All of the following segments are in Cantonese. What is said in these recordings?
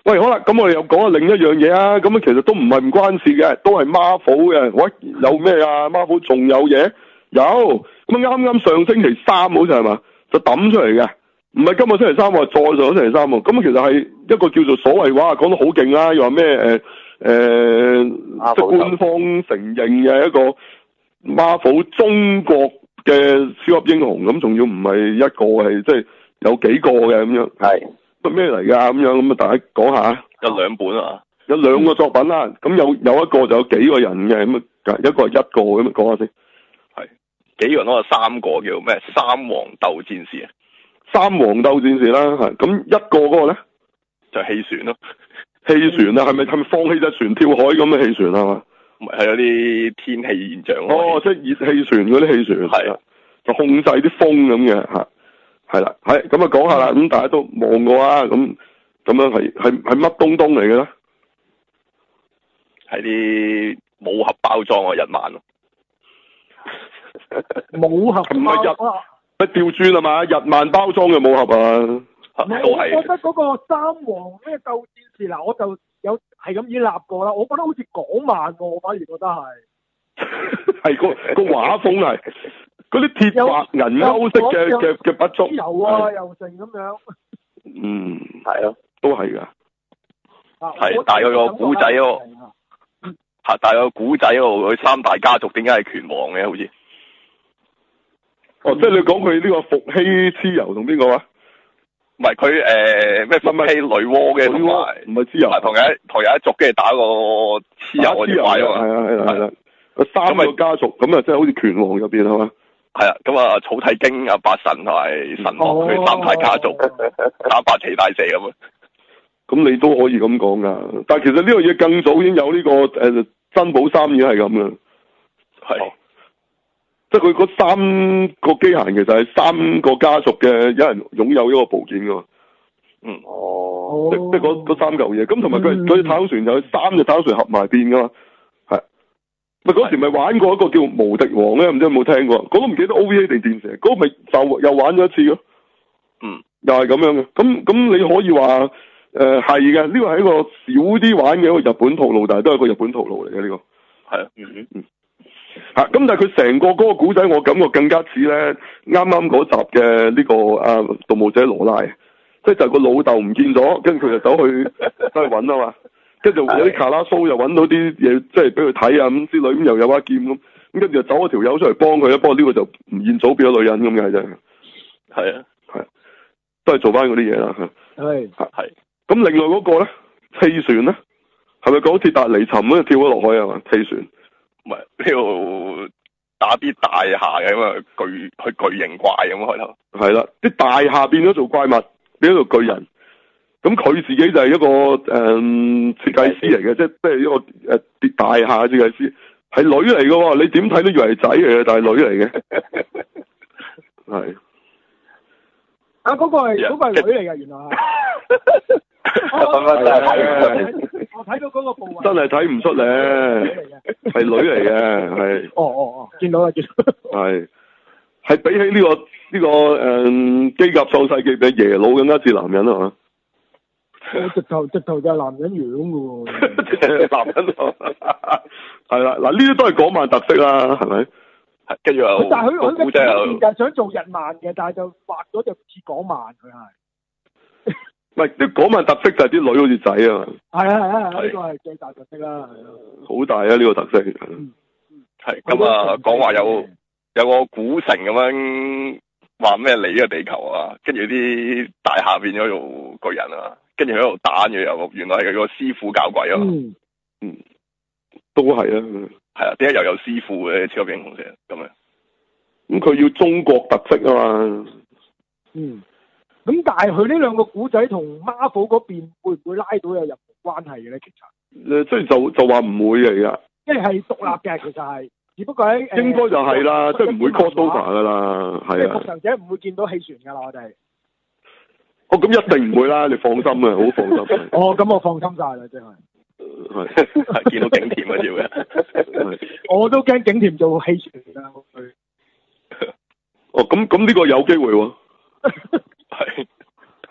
喂，好啦，咁我哋又講下另一樣嘢啊。咁其實都唔係唔關事嘅，都係 Marvel 嘅。喂，有咩啊 ？Marvel 仲有嘢？有。咁啱啱上星期三好似係嘛，就抌出嚟嘅。唔係今個星期三喎，再上個星期三喎。咁其實係一個叫做所謂話講得好勁啦，又話咩即係官方承認嘅一個 Marvel 中國嘅超級英雄，咁仲要唔係一個係即係有幾個嘅咁樣。 係。 咩嚟㗎咁樣咁啊？大家講下。 有2本啊。 有2個作品啦，咁有一個就有幾個人嘅，咁啊一個係一個咁啊，講下先。 係幾個人咯？3個叫咩？三皇鬥戰士啊。 三皇鬥戰士啦，係咁一個嗰個咧就氣船咯。 氣船啊，係咪放棄隻船跳海咁嘅氣船啊嘛？ 唔係，係有啲天氣現象。 哦，即係熱氣船嗰啲氣船。 係啊， 就控制啲風咁嘅嚇，係啦，係咁啊講下啦，咁大家都望過啊，咁樣係乜東東嚟嘅咧？ 係啲武俠包裝啊，日漫咯。 武俠唔係日調轉啊嘛，日漫包裝嘅武俠啊。 我覺得嗰個三皇咩鬥戰士嗱，我就有係咁已經立過啦。我覺得好似港漫喎，我反而覺得係。 係個畫風係嗰啲鐵白銀勾式嘅筆觸。 有啊，又成咁樣。 嗯， 係咯， 都係㗎。 係，但係佢個古仔喎。嚇！但係個古仔喎，佢3大家族點解係拳王嘅？好似。 哦，即係你講佢呢個伏羲蚩尤同邊個啊？ 唔係佢咩伏羲女媧嘅，同埋唔係蚩尤， 同一族跟住打個蚩尤嗰啲怪啊嘛。 係啦。3個家族咁啊，即係好似拳王入邊係嘛？ 係啊，咁啊，草薙京啊、八神同埋神樂佢3大家族打八岐大蛇咁啊。 咁你都可以咁講噶，但係其實呢個嘢更早已經有呢個珍寶3已經係咁嘅。 係。 即係佢嗰3個機械人其實係3個家族嘅有人擁有一個部件噶嘛。 嗯。 哦。即係嗰3嚿嘢，咁同埋佢太空船就係3隻太空船合埋變噶嘛。係。咪嗰時咪玩過一個叫無敵王咧，唔知有冇聽過？嗰個唔記得 OVA 定電視，嗰個咪就又玩咗一次咯。 嗯。 又係咁樣嘅，咁你可以話。係嘅，呢個係一個少啲玩嘅一個日本套路，但係都係一個日本套路嚟嘅呢個。係啊，咁但係佢成個嗰個古仔，我感覺更加似咧啱啱嗰集嘅呢個盜墓者羅拉，即係就個老豆唔見咗，跟住佢就走去揾啊嘛，跟住有啲卡拉蘇又揾到啲嘢，即係俾佢睇啊咁之類，咁又有把劍咁，跟住就走咗條友出嚟幫佢，不過呢個就吳彥祖變咗女人咁嘅啫。係啊，係，都係做翻嗰啲嘢啦。係。咁另外嗰個咧，氣船咧，係咪講鐵達尼沉嗰度跳咗落去啊嘛？氣船， 唔係呢度打啲大廈嘅咁啊，巨型怪咁開頭。係啦，啲大廈變咗做怪物，變咗做巨人。咁佢自己就係一個設計師嚟嘅，即係一個啲大廈設計師，係女嚟嘅喎。你點睇都以為係仔嚟嘅，但係女嚟嘅。係。 啊！嗰個係女嚟嘅，原來係。我睇到嗰個部位。真係睇唔出咧，係女嚟嘅，係。哦，見到啦，見到。係比起呢個機甲創世記嘅耶魯更加似男人啊嘛。直頭就係男人樣嘅喎。男人係啦，嗱呢啲都係港漫特色啦，係咪？跟住又。但係佢就係想做日漫嘅，但係就畫咗就似港漫，佢係。唔係啲港漫特色就係啲女好似仔啊嘛。係啊，呢個係最大特色啦，係咯。好大啊！呢個特色。係咁啊，講話有個古城咁樣話咩嚟呢個地球啊，跟住啲大廈變咗做巨人啊，跟住喺度打住又原來係佢個師傅搞鬼啊嘛。都係啊。係啊，點解又有師傅嘅超級英雄先咁樣？咁佢要中國特色啊嘛。咁但係佢呢兩個古仔同 Marvel 嗰邊會唔會拉到有任何關係嘅咧？其實即係就話唔會嚟噶，即係獨立嘅，其實係，只不過喺應該就係啦，即係唔會 crossover 噶啦，係啊。復仇者唔會見到氣船噶啦，我哋。哦，咁一定唔會啦，你放心啊，好放心。哦，咁我放心晒啦，真係。係見到景甜啊，要嘅。我都驚景甜做氣船啦，哦，咁呢個有機會喎。係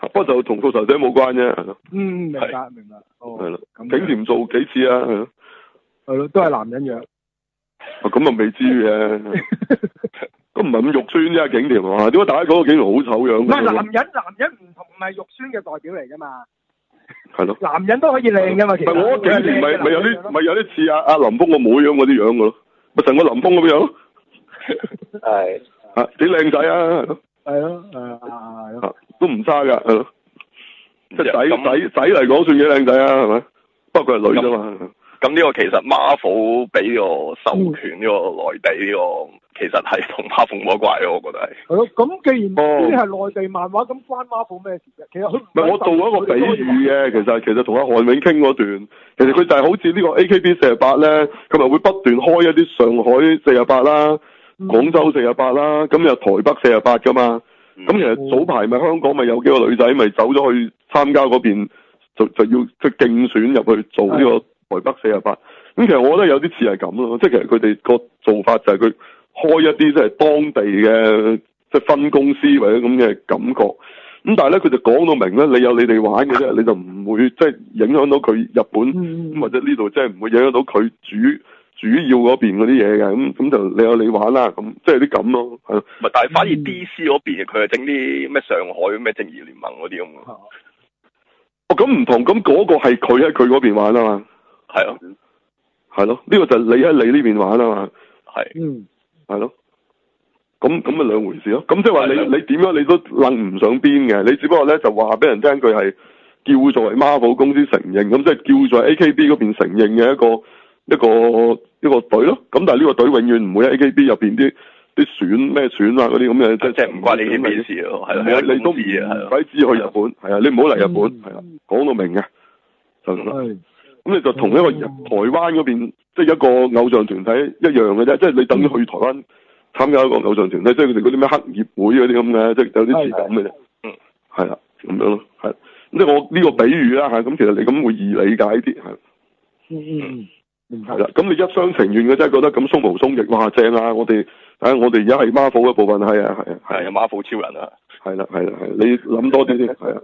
不過就同復仇者冇關啫，係咯。 明白。哦。 係咯。景甜做幾次啊？係咯。 係咯，都係男人樣。 咁啊未知嘅。咁唔係咁肉酸啫，景甜啊！點解大家講個景甜好醜樣？ 唔係男人唔係肉酸嘅代表嚟㗎嘛。 係咯。 男人都可以靚㗎嘛，其實。 我景甜咪有啲似阿林峰個妹樣嗰啲樣㗎咯，咪成個林峰咁樣咯。 係。 幾靚仔啊！ 係咯， 都唔差㗎，係咯。即係仔嚟講算幾靚仔啊，係咪？不過佢係女啫嘛。 咁呢個其實 Marvel 俾個授權呢個內地呢個，其實係同 Marvel 冇關嘅，我覺得係。係咯，咁既然呢啲係內地漫畫，咁關 Marvel 咩事啫？其實佢唔係我做一個比喻嘅，其實同阿韓永傾嗰段，其實佢就係好似呢個 AKB48咧，佢咪會不斷開一啲上海48啦、廣州48啦，咁又台北48噶嘛。咁其實早排咪香港咪有幾個女仔咪走咗去參加嗰邊，就要即係競選入去做呢個台北48。咁其實我覺得有啲似係咁咯，即係其實佢哋個做法就係佢開一啲即係當地嘅即係分公司或者咁嘅感覺。咁但係咧佢就講到明咧，你有你哋玩嘅啫，你就唔會即係影響到佢日本或者呢度即係唔會影響到佢主要嗰邊嗰啲嘢嘅，咁就你有你玩啦，咁即係啲咁咯，係咯。 唔係，但係反而 DC 嗰邊佢係整啲咩上海咩正義聯盟嗰啲咁嘅。 哦，咁唔同，咁嗰個係佢喺佢嗰邊玩啊嘛。 係啊。 係咯，呢個就係你喺你呢邊玩啊嘛。 係。 係咯。咁咪兩回事咯。咁即係話你點樣你都楞唔上邊嘅，你只不過咧就話俾人聽佢係叫做為 Marvel 公司承認，咁即係叫做 AKB 嗰邊承認嘅一個隊咯。咁但係呢個隊永遠唔會喺 AKB 入邊啲選咩選啊嗰啲咁嘅，即係唔關你啲事咯。係咯， 你都唔使知去日本，係啊，你唔好嚟日本，係啊，講到明嘅就咁啦。咁你就同一個台灣嗰邊，即係一個偶像團體一樣嘅啫，即係你等於去台灣參加一個偶像團體，即係佢哋嗰啲咩黑協會嗰啲咁嘅，即係有啲似咁嘅啫。係啦，咁樣咯，係。咁即係我呢個比喻啦嚇，咁其實你咁會易理解啲係。係啦，咁你一廂情願嘅真係覺得咁鬆毛鬆翼，哇正啊！我哋而家係 Marvel 嘅部分，係啊 Marvel 超人啊， 係啦，你諗多啲先，係啊，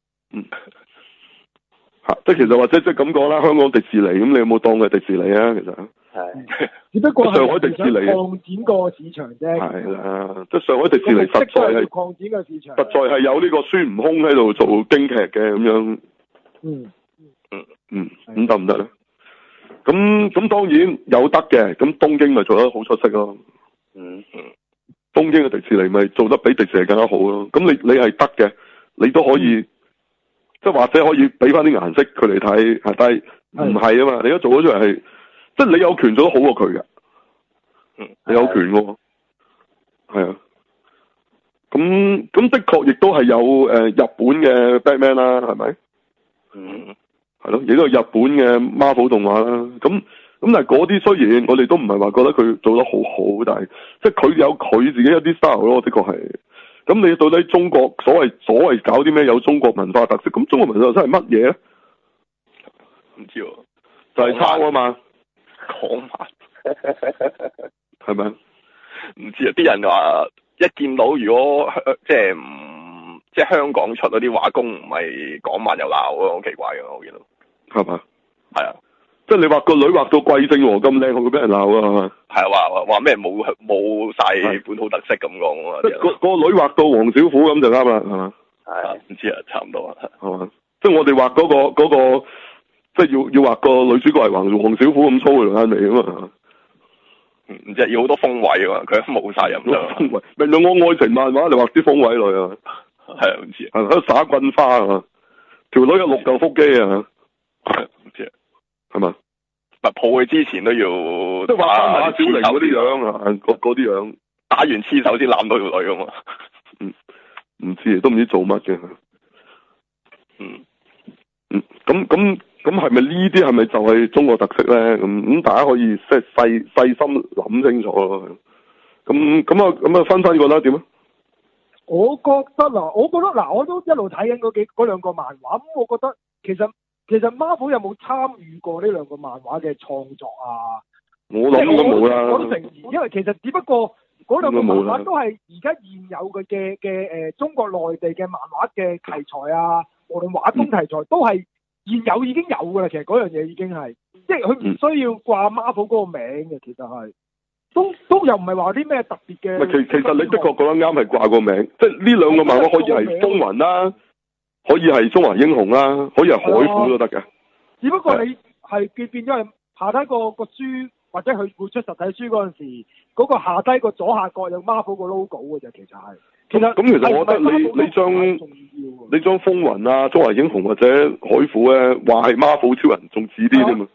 即係其實或者即係咁講啦，香港迪士尼咁，你有冇當佢係迪士尼啊？其實係，只不過上海迪士尼擴展個市場啫。 係啦，即係上海迪士尼實在係擴展個市場， 實在係有呢個孫悟空喺度做京劇嘅咁樣。咁得唔得咧？咁當然有得嘅，咁東京咪做得好出色咯。東京嘅迪士尼咪做得比迪士尼更加好咯。咁你係得嘅，你都可以，即係或者可以俾翻啲顏色佢嚟睇，但係唔係啊嘛？你而家做咗出嚟係，即係你有權做得好過佢嘅。你有權喎。係啊。咁的確亦都係有日本嘅 Batman 啦，係咪？係咯，亦都係日本嘅 Marvel 動畫啦。咁但係嗰啲雖然我哋都唔係話覺得佢做得好好，但係即係佢有佢自己一啲 style 咯，的確係。咁你到底中國所謂搞啲咩有中國文化特色？咁中國文化特色係乜嘢咧？ 唔知喎， 就係抄啊嘛。 講埋， 係咪？ 唔知啊！啲人話一見到如果即係香港出嗰啲畫工唔係港漫又鬧啊，好奇怪嘅，我見到。係嘛？係啊， 即係你畫個女畫到桂正和咁靚，會俾人鬧啊？係嘛？ 係啊，話咩冇晒本土特色咁講啊！ 個女畫到黃小虎咁就啱啦，係嘛？ 係啊，唔知啊，差唔多啊， 係嘛？即係我哋畫嗰個，即係要畫個女主角係黃小虎咁粗嘅眼眉啊嘛。 唔知要好多風位啊嘛，佢冇晒人啦。風位， 明明我愛情漫畫，你畫啲風位嚟啊？ 係啊，唔知啊， 喺度耍棍花啊嘛？條女有6嚿腹肌啊？ 唔知啊， 係嘛？ 咪抱佢之前都要即係畫翻馬小玲嗰啲樣啊，嗰啲樣打完黐手先攬到條女啊嘛。 唔知都唔知做乜嘅。咁係咪呢啲係咪就係中國特色咧？咁大家可以即係細心諗清楚咯。咁啊，分覺得點啊？ 我覺得我都一路睇緊嗰兩個漫畫，咁我覺得其實 Marvel 有冇參與過呢兩個漫畫嘅創作啊？ 我諗都冇啦。 我都承認，因為其實只不過嗰兩個漫畫都係而家現有嘅中國內地嘅漫畫嘅題材啊，無論畫風題材都係現有已經有㗎啦。其實嗰樣嘢已經係，即係佢唔需要掛 Marvel 嗰個名嘅，其實係都又唔係話啲咩特別嘅。 其實你的確講得啱，係掛個名，即係呢兩個漫畫可以係風雲啦，可以係中華英雄啦，可以係海虎都得嘅。 只不過你係變咗係下低個書，或者佢會出實體書嗰陣時，嗰個下低個左下角有 Marvel 個 logo 嘅啫。其實咁其實我覺得你將風雲啊、中華英雄或者海虎咧話係 Marvel 超人仲似啲添嘛。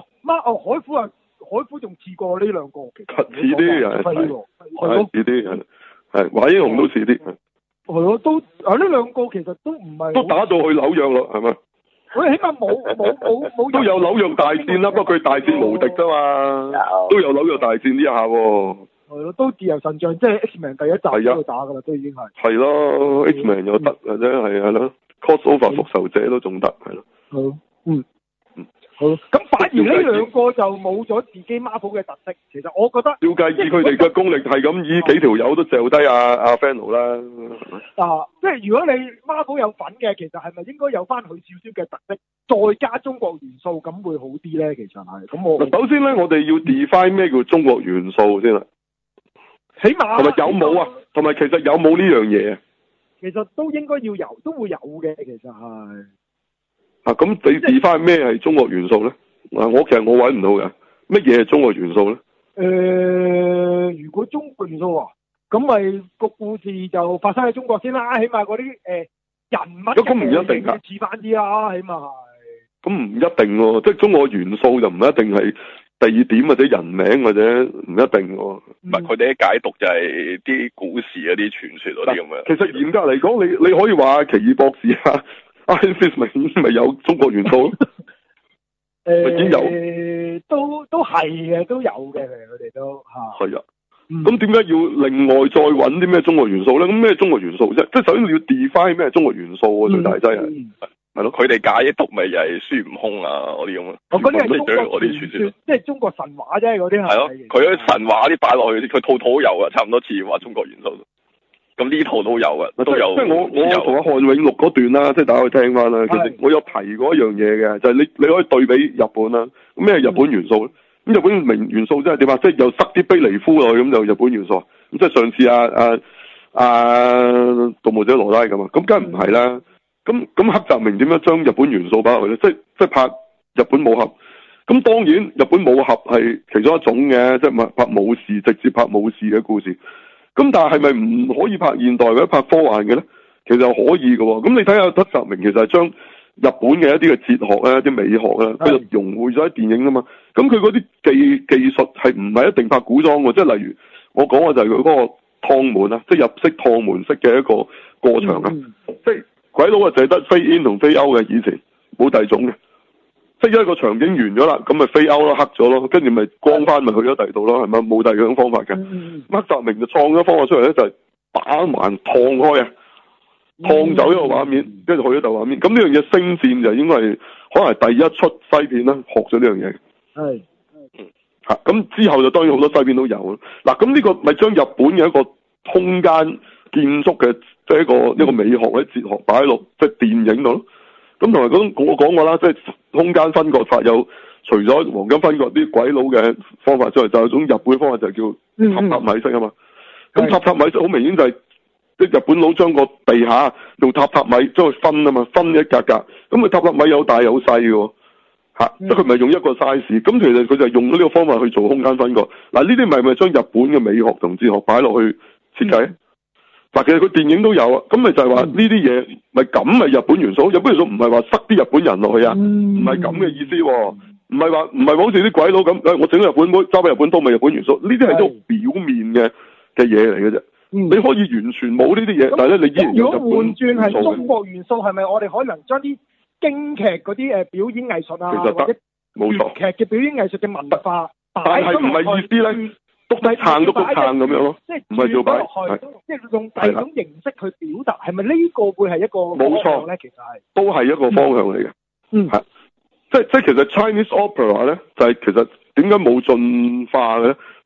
海虎仲似過呢兩個，其實似啲係似啲係華英雄都似啲。 係咯，都呢兩個其實都唔係都打到去紐約咯，係咪？ 佢起碼冇都有紐約大戰啦，不過佢大戰無敵啫嘛，都有紐約大戰呢下喎。 係咯，都自由神像，即係 X-Men 第一集喺度打㗎啦，都已經係。 係咯，X-Men 又得或者係咯 ，Crossover 復仇者都仲得，係咯。好， 咁反而呢兩個就冇咗自己 Marvel 嘅特色。其實我覺得， 照計以佢哋嘅功力係咁，以幾條友都掉低阿 Fano 啦。 即係如果你 Marvel 有份嘅，其實係咪應該有翻佢少少嘅特色，再加中國元素，咁會好啲咧？其實係。咁首先咧， 我哋要 define 咩叫中國元素先啦。 起碼同埋有冇啊？同埋其實有冇呢樣嘢啊？ 其實都應該要有，都會有嘅。其實係。 咁你 define 咩係中國元素咧？其實我搵唔到嘅，乜嘢係中國元素咧？ 如果中國元素啊，咁咪個故事就發生喺中國先啦，起碼嗰啲人物咁唔一定㗎，似翻啲啦，起碼係。 咁唔一定喎，即係中國元素就唔一定係地點或者人名或者唔一定喎。 唔係佢哋嘅解讀就係啲故事嗰啲傳說嗰啲咁樣。 其實嚴格嚟講，你可以話奇異博士啊。Iron Fist 咪有中國元素咯？已經有， 都係嘅，都有嘅，佢哋都嚇。係啊， 咁點解要另外再揾啲咩中國元素咧？咁咩中國元素啫？即係首先你要 define 咩中國元素喎，最大劑係咯。 佢哋解讀咪又係孫悟空啊嗰啲咁啊。 嗰啲係中國傳說，即係中國神話啫，嗰啲係。 係咯，佢啲神話啲擺落去，佢套套都有啊，差唔多似話中國元素。咁呢套都有啊，都有。即係我同阿漢永祿嗰段啦，即係大家去聽翻啦。其實我有提過一樣嘢嘅，就係你可以對比日本啦。咩係日本元素咧？咁日本名元素即係點啊？即係又塞啲卑尼夫落去，咁就日本元素。咁即係上次盜墓者羅拉咁啊，咁梗係唔係啦。咁黑澤明點樣將日本元素擺落去咧？即係拍日本武俠。咁當然日本武俠係其中一種嘅，即係拍武士，直接拍武士嘅故事。咁但係咪唔可以拍現代或者拍科幻嘅咧？其實可以嘅喎。咁你睇下黑澤明其實係將日本嘅一啲嘅哲學咧、一啲美學咧，佢就融匯咗喺電影啊嘛。咁佢嗰啲技術係唔係一定拍古裝喎？即係例如我講嘅就係佢嗰個趟門啊，即係入式趟門式嘅一個過場啊。即係鬼佬啊，就係得飛 in 同飛 out 嘅，以前冇第二種嘅。即係一個場景完咗啦，咁咪飛 out 咯，黑咗咯，跟住咪光翻咪去咗第二度咯，係咪？冇第二種方法嘅。黑澤明就創咗方法出嚟咧，就係打橫燙開啊，燙走一個畫面，跟住去咗第畫面。咁呢樣嘢星戰就應該係可能係第一出西片啦，學咗呢樣嘢。係。咁之後就當然好多西片都有啦。嗱，咁呢個咪將日本嘅一個空間建築嘅，即係一個美學或者哲學擺喺落即係電影度咯。咁同埋嗰種我講過啦，即係空間分割法有除咗黃金分割啲鬼佬嘅方法之外，就有一種日本方法就叫榻榻米式啊嘛。咁榻榻米式好明顯就係即係日本佬將個地下用榻榻米將佢分啊嘛，分一格格。咁佢榻榻米有大有細嘅喎，即係佢唔係用一個 size。咁其實佢就用咗呢個方法去做空間分割。嗱，呢啲咪將日本嘅美學同哲學擺落去設計？嗱，其實佢電影都有啊，咁咪就係話呢啲嘢咪咁咪日本元素？日本元素唔係話塞啲日本人落去啊，唔係咁嘅意思喎，唔係話好似啲鬼佬咁，我整個日本妹揸俾日本刀咪日本元素？呢啲係都表面嘅嘢嚟嘅啫。你可以完全冇呢啲嘢，但係咧你依然有日本元素。如果換轉係中國元素，係咪我哋可能將啲京劇嗰啲表演藝術啊， 其實或者冇錯劇嘅表演藝術嘅文化， 但係唔係意思咧？篤撐咁樣咯，即係唔係做擺， 即係用第二種形式去表達，係咪呢個會係一個方向咧？其實係都係一個方向嚟嘅，係即係其實 Chinese opera 咧，就係其實點解冇進化嘅咧？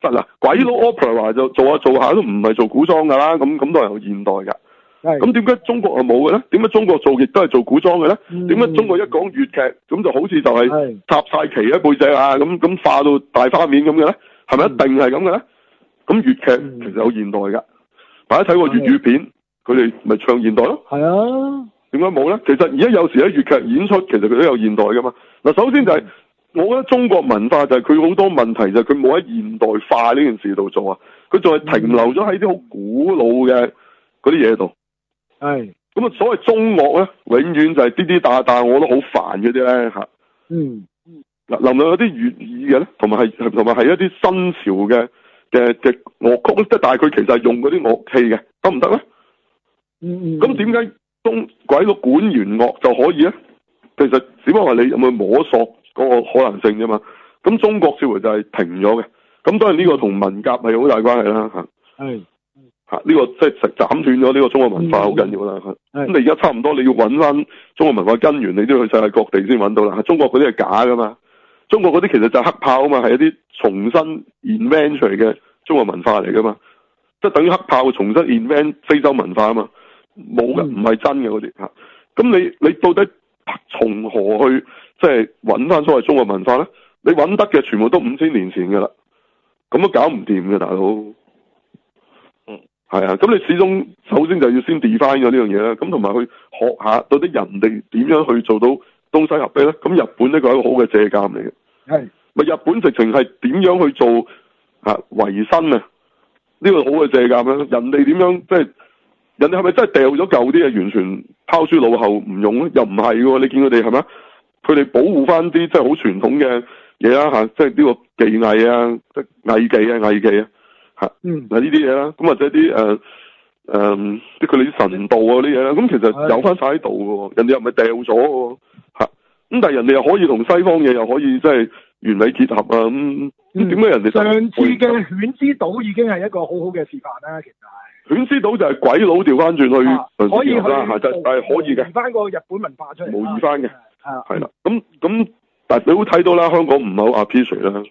得啦，鬼佬 opera 就做下都唔係做古裝㗎啦，咁都係有現代㗎。咁點解中國係冇嘅咧？點解中國做亦都係做古裝嘅咧？點解中國一講粵劇咁就好似就係插晒旗喺背脊啊咁化到大花面咁嘅咧？係咪一定係咁嘅咧？咁粵劇其實有現代㗎，大家睇過粵語片，佢哋咪唱現代咯。係啊。點解冇咧？其實而家有時喺粵劇演出，其實佢都有現代㗎嘛。嗱，首先就係我覺得中國文化就係佢好多問題就係佢冇喺現代化呢件事度做啊，佢仲係停留咗喺啲好古老嘅嗰啲嘢度。係，咁啊，所謂中樂咧，永遠就係啲啲打，我都好煩嗰啲咧嚇。嗱，能唔能有啲粵語嘅咧？同埋係一啲新潮嘅樂曲咧？即係但係佢其實係用嗰啲樂器嘅，得唔得咧？咁點解鬼佬管弦樂就可以咧？其實只不過話你有冇摸索嗰個可能性啫嘛。咁中國似乎就係停咗嘅。咁當然呢個同文革係好大關係啦嚇。呢個即係斬斷咗呢個中國文化好緊要啦。咁你而家差唔多你要揾翻中國文化根源，你都要去世界各地先揾到啦。中國嗰啲係假噶嘛，中國嗰啲其實就係黑炮啊嘛，係一啲重新 invent 出嚟嘅中國文化嚟噶嘛，即係等於黑炮重新 invent 非洲文化啊嘛，冇嘅，唔係真嘅嗰啲嚇。咁你到底從何去即係揾翻所謂中國文化咧？你揾得嘅全部都5000年前噶啦，咁都搞唔掂嘅大佬。係啊，咁你始終首先就要先 define 咗呢樣嘢啦，咁同埋去學下到底人哋點樣去做到東西合璧咧？咁日本呢個係一個好嘅借鑑嚟嘅。係，咪日本直情係點樣去做維新啊？呢個好嘅借鑑啦。人哋點樣即係人哋係咪真係掉咗舊啲嘢，完全拋諸腦後唔用咧？又唔係喎，你見佢哋係咪？佢哋保護翻啲即係好傳統嘅嘢啦嚇，即係呢個技藝啊，即係藝技啊。嗱呢啲嘢啦，咁或者啲即佢哋啲神道啊啲嘢啦，咁其實有翻晒喺度嘅，人哋又唔係掉咗嘅，咁但係人哋又可以同西方嘢又可以即係完美結合啊，咁點解人哋上次嘅犬之島已經係一個好好嘅示範啦，其實係犬之島就係鬼佬調翻轉去可以去係可以嘅， 翻個日本文化出嚟， 模擬翻嘅，係啦，咁但係你會睇到啦，香港唔係好 appreciate 啦，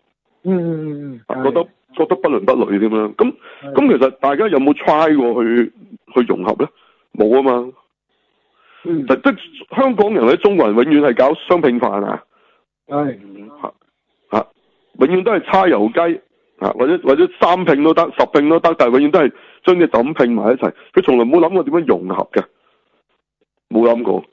覺得不倫不類添啦，咁其實大家有冇 try 過去融合咧？冇啊嘛，即香港人或者中國人永遠係搞雙拼飯啊，永遠都係叉油雞或者三拼都得，10拼都得，但係永遠都係將啲抌拼埋一齊，佢從來冇諗過點樣融合嘅，冇諗過，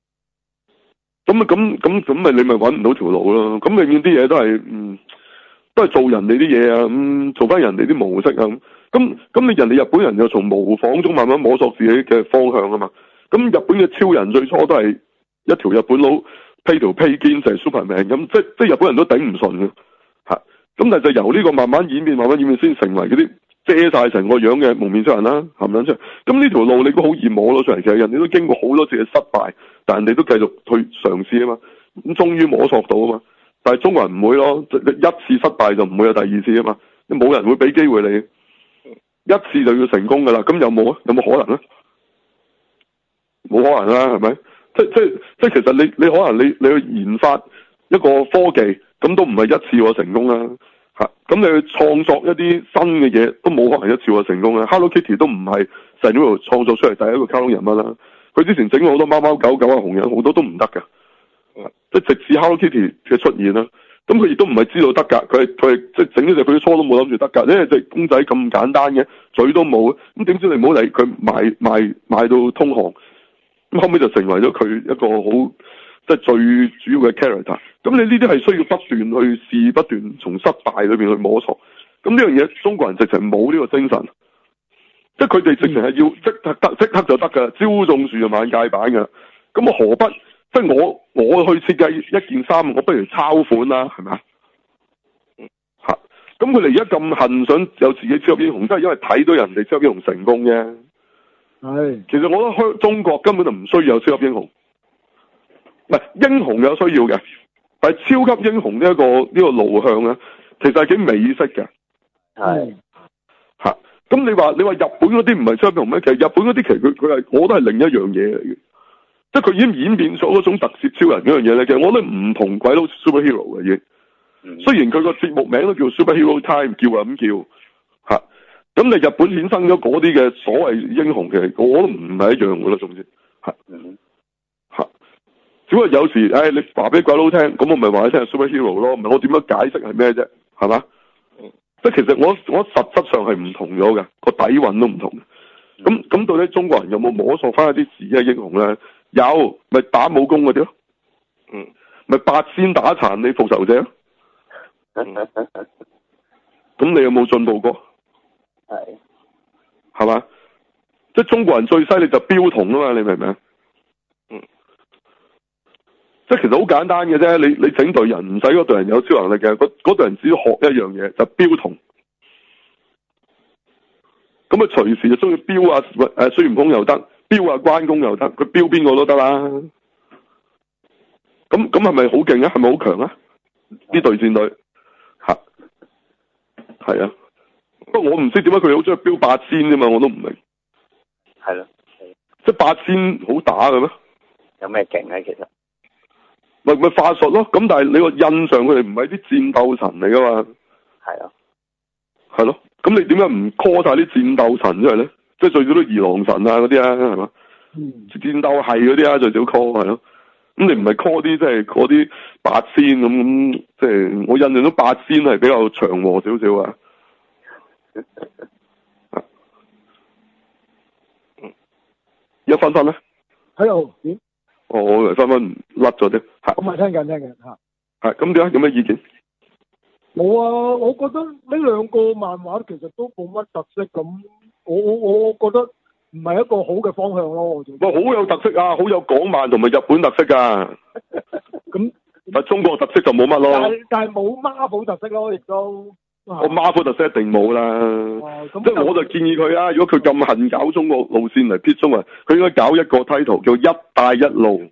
咁咪你咪揾唔到條路咯，咁永遠啲嘢都係都係做人哋啲嘢啊，做翻人哋啲模式啊，咁你人哋日本人又從模仿中慢慢摸索自己嘅方向啊嘛，咁日本嘅超人最初都係一條日本佬披條披肩成 Superman 咁，即日本人都頂唔順嘅嚇，咁但係就由呢個慢慢演變先成為嗰啲遮晒成個樣嘅蒙面超人啦，係咪先？咁呢條路你都好易摸到出嚟，其實人哋都經過好多次嘅失敗，但係人哋都繼續去嘗試啊嘛，咁終於摸索到啊嘛。但係中國人唔會咯，一次失敗就唔會有第二次啊嘛，冇人會俾機會你，一次就要成功噶啦，咁有冇啊？有冇可能咧？冇可能啦，係咪？即其實你可能你去研發一個科技，咁都唔係一次過成功啦，咁你去創作一啲新嘅嘢，都冇可能一次過成功啦。Hello Kitty 都唔係成咗度創作出嚟第一個卡通人物啦，佢之前整過好多貓貓狗狗啊、紅人好多都唔得噶。即係直至 Hello Kitty 嘅出現啦，咁佢亦都唔係知道得㗎，佢係即係整咗隻佢初都冇諗住得㗎，因為隻公仔咁簡單嘅，嘴都冇，咁點知你唔好理佢賣到通航，咁後尾就成為咗佢一個好即係最主要嘅 character。咁你呢啲係需要不斷去試，不斷從失敗裏邊去摸索。咁呢樣嘢中國人直情冇呢個精神，即係佢哋直情係要即刻就得㗎，朝種樹就晚戒板㗎。咁我何不？即係我去設計一件衫，我不如抄款啦，係咪啊？咁佢哋而家咁恨想有自己超級英雄，都係因為睇到人哋超級英雄成功啫。係，其實我覺得中國根本就唔需要有超級英雄，唔係英雄有需要嘅，但係超級英雄呢個路向咧，其實係幾美式嘅。係，咁你話日本嗰啲唔係超級英雄咩？其實日本嗰啲其實佢係我都係另一樣嘢嚟嘅。即係佢已經演變咗嗰種特攝超人嗰樣嘢咧，其實我覺得唔同鬼佬 superhero 嘅已經， 雖然佢個節目名都叫 Superhero Time， 叫啊咁叫嚇。咁你日本衍生咗嗰啲嘅所謂英雄嘅，我都唔係一樣噶啦，總之嚇嚇。只不過有時，你話俾鬼佬聽，咁我咪話你聽係 Superhero 咯，唔係我點樣解釋係咩啫？係嘛？即係其實我實質上係唔同咗嘅，個底蘊都唔同。咁到底中國人有冇摸索翻一啲自己嘅英雄咧？有，咪打武功嗰啲咯。咪八仙打殘你復仇者咯。咁你有冇進步過？係嘛？即係中國人最犀利就標童啊嘛，你明唔明？即係其實好簡單嘅啫，你整隊人唔使嗰隊人有超能力嘅，嗰隊人只要學一樣嘢就標童。咁啊隨時就中意標啊孫悟空又得，標啊關公又得，佢標邊個都得啦。咁係咪好勁啊？係咪好強啊？呢隊戰隊吓，係啊。不過我唔知點解佢好中意標八仙啫嘛，我都唔明。 係咯。 即係八仙好打嘅咩？ 有咩勁咧？其實咪法術咯。咁但係你個印象佢哋唔係啲戰鬥神嚟噶嘛？ 係啊。係咯。咁你點解唔 call 晒啲戰鬥神出嚟咧？即係最少都二郎神啊嗰啲啊，係嘛？戰鬥係嗰啲啊，最少 call 係咯。咁你唔係 call 啲即係嗰啲八仙咁，即係我印象中八仙係比較祥和少少啊。一分咧？ 喺度點？ 我以為分甩咗啫。 咁咪聽緊嚇。 係咁點啊？有咩意見？ 冇啊！我覺得呢兩個漫畫其實都冇乜特色咁，我覺得唔係一個好嘅方向咯。我覺得好有特色啊！好有港漫同埋日本特色㗎。咁但中國特色就冇乜咯。 但係冇 Marvel 特色咯，亦都。 Marvel 特色一定冇啦。即係我就建議佢啊，如果佢咁恨搞中國路線嚟撇中啊，佢應該搞一個 title 叫一帶一路。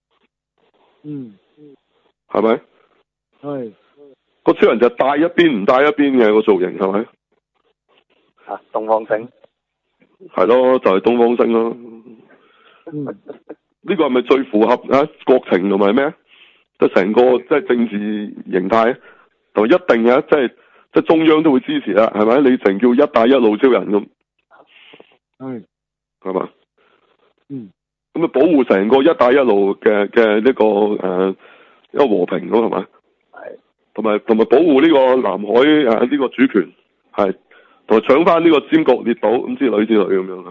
係咪？ 係。 個超人就帶一邊唔帶一邊嘅個造型係咪？ 東方星。係咯，就係東方星咯。呢個係咪最符合國情同埋咩？即係成個即係政治形態，同埋一定嘅，即係中央都會支持啦，係咪？你成叫一帶一路超人咁。係嘛？咁啊，保護成個一帶一路嘅呢個一個和平咁係咪？同埋保護呢個南海呢個主權，係同埋搶翻呢個尖閣列島咁之類咁樣啦。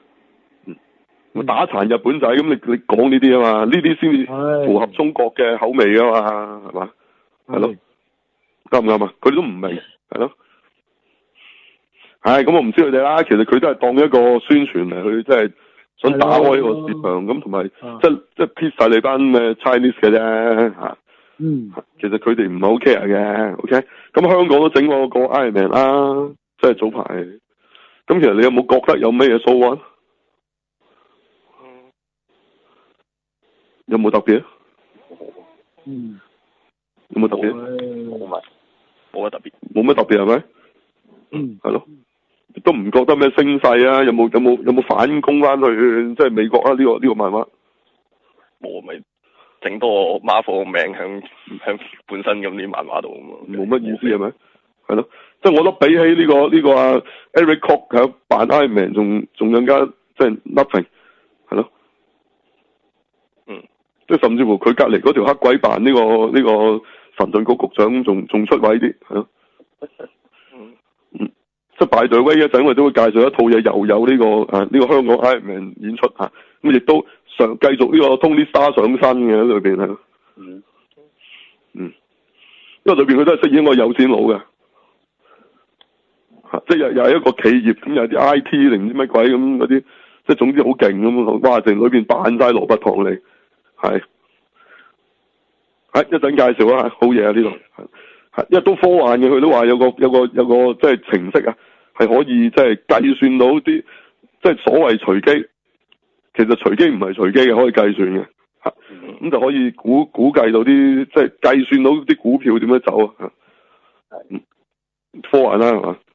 打殘日本仔咁，你講呢啲啊嘛，呢啲先至符合中國嘅口味啊嘛，係嘛？係咯，啱唔啱啊？佢哋都唔明，係咯。咁我唔知佢哋啦。其實佢都係當一個宣傳嚟去，即係想打開呢個市場咁，同埋即係撇晒你班咩 Chinese 嘅啫嚇。其實佢哋唔係好 care 嘅，OK？咁香港都整過個 Iron Man 啦，即係早排。咁其實你有冇覺得有咩嘢 show 啊？有冇特別？有冇特別？ 冇乜特別。 冇乜特別係咪？係咯。都唔覺得咩聲勢啊？有冇反攻翻去即係美國啊？呢個漫畫冇咪整多個 Marvel 名響本身咁啲漫畫度啊嘛， 冇乜意思係咪？係咯，即係我覺得比起呢個 Eric Koch 喺扮 Iron Man 仲更加即係 nothing 係咯，即係甚至乎佢隔離嗰條黑鬼扮呢個神盾局局長仲出位啲係咯。即係擺隊威一陣，我哋都會介紹一套嘢，又有呢個香港 Iron Man 演出嚇，咁亦都繼續呢個 Tony Stark 上身嘅喺裏邊係咯。因為裏邊佢都係飾演個有錢佬嘅，即係又係一個企業咁，有啲 IT 定唔知乜鬼咁嗰啲，即係總之好勁咁。哇！成裏邊扮晒羅拔唐尼，係一陣介紹啊，好嘢啊呢度。因為都科幻嘅，佢都話有個即係程式啊，係可以即係計算到啲即係所謂隨機，其實隨機唔係隨機嘅，可以計算嘅，咁就可以估計到啲即係計算到啲股票點樣走啊，科幻啦係嘛，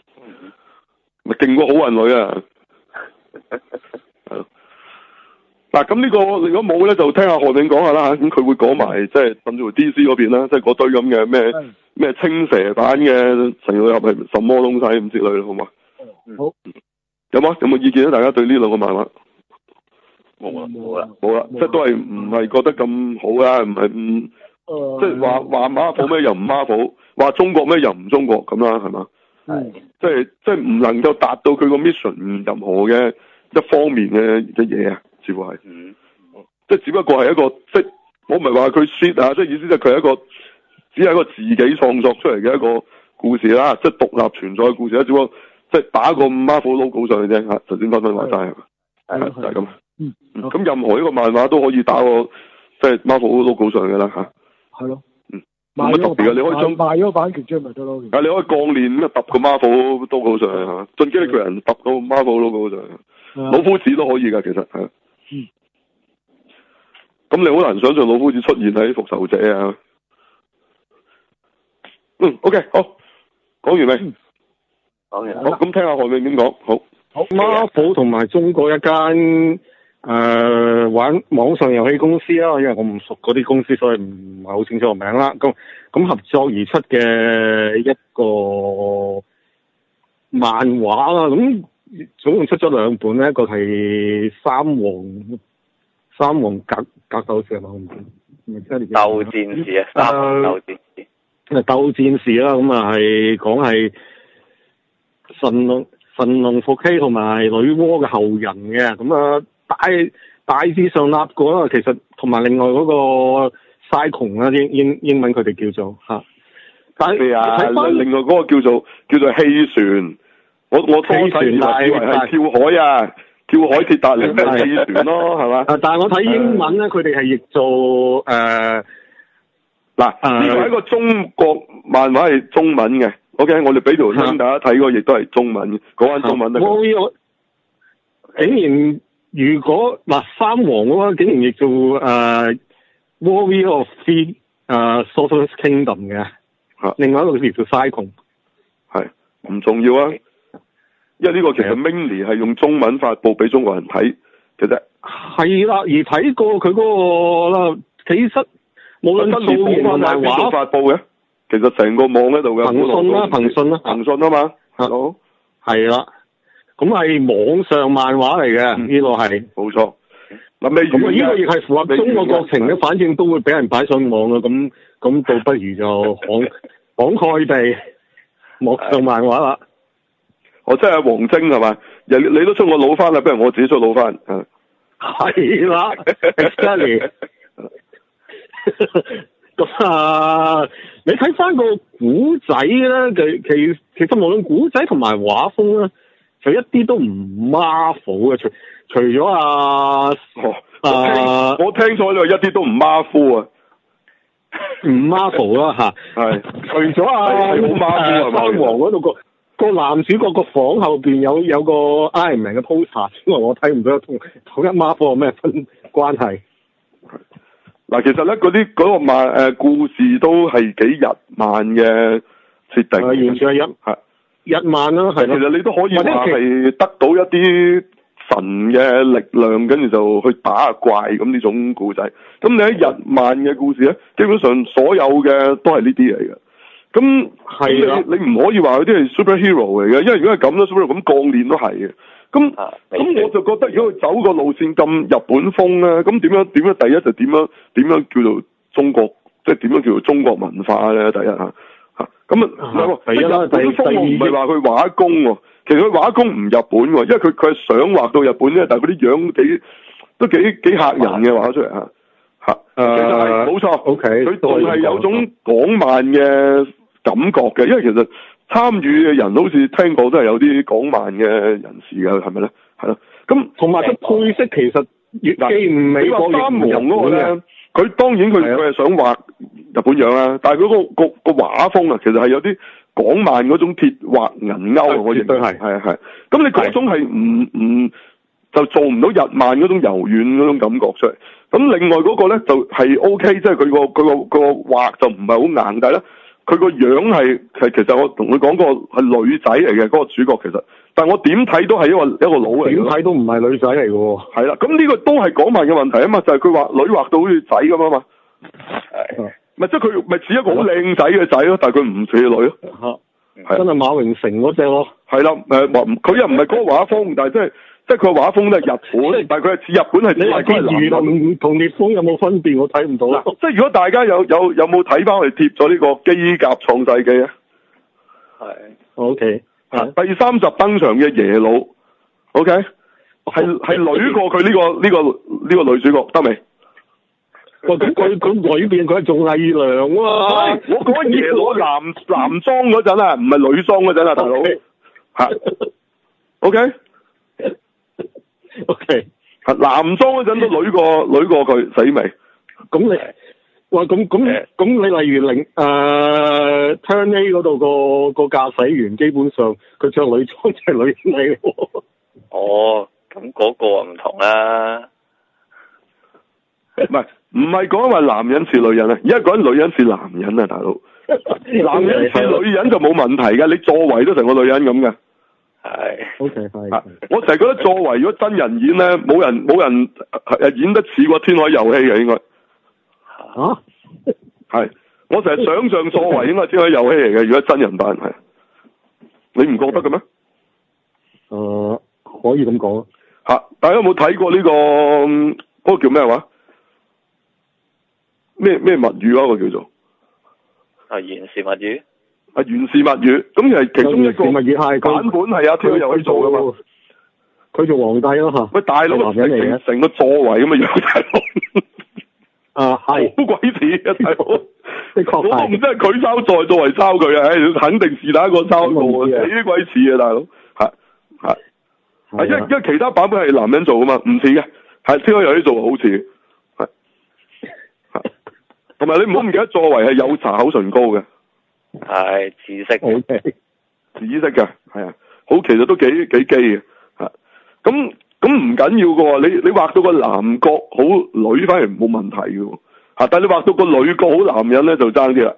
咪勁過好運女啊，係咯， 嗱，咁呢個如果冇咧，就聽下何永講下啦嚇。咁佢會講埋即係甚至乎 DC 嗰邊啦，即係嗰堆咁嘅咩青蛇版嘅神奇女俠係什麼東西咁之類咯，好嘛？ 好。 有冇意見咧？大家對呢兩個漫畫？ 冇啦。 即係都係唔係覺得咁好啦，唔係即係話Marvel咩又唔Marvel，話中國咩又唔中國咁啦，係嘛？即係唔能夠達到佢個 mission 任何嘅一方面嘅嘢啊，似乎係。即係只不過係一個，即係我唔係話佢 shit 啊，即係意思即係佢係一個，只係一個自己創作出嚟嘅一個故事啦，即係獨立存在嘅故事啦，只不過即係打個 Marvel logo 上去啫嚇，頭先分話齋係嘛？係就係咁。咁任何一個漫畫都可以打個即係 Marvel logo 上嘅啦嚇。係咯。冇乜特別嘅，你可以將賣咗版權出咪得咯。 你可以鋼鍊咁啊，揼個 Marvel logo 上去係嘛？進擊的巨人揼到 Marvel logo 上去，老夫子都可以㗎，其實係。咁你好難想象老夫子出現喺復仇者啊。OK， 好，講完未？ 講完。 好，咁聽下何永點講。好。 Marvel 同埋中國一間玩網上遊戲公司啦，因為我唔熟嗰啲公司，所以唔係好清楚個名啦。咁合作而出嘅一個漫畫啦，咁總共出咗兩本咧，一個係三王格鬥士係嘛？ 鬥戰士啊，三王鬥戰士。 鬥戰士啦，咁啊係講係神龍伏羲同埋女媧嘅後人嘅，咁啊大致上立過啦。其實同埋另外嗰個 Cyclone 啦，英文佢哋叫做嚇。 係啊，另外嗰個叫做氣船，我當時以為係跳海啊，跳海鐵達尼咪氣船咯，係嘛？ 但係我睇英文咧，佢哋係譯做嗱，呢個係一個中國漫畫係中文嘅。OK， 我哋俾條 link 大家睇過，亦都係中文嘅，講翻中文得。 竟然如果三王嘅話，竟然譯做Warrior of the Sorcerer's Kingdom 嘅，另外一個叫做 Cyclone， 係唔重要啊，因為呢個其實 mainly 係用中文發布俾中國人睇嘅啫。係啦， 而睇過佢嗰個啦，其實無論數字同埋畫發布嘅。其實成個網喺度嘅， 騰訊啊嘛， 好係啦，咁係網上漫畫嚟嘅，呢個係冇錯。嗱， 咁呢個亦係符合中國國情嘅，反正都會俾人擺上網嘅，咁倒不如就慷慨地網上漫畫啦。 我真係黃晶係嘛？你都出我腦翻啦，不如我自己出腦翻。 係啦，exactly。咁你睇翻個古仔咧，其實無論古仔同埋畫風咧，就一啲都唔 Marvel 嘅，除咗我聽錯咗，一啲都唔Marvel啊， 唔 Marvel 啦吓，係除咗三王嗰度個男主角個房後邊有個 Iron Man 嘅 poster， 因為我睇唔到同一 Marvel 有咩分關係。 嗱，其實咧嗰個故事都係幾日漫嘅設定， 完全係日漫啦，係。其實你都可以話係得到一啲神嘅力量，跟住就去打下怪咁呢種故仔。咁你喺日漫嘅故事咧，基本上所有嘅都係呢啲嚟嘅。咁係你唔可以話嗰啲係 superhero 嚟嘅，因為如果係咁咧 superhero 咁鋼鍊都係嘅。咁我就覺得，如果佢走個路線咁日本風咧，咁點樣？第一就點樣叫做中國，即係點樣叫做中國文化咧？第一嚇咁第一啦，日本風我唔係話佢畫工喎，其實佢畫工唔日本喎，因為佢係想畫到日本啫，但係嗰啲樣都幾嚇人嘅畫出嚟嚇其實係冇錯 ，OK， 佢仲係有種港漫嘅感覺嘅，因為其實參與嘅人好似聽過都係有啲港漫嘅人士嘅，係咪咧？係咯，咁同埋個配色其實既唔美國亦唔日本嘅。 佢當然佢係想畫日本樣啦，但係佢個畫風啊，其實係有啲港漫嗰種鐵畫銀鈎，我認為係。咁你嗰種係唔就做唔到日漫嗰種柔軟嗰種感覺出嚟。咁另外嗰個咧就係 OK，即係佢個畫就唔係好硬，但係咧佢個樣係其實我同佢講過係女仔嚟嘅嗰個主角其實，但我點睇都係一個佬嚟嘅。 點睇都唔係女仔嚟嘅喎。 係啦，咁呢個都係港漫嘅問題啊嘛，就係佢畫女畫到好似仔咁啊嘛。係。咪即係佢咪似一個好靚仔嘅仔咯，但係佢唔似女咯。係真係馬榮成嗰隻咯。 係啦，佢又唔係嗰個畫風，但係即係佢畫風都係日本，但係佢係似日本係。 你話啲輿論同烈風有冇分別？我睇唔到。 即係如果大家有冇睇翻我哋貼咗呢個機甲創世紀啊？ 係。OK。 第3集登場嘅耶魯 ，OK， 係女過佢呢個女主角得未？ 咁佢裏邊佢係做偽娘啊！ 我講耶魯男裝嗰陣啊，唔係女裝嗰陣啊，大佬。嚇。OK。 OK。 男裝嗰陣都女過佢，死未？ 咁你，哇！咁你例如Turn A 嗰度個駕駛員，基本上佢着女裝就係女嚟喎。 哦，咁嗰個唔同啦。 唔係講話男人似女人啊，而家講女人似男人啊，大佬。男人似女人就冇問題㗎，你作為都成個女人咁嘅。 係。OK， 係。 我成日覺得作為如果真人演咧，冇人演得似過天海遊戲嘅應該。 嚇？ 係。我成日想像作為應該係天海遊戲嚟嘅，如果真人版係。你唔覺得嘅咩？ 可以咁講。 嚇！大家有冇睇過呢個嗰個叫咩話？咩物語啊？個叫做源氏物語。 源氏物語，咁其中一個版本係阿天海遊戲做噶嘛？ 佢做皇帝咯嚇。喂， 大佬成個座位咁嘅樣，大佬。係。好鬼似啊，大佬。的確係。我唔知係佢抄作為抄佢啊！肯定是但一個抄過啊！死鬼似啊，大佬。係因為其他版本係男人做噶嘛，唔似嘅。係天海遊戲做好似。同埋你唔好唔記得，作為係有搽口唇膏嘅， 係紫色嘅，紫色嘅，係啊，好其實都幾基嘅，嚇，咁唔緊要嘅喎，你畫到個男角好女反而冇問題嘅喎，嚇，但係你畫到個女角好男人咧就爭啲啦。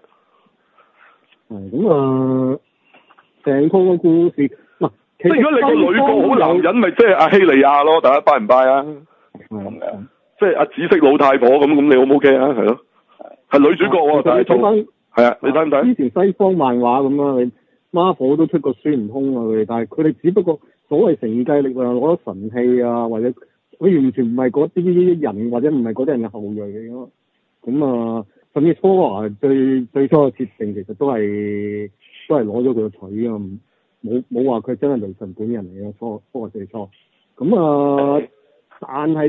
咁成個個故事嗱， 即係如果你個女角好男人，咪即係阿希利亞咯，大家拜唔拜啊？ 咁樣， 即係阿紫色老太婆咁，你好唔 OK 啊？係咯。係女主角喎，但係係啊，你睇唔睇？ 之前西方漫畫咁啦，你 Marvel 都出過孫悟空啊佢，但係佢哋只不過所謂承繼力量攞咗神器啊，或者佢完全唔係嗰啲人，或者唔係嗰啲人嘅後裔嚟咯。咁甚至科華最初嘅設定其實都係攞咗佢個腿啊，冇話佢真係雷神本人嚟嘅科華最初。咁但係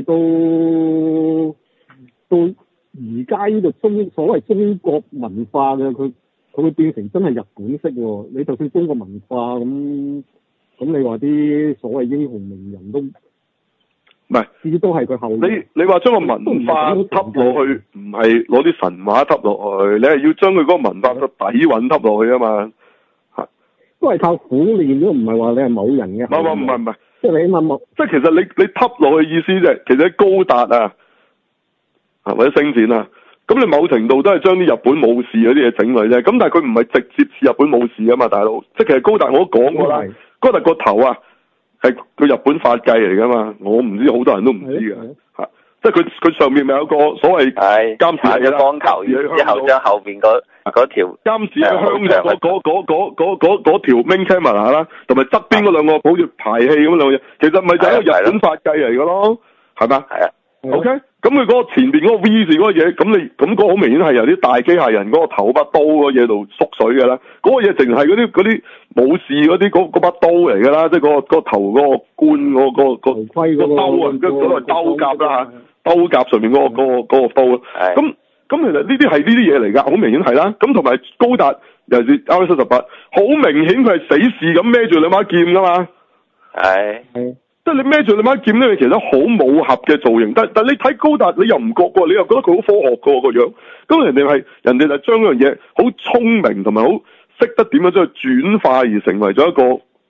到而家呢個所謂中國文化嘅佢會變成真係日本式喎。你就算中國文化咁你話啲所謂英雄名人都唔係， 至都係佢後。 你話將個文化揼落去，唔係攞啲神話揼落去，你係要將佢嗰個文化嘅底蘊揼落去啊嘛。 都係靠苦練咯，唔係話你係某人嘅。 唔係， 即係你諗即係其實你揼落去意思啫，其實高達啊。或者星戰啊，咁你某程度都係將啲日本武士嗰啲嘢整嚟啫。咁但係佢唔係直接似日本武士啊嘛，大佬。即係其實高達我都講過啦，高達個頭啊係佢日本髮髻嚟噶嘛。我唔知好多人都唔知嘅嚇。即係佢上面咪有個所謂監視嘅光球，之後將後邊嗰條監視喺香上嗰條 main camera 啦，同埋側邊嗰兩個好似排氣咁兩嘢，其實咪就係一個日本髮髻嚟嘅咯，係咪？係啊。OK，咁佢嗰個前邊嗰個 V 字嗰個嘢，咁嗰個好明顯係由啲大機械人嗰個頭把刀嗰嘢度縮水嘅啦。嗰個嘢淨係嗰啲武士嗰啲嗰把刀嚟㗎啦，即係嗰個頭嗰個冠嗰個頭盔嗰個刀啊，嗰個兜甲啦，兜甲上面嗰個刀啊。咁其實呢啲係呢啲嘢嚟㗎，好明顯係啦。咁同埋高達尤其是 RX-78，好明顯佢係死士咁孭住兩把劍㗎嘛。係。即係你孭住你把劍咧，其實好武俠嘅造型，但你睇高達，你又唔覺喎，你又覺得佢好科學嘅個樣。咁人哋就將嗰樣嘢好聰明同埋好識得點樣將佢轉化而成為咗一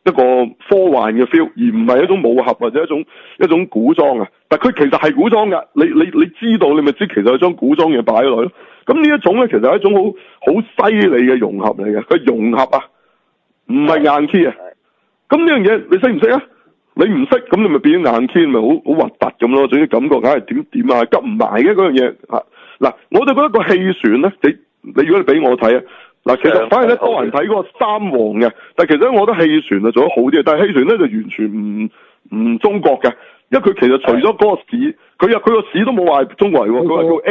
一個科幻嘅 feel，而唔係一種武俠或者一種古裝啊。但佢其實係古裝㗎，你知道你咪知其實係將古裝嘢擺落去咯。咁呢一種咧其實係一種好犀利嘅融合嚟嘅，佢融合啊，唔係硬 key 啊。咁呢樣嘢你識唔識啊？你唔識咁你咪變咗硬 key，咪好核突咁咯。總之感覺梗係點啊，急唔埋嘅嗰樣嘢嚇。嗱，我就覺得個氣旋咧，你如果你俾我睇啊，嗱，其實反而咧多人睇嗰個三皇嘅，但係其實我覺得氣旋啊做得好啲，但係氣旋咧就完全唔中國嘅，因為佢其實除咗嗰個市，佢個市都冇話中國嚟喎，佢話叫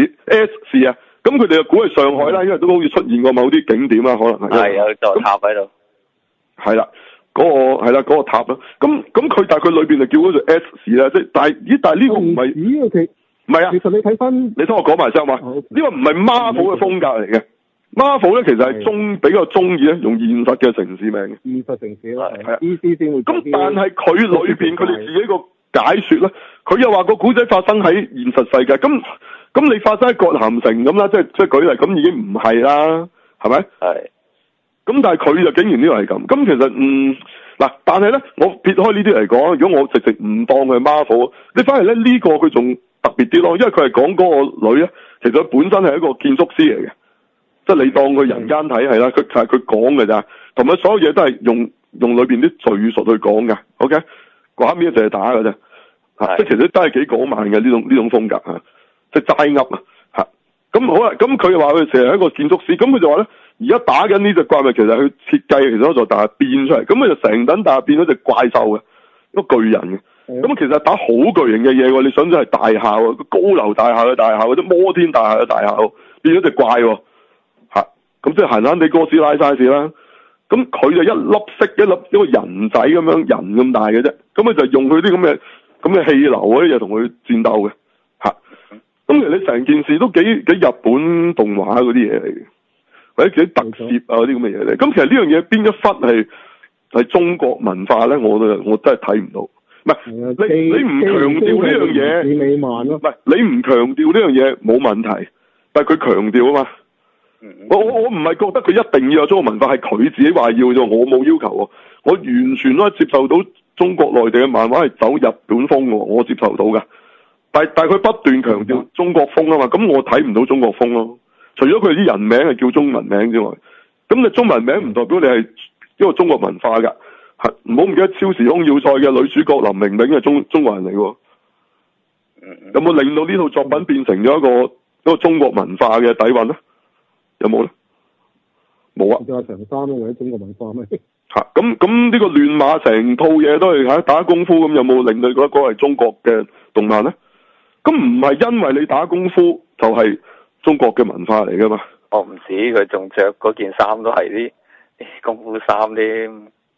S 市啊，咁佢哋就估係上海啦，因為都好似出現過某啲景點啊，可能係有座塔喺度， 係啦。嗰個塔啦，咁佢但係佢裏邊就叫嗰做 S 市啦，即係但係呢個唔係，唔係啊， 其實你睇翻， 你聽我講埋先嘛，呢個唔係 Marvel 嘅風格嚟嘅，Marvel 咧其實係比較中意咧用現實嘅城市名嘅， 現實城市啦， 係啊 ，DC 先會。咁但係佢裏邊佢哋自己個解說咧，佢又話個古仔發生喺現實世界，咁你發生喺葛咸城咁啦，即係舉例，咁已經唔係啦，係咪？係。咁但係佢就竟然呢個係咁，咁其實嗱，但係咧，我撇開呢啲嚟講，如果我直唔當佢 Marvel，你反而咧呢個佢仲特別啲咯，因為佢係講嗰個女咧，其實佢本身係一個建築師嚟嘅，即係你當佢人間睇係啦，佢係佢講嘅咋，同埋所有嘢都係用裏邊啲敘述去講嘅 ，OK， 畫面就係打嘅啫，即係其實都係幾講慢嘅呢種風格嚇，即係齋噏啊嚇，咁好啦，咁佢又話佢成日係一個建築師，咁佢就話咧。而家打緊呢隻怪物，其實佢設計其實嗰座大廈變出嚟，咁佢就成等大廈變咗隻怪獸嘅，一個巨人嘅。咁其實打好巨型嘅嘢喎，你想想係大廈喎，高樓大廈嘅大廈，或者摩天大廈嘅大廈，變咗隻怪喎，咁即係閒閒地哥斯拉 size 啦。咁佢就一粒色一個人仔咁樣，人咁大嘅啫。咁佢就用佢啲咁嘅氣流嗰啲嘢同佢戰鬥嘅，咁其實你成件事都幾日本動畫嗰啲嘢嚟嘅。或者幾特攝啊嗰啲咁嘅嘢咧，咁其實呢樣嘢邊一忽係中國文化咧？我真係睇唔到。唔係你唔強調呢樣嘢，唔係你唔強調呢樣嘢冇問題，但係佢強調啊嘛。我唔係覺得佢一定要有中國文化，係佢自己話要啫，我冇要求喎。我完全都係接受到中國內地嘅漫畫係走日本風喎，我接受到㗎。但係佢不斷強調中國風啊嘛，咁我睇唔到中國風咯。除咗佢啲人名係叫中文名之外，咁你中文名唔代表你係一個中國文化㗎，唔好唔記得超時空要塞嘅女主角林明明係中國人嚟喎。有冇令到呢套作品變成咗一個中國文化嘅底蘊咧？有冇咧？冇啊！就長衫或者中國文化咩？咁呢個亂馬成套嘢都係打功夫，咁有冇令到你覺得嗰個係中國嘅動漫咧？咁唔係因為你打功夫就係中國嘅文化嚟噶嘛？ 我唔止，佢仲着嗰件衫都係啲功夫衫添。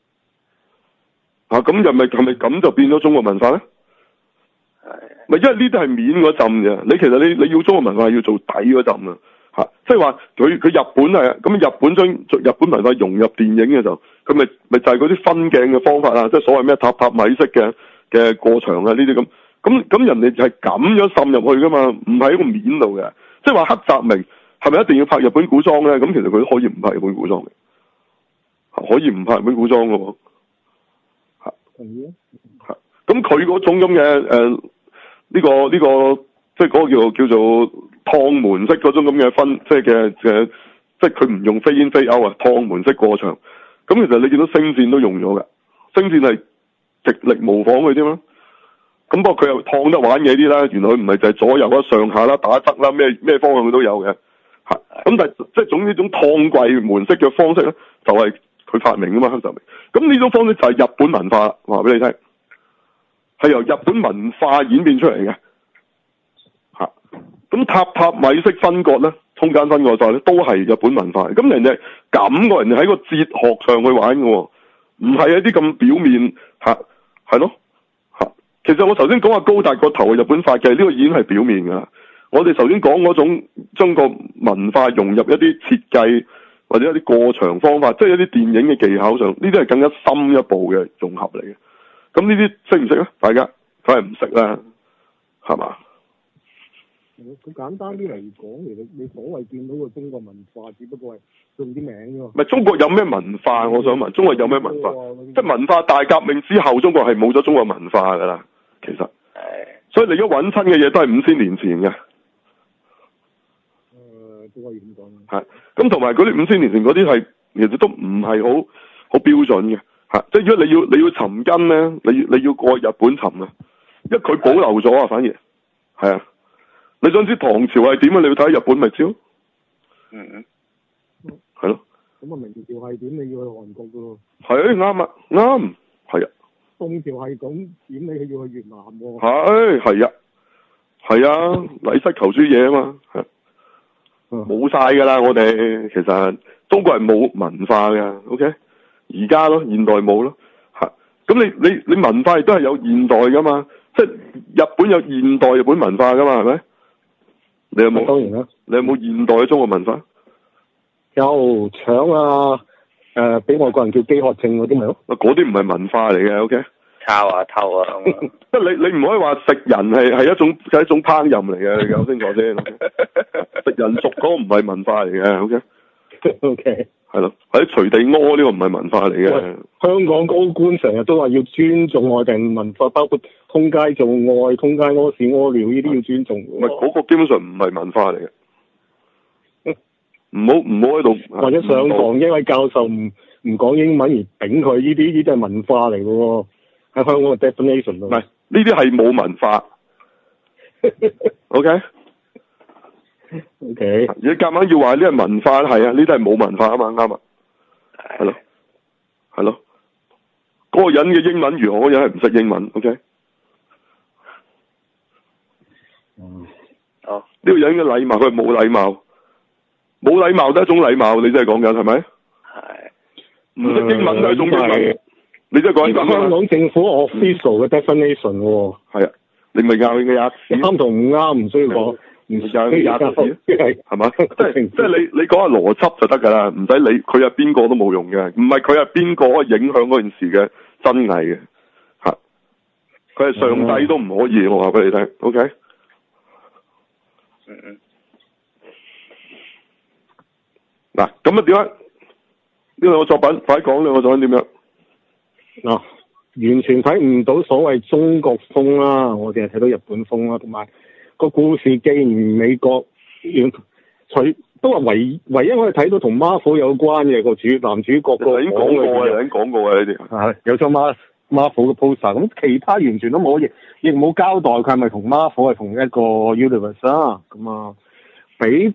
咁係咪咁就變咗中國文化咧？係。咪因為呢啲係面嗰陣嘅，你其實你要中國文化係要做底嗰陣啊，即係話佢日本係咁，日本將日本文化融入電影嘅時候，佢咪就係嗰啲分鏡嘅方法啊，即係所謂咩塔塔米式嘅過場啊呢啲咁人哋就係咁樣滲入去噶嘛，唔係喺個面度嘅。即係話黑澤明係咪一定要拍日本古裝咧？咁其實佢都可以唔拍日本古裝嘅，可以唔拍日本古裝嘅喎。咁佢嗰種咁嘅呢個即係嗰個叫做趟門式嗰種咁嘅分，即係即係佢唔用飛煙飛歐啊，趟門式過場。咁其實你見到星戰都用咗嘅，星戰係極力模仿佢添啦。咁不過佢又燙得玩嘢啲啦，原來佢唔係就係左右啦、上下啦、打側啦，咩方向佢都有嘅。咁但係即係總之呢種燙櫃門式嘅方式咧，就係佢發明噶嘛，黑澤明。咁呢種方式就係日本文化，話俾你聽，係由日本文化演變出嚟嘅。咁塔塔米式分割咧，空間分割晒咧，都係日本文化。咁人哋咁個人哋喺個哲學上去玩嘅，唔係一啲咁表面係咯。其實我頭先講話高達個頭係日本發嘅，呢個已經係表面㗎。我哋頭先講嗰種將個文化融入一啲設計或者一啲過場方法，即係一啲電影嘅技巧上，呢啲係更加深一步嘅融合嚟嘅。咁呢啲識唔識啊？大家梗係唔識啦，係嘛？ 咁簡單啲嚟講，其實你所謂見到嘅中國文化，只不過係用啲名啫嘛。 唔係中國有咩文化？我想問，中國有咩文化？即係文化大革命之後，中國係冇咗中國文化㗎啦。其實，所以你而家揾親嘅嘢都係5000年前嘅。 都可以咁講。 係，咁同埋嗰啲5000年前嗰啲係，其實都唔係好標準嘅。係，即係如果你要尋根咧，你要過日本尋啊，因為佢保留咗啊，反而係啊。你想知唐朝係點啊？你要睇日本咪知咯。係咯。 咁啊，明朝係點？你要去韓國噶喎。 係啱啊，啱，係啊。 宋朝係咁點？你要去越南喎。 係啊，係啊，禮失求諸野啊嘛，係。冇晒噶啦，我哋其實中國係冇文化嘅 ，OK？而家咯，現代冇咯，吓。咁你文化亦都係有現代噶嘛？即係日本有現代日本文化噶嘛？係咪？你有冇？ 當然啦。 你有冇現代嘅中國文化？ 有搶啊！俾外國人叫飢渴症嗰啲咪咯？ 嗰啲唔係文化嚟嘅 ，OK？ 抄啊偷啊咁啊！ 即係你唔可以話食人係一種烹飪嚟嘅，你搞清楚先。食人族嗰個唔係文化嚟嘅 ，OK？OK。係咯，喺隨地屙呢個唔係文化嚟嘅。 香港高官成日都話要尊重外地文化，包括通街做愛、通街屙屎屙尿呢啲要尊重。 唔係嗰個基本上唔係文化嚟嘅。唔好喺度。 或者上堂因為教授唔講英文而頂佢，呢啲係文化嚟嘅喎。喺香港嘅 definition 度。唔係， 呢啲係冇文化。OK。 OK。 你夾硬要話呢係文化，係啊，呢啲係冇文化啊嘛，啱啊。係咯。係咯。嗰個人嘅英文如何？嗰個人係唔識英文。OK。 好。 呢個人嘅禮貌，佢係冇禮貌。冇禮貌都係一種禮貌，你真係講緊係咪？係。唔識英文都係一種英文。你真係講緊香港政府 official 嘅 definition 喎。 係啊，你咪拗佢嘅啱同唔啱，唔需要講，唔需要係嘛？即係你講下邏輯就得㗎啦，唔使理佢係邊個都冇用嘅，唔係佢係邊個影響嗰件事嘅真偽嘅嚇。佢係上帝都唔可以，我話俾你聽 ，OK？嗱，咁啊點啊？呢兩個作品，快講兩個作品點樣？ 完全睇唔到所謂中國風啦，我淨係睇到日本風啦，同埋個故事既然美國，都話唯一我哋睇到同 Marvel 有關嘅個男主角個， 已經講過嘅，已經講過嘅呢啲。 係有張 Marvel 嘅 poster， 咁其他完全都冇，亦冇交代佢係咪同 Marvel 係同一個 universe 啊？咁啊，俾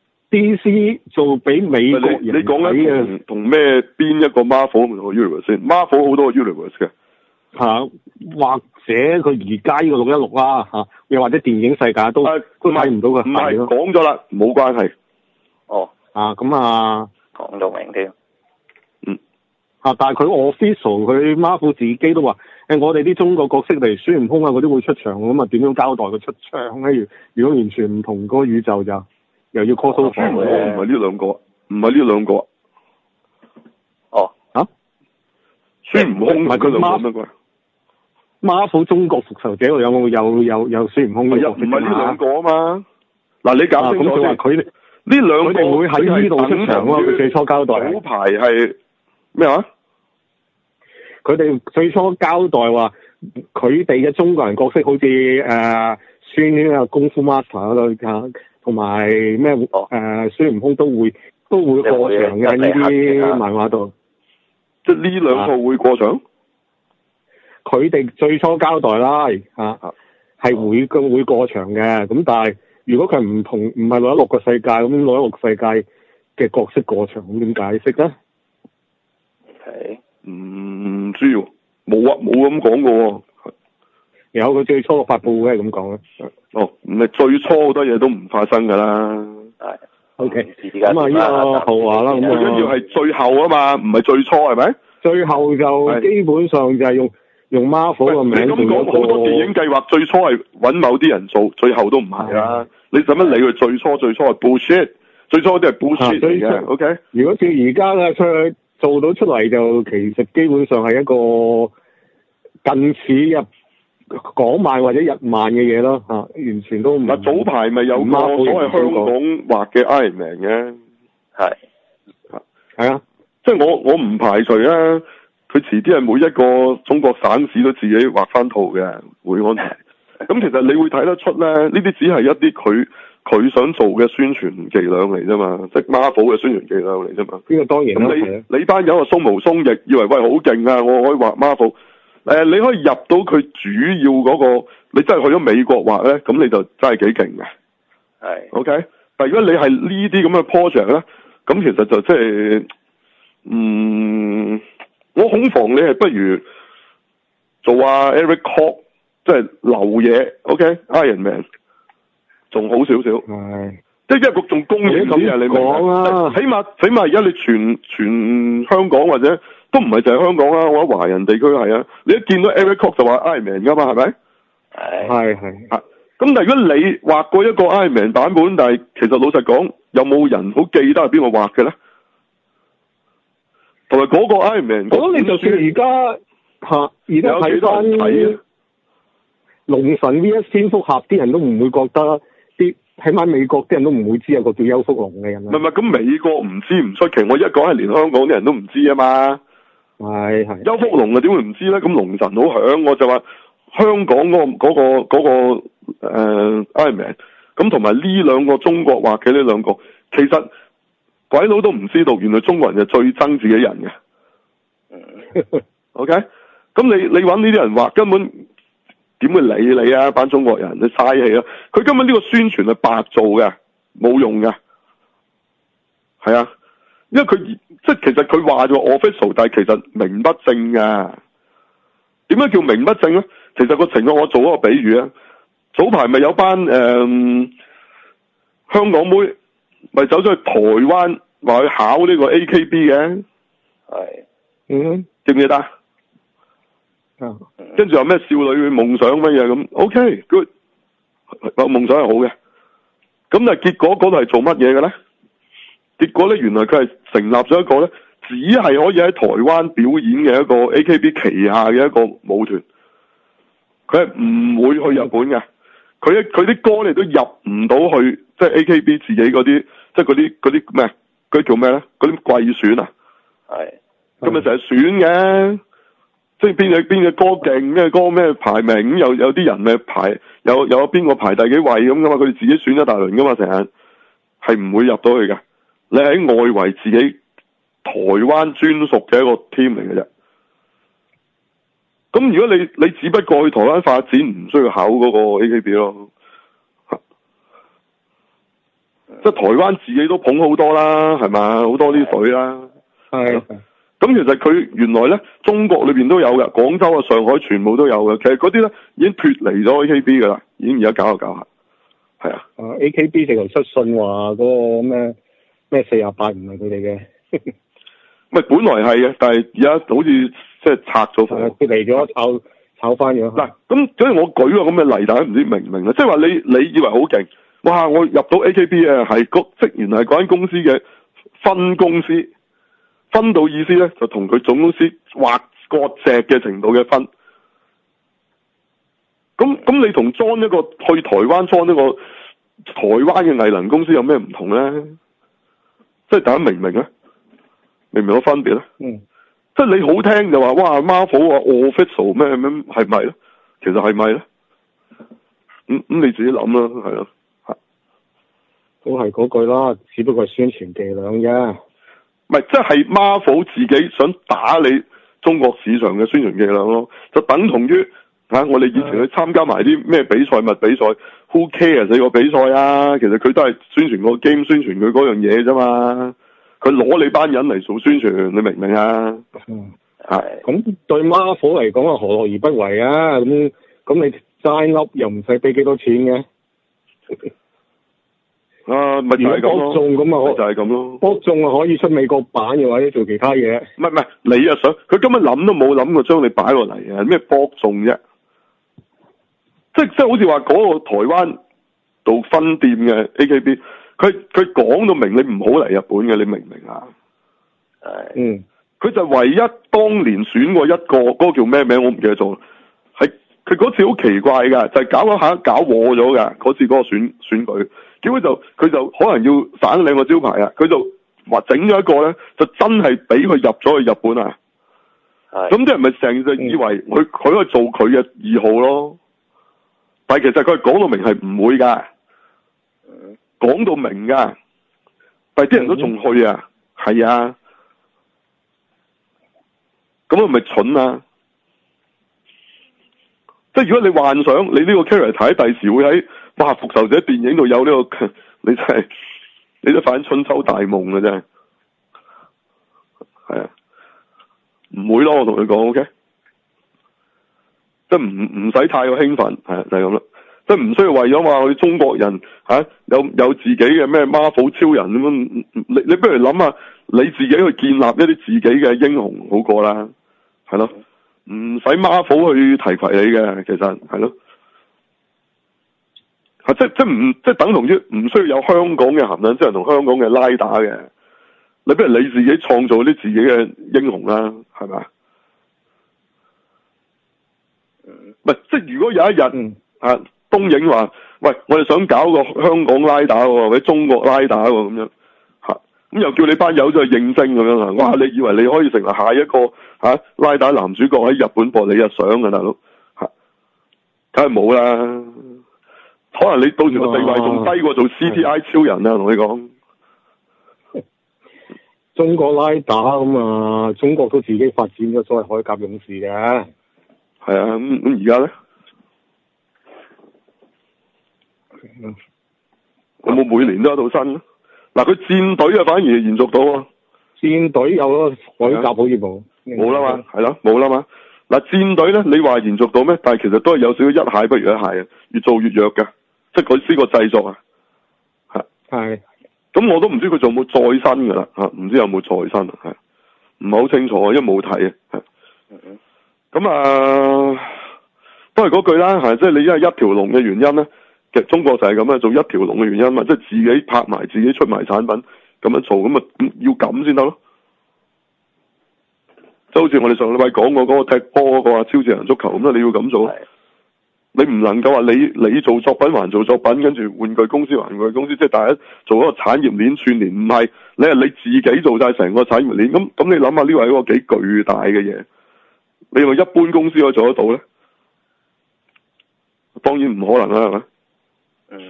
DC 做俾美國人睇嘅。你講緊同咩邊一個 Marvel 唔同個 universe 先 ？Marvel 好多個 universe 嘅。 或者佢而家呢個616啦，又或者電影世界都睇唔到佢。唔係講咗啦，冇關係。 哦。 咁啊。 講到明添。 但係佢 official， 佢 Marvel 自己都話，我哋啲中國角色嚟孫悟空啊嗰啲會出場，咁啊點樣交代佢出場咧？如果完全唔同嗰個宇宙就又要 call 蘇房咧？ 唔係呢兩個，唔係呢兩個。 哦。 孫悟空唔係佢兩個咩？ Marvel 中國復仇者有冇有孫悟空呢個角色？唔係呢兩個啊嘛。嗱，你搞清楚先。 佢哋呢兩個會喺呢度出場啊！佢最初交代。 好牌係咩話？ 佢哋最初交代話，佢哋嘅中國人角色好似孫呢個功夫 master 嗰度同埋咩孫悟空都會過場嘅呢啲漫畫度。 即係呢兩個會過場？ 佢哋最初交代啦，係會過場嘅。咁但係如果佢唔係616個世界，咁616個世界嘅角色過場，咁點解釋咧？ 係唔知喎，冇咁講過喎。 有佢最初嘅發佈會係咁講嘅。 唔係最初好多嘢都唔發生㗎啦。 係。 OK。咁啊，呢個後話啦。咁最緊要係最後啊嘛，唔係最初係咪？ 最後就基本上就係用 Marvel 個名。你咁講好多電影計劃最初係揾某啲人做，最後都唔係啦。你使乜理佢最初係 bullshit， 最初啲係 bullshit 嚟嘅。OK。如果照而家嘅出去做到出嚟，就其實基本上係一個近似港漫或者日漫嘅嘢咯，完全都唔。 嗱，早排咪有個所謂香港畫嘅 Iron Man 嘅，係啊，即係我唔排除啊，佢遲啲係每一個中國省市都自己畫翻套嘅，會安排。咁其實你會睇得出咧，呢啲只係一啲佢想做嘅宣傳伎倆嚟啫嘛，即係 Marvel 嘅宣傳伎倆嚟啫嘛。 呢個當然啦。 咁你班友啊鬆毛鬆翼，以為喂好勁啊，我可以畫 Marvel。你可以入到佢主要嗰個，你真係去咗美國畫咧，咁你就真係幾勁嘅。係。OK， 但如果你係呢啲咁嘅 project 咧，咁其實就即係，我恐防你係不如做Eric Kwok，即係流嘢 ，OK，Iron Man， 仲好少少。係。即係因為佢仲公認啲啊，你講啊，起碼而家你全香港或者都唔係淨係香港啦，我覺得華人地區係啊，你一見到 Eric Kwok 就話 Iron Man 噶嘛，係咪？係。咁但係如果你畫過一個 Iron Man 版本，但係其實老實講，有冇人好記得係邊個畫嘅咧？同埋嗰個 Iron Man， 我覺得你就算而家睇翻龍神 VS 蝙蝠俠，啲人都唔會覺得起碼美國啲人都唔會知有個叫邱福龍嘅人。唔係，咁美國唔知唔出奇，我一講係連香港啲人都唔知啊嘛。係。邱福龍啊，點會唔知咧？咁龍神好響，我就話香港嗰個Iron Man，咁同埋呢兩個中國畫嘅呢兩個，其實鬼佬都唔知道，原來中國人就最憎自己人嘅。OK， 咁你搵呢啲人畫根本。點會理你啊？班中國人，你嘥氣啊！佢根本呢個宣傳係白做嘅，冇用嘅。係啊，因為佢即係其實佢話咗 official， 但係其實名不正㗎。點解叫名不正咧？其實個情況我做一個比喻啊。早排咪有班香港妹咪走咗去台灣話去考呢個 AKB 嘅。係。記唔記得？跟住有咩少女夢想乜嘢咁 ，OK good， 夢想係好嘅。咁但係結果嗰度係做乜嘢嘅咧？結果咧，原來佢係成立咗一個咧，只係可以喺台灣表演嘅一個 AKB 旗下嘅一個舞團。佢係唔會去日本嘅。佢啲歌你都入唔到去，即係 AKB 自己嗰啲，即係嗰啲咩？嗰啲叫咩咧？嗰啲季選啊。係。咁咪成日選嘅。即係邊嘅歌勁，咩歌咩排名，有啲人咪排有邊個排第幾位咁噶嘛？佢哋自己選一大輪噶嘛，成日係唔會入到去嘅。你喺外圍自己台灣專屬嘅一個 team 嚟嘅啫。咁如果你只不過去台灣發展，唔需要考嗰個 AKB 咯。即係台灣自己都捧好多啦，係嘛？好多啲水啦。係。咁其實佢原來咧，中國裏邊都有嘅，廣州啊、上海全部都有嘅。其實嗰啲咧已經脫離咗 AKB 噶啦，已經而家搞下，係啊。AKB 直頭出信話嗰個咩48唔係佢哋嘅，咪本來係嘅，但係而家好似即係拆咗，脫離咗炒翻咗。嗱，咁所以我舉個咁嘅例，大家唔知明唔明啊？即係話你以為好勁，哇！我入到 AKB 啊，係即原來係嗰間公司嘅分公司。分到意思咧，就同佢總公司劃割席嘅程度嘅分。咁你同裝一個去台灣裝一個台灣嘅藝能公司有咩唔同咧？即係大家明唔明咧？明唔明個分別咧？即係你好聽就話哇 Marvel 啊 official 咩係咪咧？其實係咪咧？咁你自己諗啦，係咯，都係嗰句啦，只不過係宣傳伎倆啫。唔係，即係 Marvel 自己想打你中國市場嘅宣傳伎倆咯，就等同於我哋以前去參加埋啲咩比賽物比賽 ，Who cares 你個比賽啊？其實佢都係宣傳個 game，宣傳佢嗰樣嘢啫嘛。佢攞你班人嚟做宣傳，你明唔明啊？咁對 Marvel 嚟講啊，何樂而不為啊？咁你齋噏又唔使俾幾多錢嘅。咪就係咁咯，博中咁啊，就係咁咯。博中啊，可以出美國版嘅，或者做其他嘢。唔係，你啊想，佢根本諗都冇諗過將你擺落嚟啊！咩博中啫？即係好似話嗰個台灣度分店嘅 AKB，佢講到明你唔好嚟日本嘅，你明唔明啊？佢就唯一當年選過一個，嗰個叫咩名我唔記得咗，係佢嗰次好奇怪㗎，就係搞一下搞禍咗㗎。嗰次嗰個選舉，結果佢就可能要省兩個招牌啊，佢就話整咗一個咧，就真係俾佢入咗去日本啊。咁啲人咪成日以為佢可以做佢嘅2號咯，但係其實佢係講到明係唔會㗎，講到明㗎，但係啲人都仲去啊，係啊，咁係咪蠢啊？即係如果你幻想你呢個 character 第時會喺哇復仇者電影度有呢個，你真係你都反春秋大夢嘅真係，係啊。唔會咯，我同你講 ，OK， 即係唔使太過興奮，係就係咁啦，即係唔需要為咗話我哋中國人有自己嘅咩 Marvel 超人咁樣，你不如諗下你自己去建立一啲自己嘅英雄好過啦，係咯，唔使 Marvel 去提攜你嘅，其實係咯，即係等同於唔需要有香港嘅含撚，即係同香港嘅拉打嘅。你不如你自己創造啲自己嘅英雄啦，係咪？唔係，即係如果有一日東映話，喂，我哋想搞個香港拉打喎，或者中國拉打喎，咁樣咁又叫你班友再去應徵咁樣啊？哇！你以為你可以成為下一個拉打男主角喺日本播你日上啊，大佬梗係冇啦。可能你到時個地位仲低過做 CTI 超人啊！同你講。 中國拉打咁啊，中國都自己發展咗所謂海甲勇士嘅， 係啊，咁而家咧有冇每年都有套新咧？嗱，佢戰隊啊反而延續到啊， 戰隊有咯，海甲好似冇啦嘛，係咯，冇啦嘛。嗱，戰隊咧，你話延續到咩？但係其實都係有少少一蟹不如一蟹啊，越做越弱㗎，即係佢呢個製作啊， 係。 咁我都唔知佢仲有冇再生㗎啦，唔知有冇再生啊，係唔係好清楚，因為冇睇啊。咁都係嗰句啦，即係你因為一條龍嘅原因咧，其實中國就係咁啊，做一條龍嘅原因嘛，即係自己拍埋自己出埋產品咁樣做，咁要咁先得咯。即係好似我哋上禮拜講過嗰個踢波嗰個超智能足球咁啦，你要咁做。你唔能夠話你做作品還做作品，跟住玩具公司還玩具公司，即係大家做一個產業鏈串聯，唔係你係你自己做晒成個產業鏈。咁你諗下呢個係一個幾巨大嘅嘢，你話一般公司可以做得到咧？當然唔可能啦，係咪？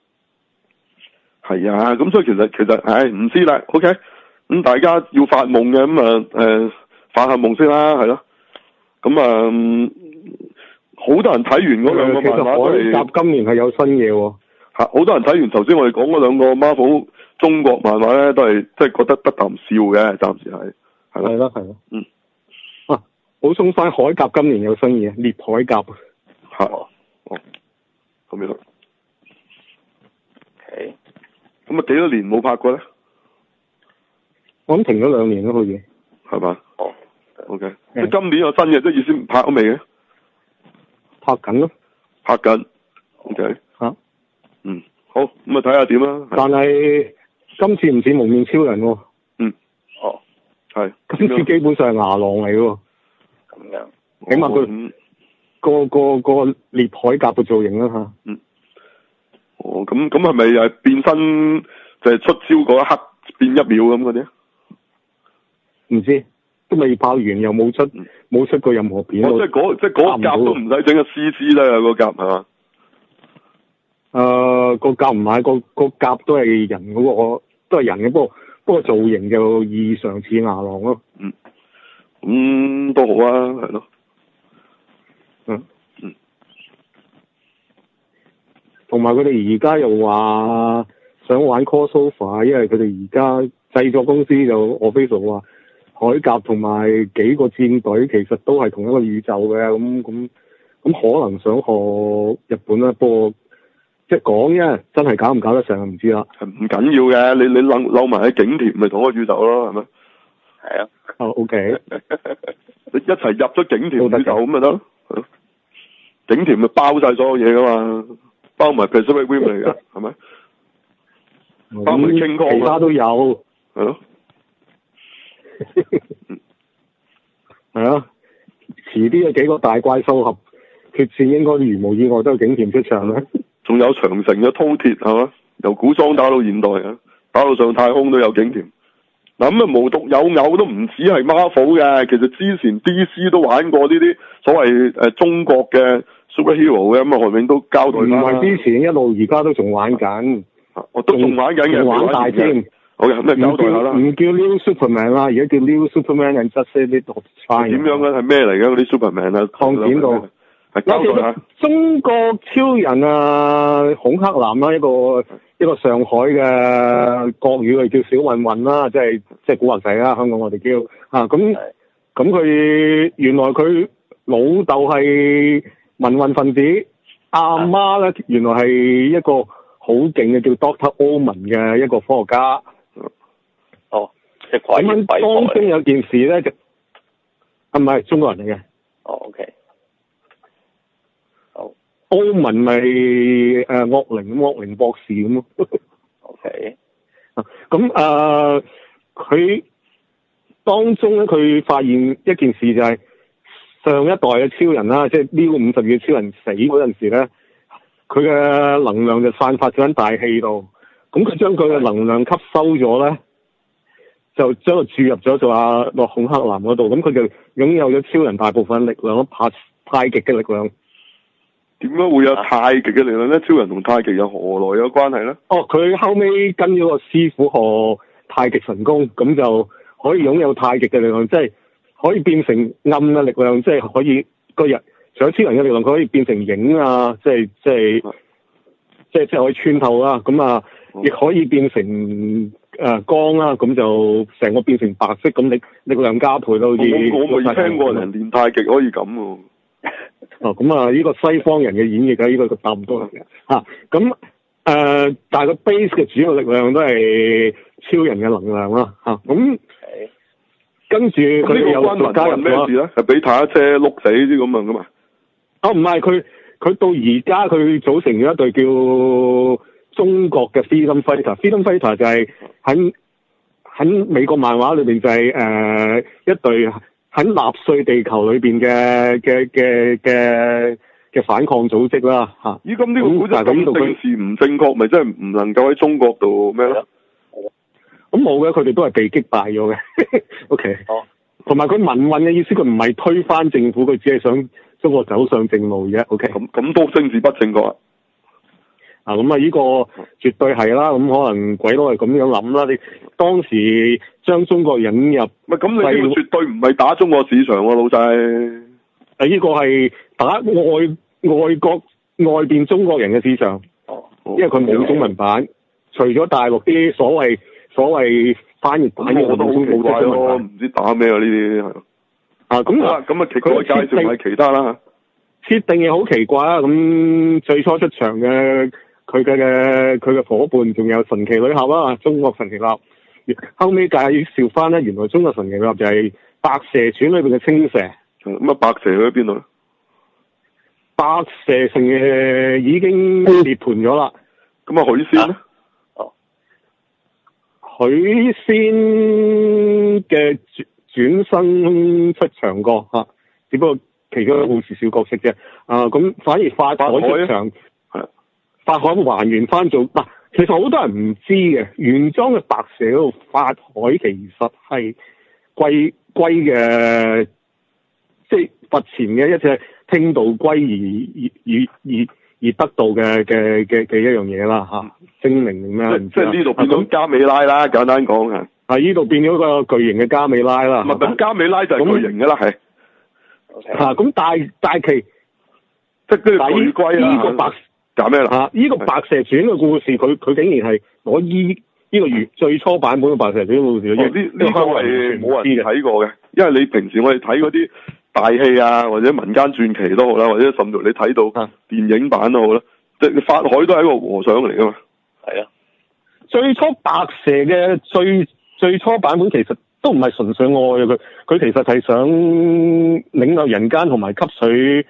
係啊，咁所以其實唔知啦。OK，咁大家要發夢嘅咁發下夢先啦，係咯。咁好多人睇完嗰兩個漫畫都係， 海甲今年係有新嘢喎。 好多人睇完頭先我哋講嗰兩個 Marvel 中國漫畫咧，都係即係覺得得啖笑嘅，暫時係。係啦， 補充翻海甲今年有新嘢，烈海甲。 咁樣。咁啊幾多年冇拍過咧？ 我諗停咗2年咯，好似。 係嘛？OK。即今年有新嘢，即係意思拍咗未嘅？ 拍緊咯， 拍緊 ，OK， 好， 咁啊睇下點啦。 但係今次唔似蒙面超人喎。 係。 今次基本上係牙狼嚟喎。 咁樣。 起碼佢個烈海甲嘅造型啦嚇。 咁係咪又係變身就係出招嗰一刻變1秒咁嗰啲？唔知。都未拍完又冇出過任何片。 即係嗰個甲都唔使整個 CG 啦，個甲係嘛？ 個甲唔係個甲都係人嗰個，都係人嘅，不過造型就異常似牙狼咯。 都好啊，係咯。 同埋佢哋而家又話想玩 crossover， 因為佢哋而家製作公司就official話。海甲同埋幾個戰隊其實都係同一個宇宙嘅，咁可能想學日本啦，不過即係講啫，真係搞唔搞得成唔知啦。唔緊要嘅，你扭埋喺景田咪同一個宇宙咯，係咪？ 係啊。 OK。 你一齊入咗景田宇宙咁咪得咯。景田咪包晒所有嘢噶嘛，包埋 Pacific Rim 嚟噶，係咪？包埋 King Kong， 其他都有。 係咯。 係啊，遲啲有幾個大怪獸決戰應該如無意外都有景甜出場啦。 仲有長城嘅饕餮係嘛？由古裝打到現代啊，打到上太空都有景甜。嗱咁啊，無獨有偶都唔止係 Marvel 嘅，其實之前 DC 都玩過呢啲所謂中國嘅 superhero 嘅，咁啊韓永都交代啦。 唔係之前一路而家都仲玩緊， 我都仲玩緊嘅， 玩大添。 好嘅，咁啊交代下啦。 唔叫 New Superman 啦，而家叫 New Superman and Just a Little Fire。點樣嘅係咩嚟嘅嗰啲 Superman 啊？ 擴展到。交代下。中國超人啊，孔克南啦，一個上海嘅國語係叫小混混啦，即係古惑仔啦，香港我哋叫咁佢原來佢老豆係民運分子，阿媽咧原來係一個好勁嘅叫 Dr. Omen 嘅一個科學家。 哦，即係鬼咁當中有件事咧就唔係中國人嚟嘅。 哦 ，OK。 歐文咪岳靈博士咁咯。 OK。 咁佢當中咧，佢發現一件事就係上一代嘅超人啦，即係呢個50嘅超人死嗰陣時咧，佢嘅能量就散發咗喺大氣度。咁佢將佢嘅能量吸收咗咧，就將佢注入咗做落孔克南嗰度。咁佢就擁有咗超人大部分力量，太極嘅力量。 點解會有太極嘅力量咧？超人同太極有何來有關係咧？ 哦，佢後尾跟咗個師傅學太極神功，咁就可以擁有太極嘅力量，即係可以變成暗嘅力量，即係可以個人除咗超人嘅力量，佢可以變成影啊，即係可以穿透啦。咁亦可以變成光啦，咁就成個變成白色，咁力量加倍咯。好似我未聽過人練太極可以咁喎。 咁呢個西方人嘅演繹呢個答唔多嘅咁但係個 base 嘅主要力量都係超人嘅能量啦咁跟住佢有關加入咩事咧？係俾坦克車碌死啲咁樣噶嘛？ 唔係佢到而家佢組成咗一隊叫中國嘅 Freedom Fighter。Freedom Fighter 就係喺美國漫畫裏邊就係一隊喺納粹地球裏邊嘅反抗組織啦咦，咁呢個古仔咁政治唔正確，咪真係唔能夠喺中國度咩咧？ 咁冇嘅，佢哋都係被擊敗咗嘅。OK。同埋佢民運嘅意思，佢唔係推翻政府，佢只係想中國走上正路啫。OK。 咁都政治不正確啊？ 咁呢個絕對係啦。咁可能鬼佬係咁樣諗啦。你當時將中國引入， 咁你呢個絕對唔係打中國市場喎，老細。 呢個係打外國外邊中國人嘅市場。因為佢冇中文版，除咗大陸啲所謂翻譯版嘅， 我都好奇怪咯，唔知打咩啊呢啲係。咁其他介紹係其他啦。 設定又好奇怪啦。咁最初出場嘅佢嘅伙伴仲有神奇女俠啦，中國神奇女俠。後尾介紹翻咧，原來中國神奇女俠就係白蛇傳裏邊嘅青蛇。 咁白蛇去咗邊度咧？ 白蛇成已經涅槃咗啦。 咁許仙咧？ 許仙嘅轉生出場過只不過其中一個故事小角色啫。咁反而法海出場，法海還原翻做其實好多人唔知嘅，原裝嘅白蛇嗰度法海其實係龜嘅，即係佛前嘅一隻聽道龜而得到嘅一樣嘢啦精靈咁樣。 即係呢度變咗加美拉啦，簡單講呢度變咗個巨型嘅加美拉啦。 加美拉就係巨型嘅啦，係。 咁大旗即係巨龜啦。 呢個白搞咩啦？ 呢個白蛇傳嘅故事，佢竟然係攞呢個最初版本嘅白蛇傳嘅故事。呢個係冇人睇過嘅，因為你平時我哋睇嗰啲大戲啊，或者民間傳奇都好啦，或者甚至你睇到電影版都好啦，即係法海都係一個和尚嚟噶嘛。 係啊， 最初白蛇嘅最初版本其實都唔係純粹愛嘅，佢其實係想領略人間同埋吸取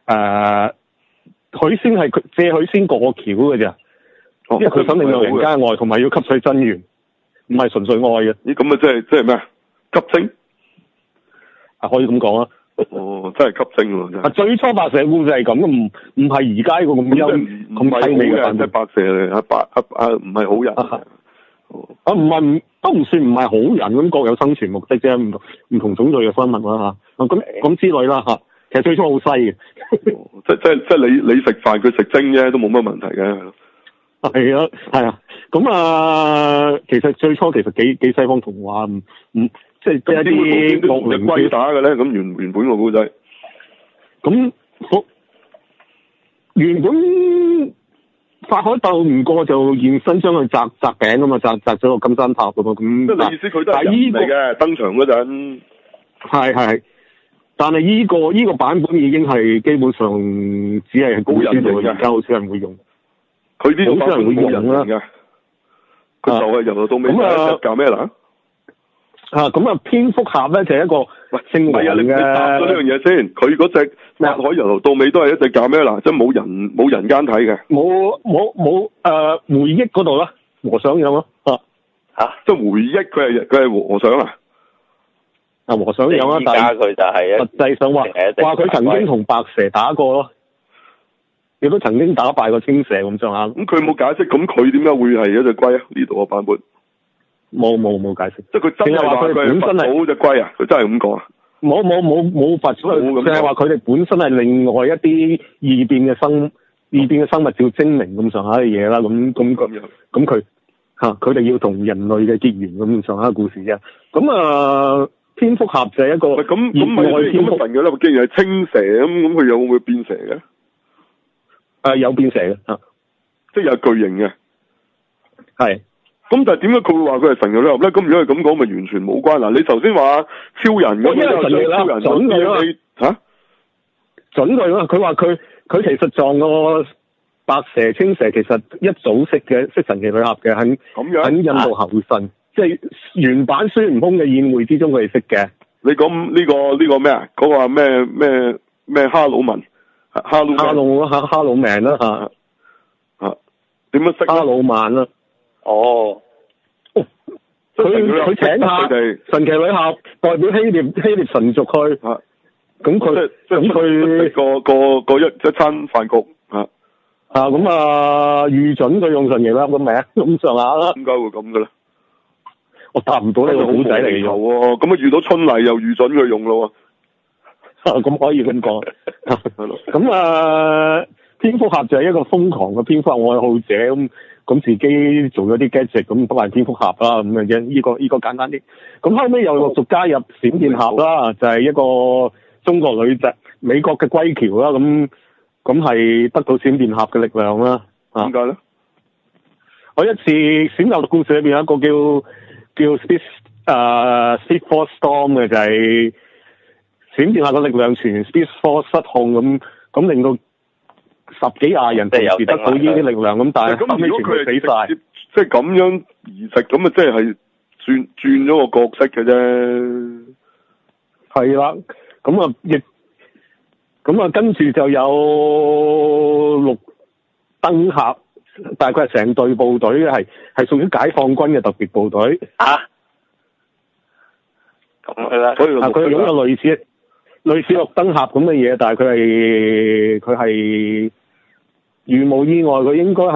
許仙係借許仙過橋嘅啫。因為佢想領略人間愛，同埋要吸取真緣，唔係純粹愛嘅。 咦，咁即係咩？吸精？ 可以咁講啦。 哦，真係吸睛喎，真係。 最初白蛇故事係咁，唔係而家呢個咁優咁凄美嘅版本。即係白蛇嚟，唔係好人。 唔係都唔算唔係好人咁，各有生存目的啫，唔同種類嘅生物啦嚇。咁之類啦嚇。其實最初好西嘅。 即你食飯佢食精啫，都冇乜問題嘅。 係啊。咁其實最初其實幾西方童話即係一啲惡靈龜打嘅咧，咁原本個古仔。 咁原本法海鬥唔過就現身將佢砸餅啊嘛，砸咗個金山塔㗎嘛，咁。 即係你意思佢都係人嚟嘅，登場嗰陣。係。 但係依個版本已經係基本上只係高人嚟嘅，而家好少人會用。 佢呢個版本會用啦。 佢就係由頭到尾係教咩啦？ 蝙蝠俠咧就係一個姓黃嘅。你答咗呢樣嘢先。佢嗰隻法海由頭到尾都係一隻教咩啦？即係冇人間睇嘅。 冇回憶嗰度啦，和尚樣咯。 即係回憶佢係和尚啊？ 和尚樣啊，但係佢就係實際上話佢曾經同白蛇打過咯，亦都曾經打敗過青蛇咁上下。 咁佢冇解釋，咁佢點解會係一隻龜啊？呢度個版本冇解釋， 即係佢真係話佢本身係隻龜啊？佢真係咁講啊？ 冇罰咗佢，淨係話佢哋本身係另外一啲異變嘅生物叫精靈咁上下嘅嘢啦。咁佢哋要同人類嘅結緣咁上下嘅故事啫。咁蝙蝠俠就係一個咁外蝙蝠神嘅啦，既然係青蛇咁佢有會變蛇嘅？ 有變蛇嘅， 即係有巨型嘅。 係。 咁但係點解佢會話佢係神嘅女俠咧？咁如果係咁講，咪完全冇關嗱？你頭先話超人咁， 因為神嘅女俠準佢啊，準佢啊！佢話佢其實撞個白蛇、青蛇，其實一早識神奇女俠嘅，喺印度猴神。即係原版孫悟空嘅宴會之中，佢哋識嘅。 你講呢個咩啊？嗰個咩哈魯文？哈魯曼啦嚇。 點樣識？ 哈魯曼啦。哦。佢請下神奇女俠代表希臘神族去。咁佢個一餐飯局。 預準佢用神奇女俠個名咁上下啦。 點解會咁嘅咧？ 我答唔到呢個古仔嚟嘅喎， 咁遇到春麗又預準佢用咯喎， 咁可以咁講。咁蝙蝠俠就係一個瘋狂嘅蝙蝠俠愛好者，咁自己做咗啲 gadget，咁都係蝙蝠俠啦，咁嘅啫。呢個簡單啲。咁後尾又陸續加入閃電俠啦，就係一個中國女仔，美國嘅歸僑啦，咁係得到閃電俠嘅力量啦。 點解咧？ 我一次閃遊故事裏邊有一個叫 Speed Force Storm 嘅，就係閃電俠嘅力量傳 Speed Force 失控咁令到10幾廿人同時得到呢啲力量咁，但係後尾全部死晒。 即係咁樣移植咁啊，即係轉咗個角色嘅啫。 係啦，咁啊跟住就有綠燈俠。但係佢係成隊部隊嘅，係屬於解放軍嘅特別部隊。 咁嘅啦。 佢擁有類似綠燈俠咁嘅嘢，但係佢係如無意外，佢應該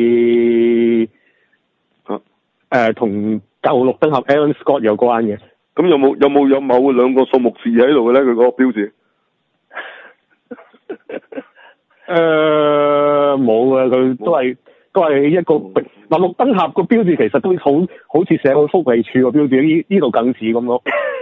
係同舊綠燈俠 Alan Scott 有關嘅。 咁有冇某兩個數目字喺度嘅咧？佢嗰個標誌？ 冇嘅，佢都係一個綠燈俠個標誌，其實都好似社會福利署個標誌，呢度更似咁咯。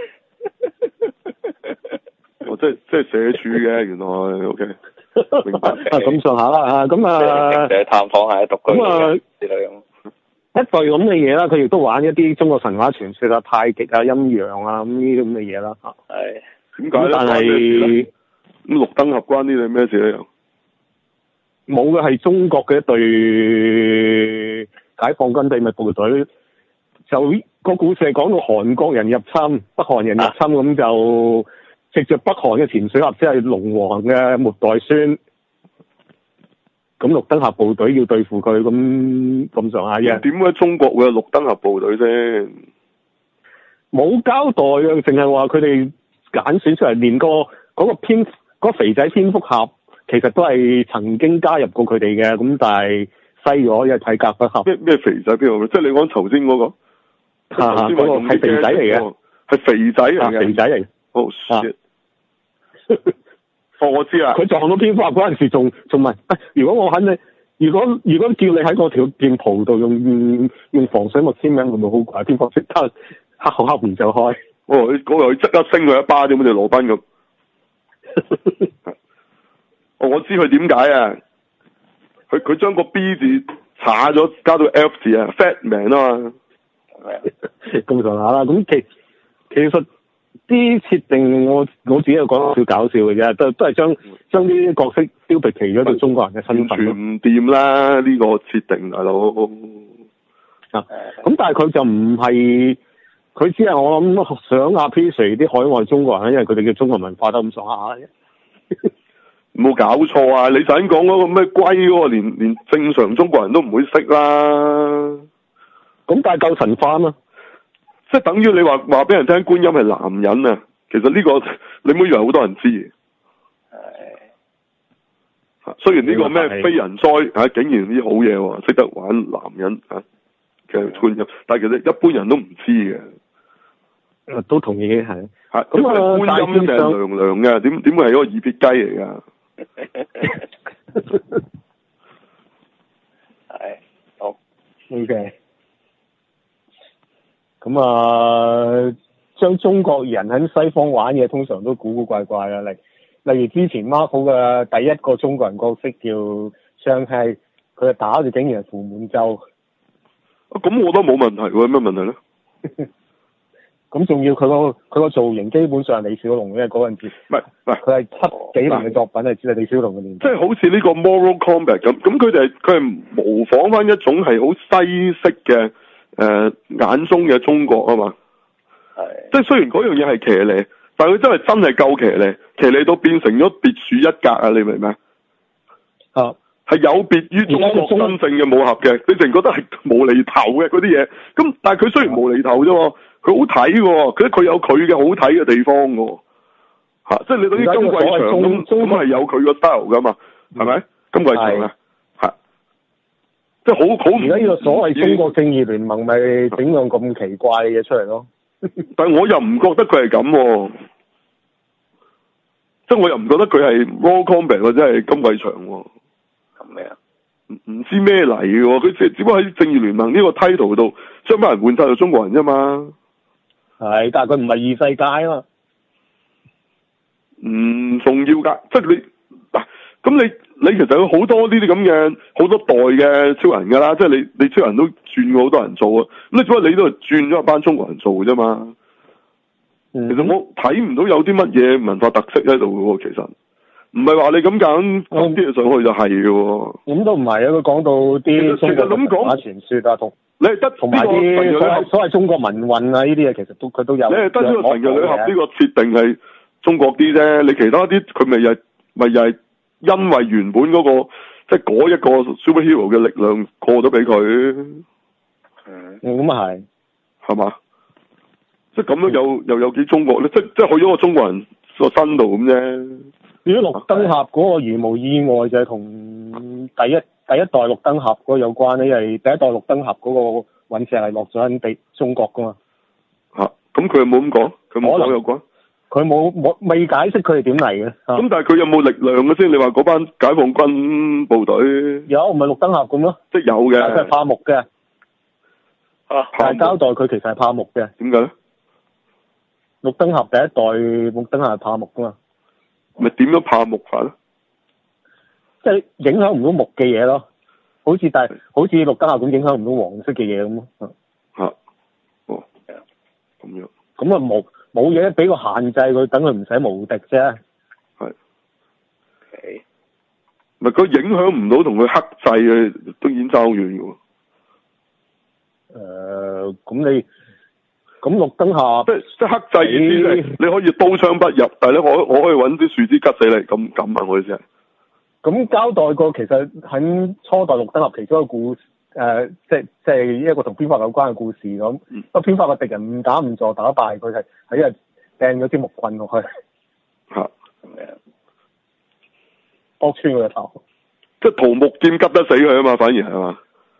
即係社署嘅，原來 OK， 明白。 咁上下啦咁探訪下獨居嘅之類咁。 一隊咁嘅嘢啦，佢亦都玩一啲中國神話傳說啊、太極啊、陰陽啊咁呢啲咁嘅嘢啦。 係。 點解咧？ 但係咁綠燈俠關呢啲咩事咧？ 冇嘅，係中國嘅一隊解放軍秘密部隊，就個故事係講到韓國人入侵，北韓人入侵咁就藉着北韓嘅潛水俠，即係龍王嘅末代孫，咁綠燈俠部隊要對付佢咁上下嘅。 點解中國會有綠燈俠部隊先？冇交代嘅，淨係話佢哋揀選出嚟，連個嗰個肥仔蝙蝠俠其實都係曾經加入過佢哋嘅，咁但係篩咗，因為體格不合。 咩肥仔邊個？即係你講頭先嗰個？ 嗰個係肥仔嚟嘅， 係肥仔嚟嘅。 肥仔嚟。 哦，我知啦。 佢撞到蝙蝠俠嗰陣時仲問，如果我肯定，如果叫你喺嗰條件袍度用防水墨簽名，會唔會好怪？蝙蝠即刻黑唔就開。 佢即刻升佢一巴，點好似羅賓咁。我知佢點解啊？佢將個 B 字查咗，加到 F 字啊 ，Fat Man 啊嘛。 咁上下啦，咁其實啲設定我自己又講少搞笑嘅啫，都係將啲角色雕皮奇咗到中國人嘅身份。完全唔掂啦！呢個設定大佬。咁但係佢就唔係，佢只係我諗想appreciate啲海外中國人，因為佢哋嘅中國文化得咁上下啫。冇搞錯啊！你頭先講嗰個咩龜嗰個，連正常中國人都唔會識啦。咁但係夠神化嘛？即係等於你話俾人聽觀音係男人啊！其實呢個你唔好以為好多人知。係。雖然呢個咩非人哉嚇，竟然啲好嘢喎，識得玩男人嚇嘅觀音，但係其實一般人都唔知嘅。都同意嘅係。係。咁觀音就係娘娘嘅，點會係一個二撇雞嚟㗎？ 係。好。 OK。咁將中國人喺西方玩嘢，通常都古古怪怪啦。例如之前 Marvel 嘅第一個中國人角色叫上氣，佢打住竟然係傅滿洲。咁我都冇問題喎，有咩問題咧？咁仲要佢個造型基本上係李小龍嘅嗰陣時。唔係，佢係70幾年嘅作品係只係李小龍嘅年代。即係好似呢個 Mortal Kombat 咁佢係模仿翻一種係好西式嘅。眼中嘅中國啊嘛，係，即係雖然嗰樣嘢係騎呢，但係佢真係夠騎呢到變成咗別樹一格啊！你明唔明啊？係有別於中國真正嘅武俠嘅，你淨覺得係無厘頭嘅嗰啲嘢，咁但係佢雖然無厘頭啫，佢好睇嘅，佢有佢嘅好睇嘅地方嘅，即係你對於金貴祥咁係有佢個 style 噶嘛，係咪？金貴祥啊！即係好而家呢個所謂中國正義聯盟咪整樣咁奇怪嘅嘢出嚟咯，但係我又唔覺得佢係咁，即係我又唔覺得佢係 Mortal Kombat 或者係金貴祥咁咩啊？唔知咩嚟嘅，佢只不過喺正義聯盟呢個 title 度將班人換晒做中國人啫嘛。係，但係佢唔係異世界啊嘛。唔重要噶，即係你嗱，咁你其實有好多呢啲咁嘅好多代嘅超人噶啦，即係你超人都轉過好多人做啊，咁你只不過你都係轉咗一班中國人做嘅啫嘛。其實我睇唔到有啲乜嘢文化特色喺度嘅喎，其實唔係話你咁揀啲嘢上去就係嘅喎。咁都唔係啊，佢講到啲中國文化傳說啊，你係得同埋啲所謂中國民運啊呢啲嘢，其實佢都有。你係得呢個神奇女俠呢個設定係中國啲啫，你其他啲佢咪又係因為原本嗰個即係嗰一個 superhero 嘅力量過咗俾佢。咁啊係嘛？即係咁樣又有幾中國咧？即係去咗個中國人個身度咁啫。如果綠燈俠嗰個如無意外就係同第一代綠燈俠嗰個有關咧，因為第一代綠燈俠嗰個隕石係落咗喺中國噶嘛。咁佢又冇咁講，佢冇講有關。佢冇未解釋佢係點嚟嘅。咁但係佢有冇力量嘅先？你話嗰班解放軍部隊有，唔係綠燈俠咁咯？即係有嘅。佢係怕木嘅。但係交代佢其實係怕木嘅。點解咧？綠燈俠第一代綠燈俠係怕木噶嘛？咪點樣怕木法咧？即係影響唔到木嘅嘢咯，好似綠燈俠咁影響唔到黃色嘅嘢咁咯。咁樣。咁啊冇嘢俾個限制佢，等佢唔使無敵啫。係。咪佢影響唔到同佢克制嘅，都已經爭好遠嘅喎。咁綠燈俠即係克制意思，你可以刀槍不入，但係咧我可以揾啲樹枝拮死你，咁啊我意思係。咁交代過其實喺初代綠燈俠其中一個故事，即係一個同蝙蝠有關嘅故事咁。個蝙蝠嘅敵人誤打誤撞打敗佢係因為掟咗支木棍落去。 剝穿佢嘅頭。 即係桃木劍急得死佢啊嘛，反而係嘛？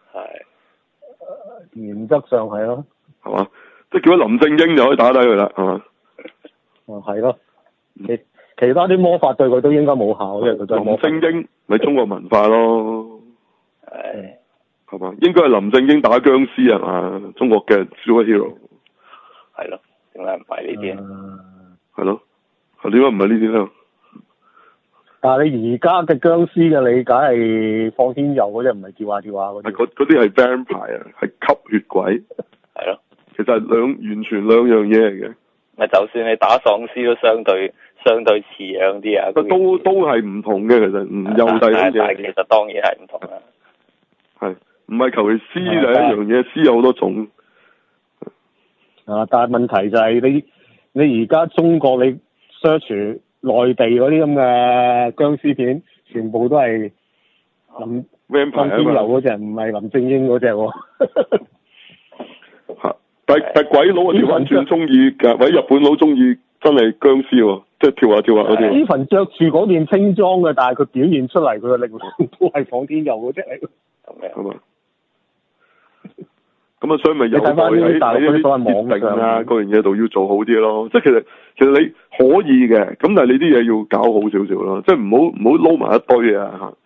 係。原則上係咯。 係嘛？即係叫咗林正英就可以打低佢啦，係嘛？ 係咯。其他啲魔法對佢都應該冇效，因為佢都係魔法。 林正英咪中國文化咯。係嘛？應該係林正英打僵屍係嘛？中國嘅 superhero。 係咯，點解唔係呢啲？ 係咯，點解唔係呢啲咧？ 但係你而家嘅僵屍嘅理解係放天佑嗰隻，唔係跳下嗰啲。 嗰啲係 vampire 啊，係吸血鬼。 係咯。 其實係完全兩樣嘢嚟嘅。 咪就算你打喪屍都相對似樣啲啊。 都係唔同嘅，其實唔幼細嘅。 但係其實當然係唔同啦。 係，唔係求其屍就係一樣嘢，屍有好多種。 但係問題就係你而家中國你 search 內地嗰啲咁嘅僵屍片，全部都係林放天佑嗰隻，唔係林正英嗰隻喎。 但鬼佬調翻轉中意㗎，或者日本佬中意真係僵屍喎，即係跳下嗰啲。呢份着住嗰件清裝嘅，但係佢表現出嚟佢嘅力量都係放天佑嗰隻嚟。係嘛？咁啊，所以咪有待喺啲設定啊嗰樣嘢度要做好啲咯。即係其實你可以嘅，咁但係你啲嘢要搞好少少咯。即係唔好撈埋一堆啊嚇。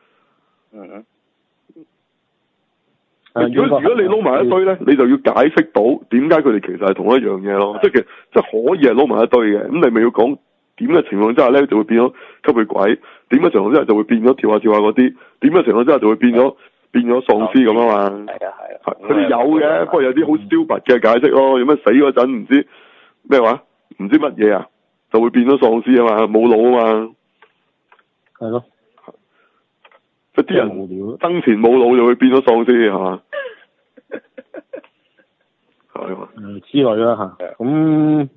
如果你撈埋一堆咧，你就要解釋到點解佢哋其實係同一樣嘢咯。即係可以係撈埋一堆嘅，咁你咪要講點嘅情況之下咧，就會變咗吸血鬼；點嘅情況之下就會變咗跳下嗰啲；點嘅情況之下就會變咗喪屍咁啊嘛。係佢哋有嘅，不過有啲好stupid嘅解釋咯。有咩死嗰陣唔知咩話，唔知乜嘢啊，就會變咗喪屍啊嘛，冇腦啊嘛。 係咯。 即係啲人生前冇腦就會變咗喪屍係嘛？係嘛？ 之類啦嚇。咁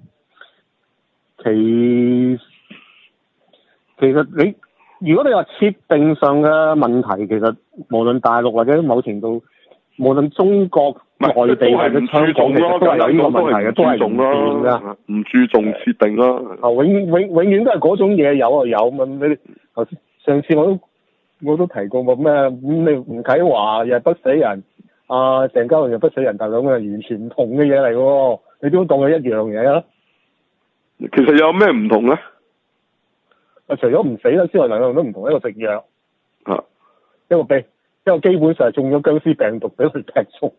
其實如果你話設定上嘅問題，其實無論大陸或者某程度，無論中國內地或者香港，其實都係有呢個問題嘅，都係唔變㗎， 唔注重設定啦。 永遠都係嗰種嘢有就有咁。你頭先上次我都提過咩？你吳啟華又不死人，鄭嘉穎又不死人，但係兩個係完全唔同嘅嘢嚟喎。你點當佢一樣嘢啊？ 其實有咩唔同咧？ 除咗唔死啦之外，兩樣都唔同。一個食藥，一個基本上係中咗僵屍病毒俾佢劈中。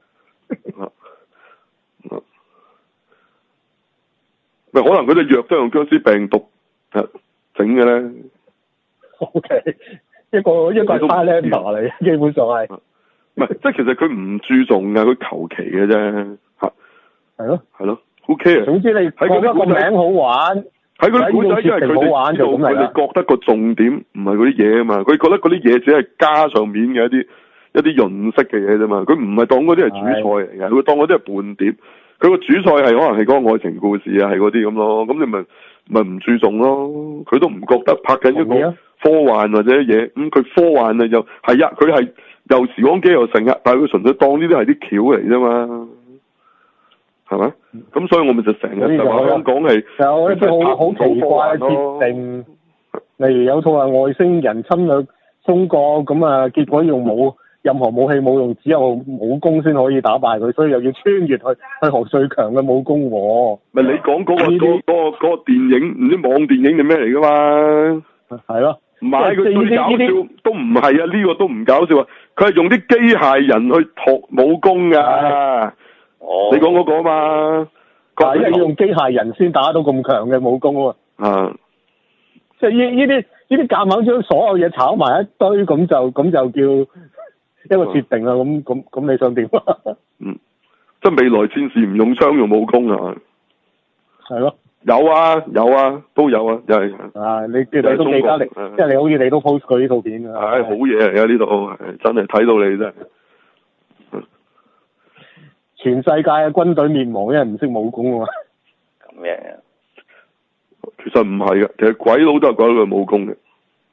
可能嗰隻藥都用僵屍病毒整嘅咧。 OK， 一個係 Highlander 嚟，基本上係。 唔係，即係其實佢唔注重㗎，佢求其嘅啫。係咯。OK 啊。 總之你覺得個名好玩。 喺嗰啲古仔，因為佢哋覺得個重點唔係嗰啲嘢啊嘛，佢覺得嗰啲嘢只係加上面嘅一啲潤色嘅嘢啫嘛，佢唔係當嗰啲係主菜嚟嘅，佢當嗰啲係伴碟。佢個主菜係可能係嗰個愛情故事啊，係嗰啲咁咯，咁你咪唔注重咯，佢都唔覺得拍緊一個科幻或者嘢，咁佢科幻啊又係啊，佢係又時光機又成啊，但係佢純粹當呢啲係啲橋嚟啫嘛。係咪？咁所以我咪就成日就話香港係有一啲好奇怪嘅設定，例如有套係外星人侵略中國，咁啊結果用任何武器冇用，只有武功先可以打敗佢，所以又要穿越去學最強嘅武功喎。 咪你講嗰個電影唔知網電影定咩嚟噶嘛？ 係咯， 唔係佢最搞笑都唔係啊！呢個都唔搞笑啊！佢係用啲機械人去學武功噶。你講嗰個嘛？ 係因為要用機械人先打到咁強嘅武功啊！即係呢啲夾硬將所有嘢炒埋一堆，咁就叫一個設定啦。咁你想點啊？ 即係未來戰士唔用槍用武功啊？ 係咯。 有啊，都有啊，又係。 你都記得即係你好似你都 post 過呢套片㗎。 好嘢嚟啊！呢度真係睇到你真係。 全世界嘅軍隊滅亡，因為唔識武功啊嘛。 咁樣啊？ 其實唔係嘅，其實鬼佬都係鬼佬嘅武功嘅。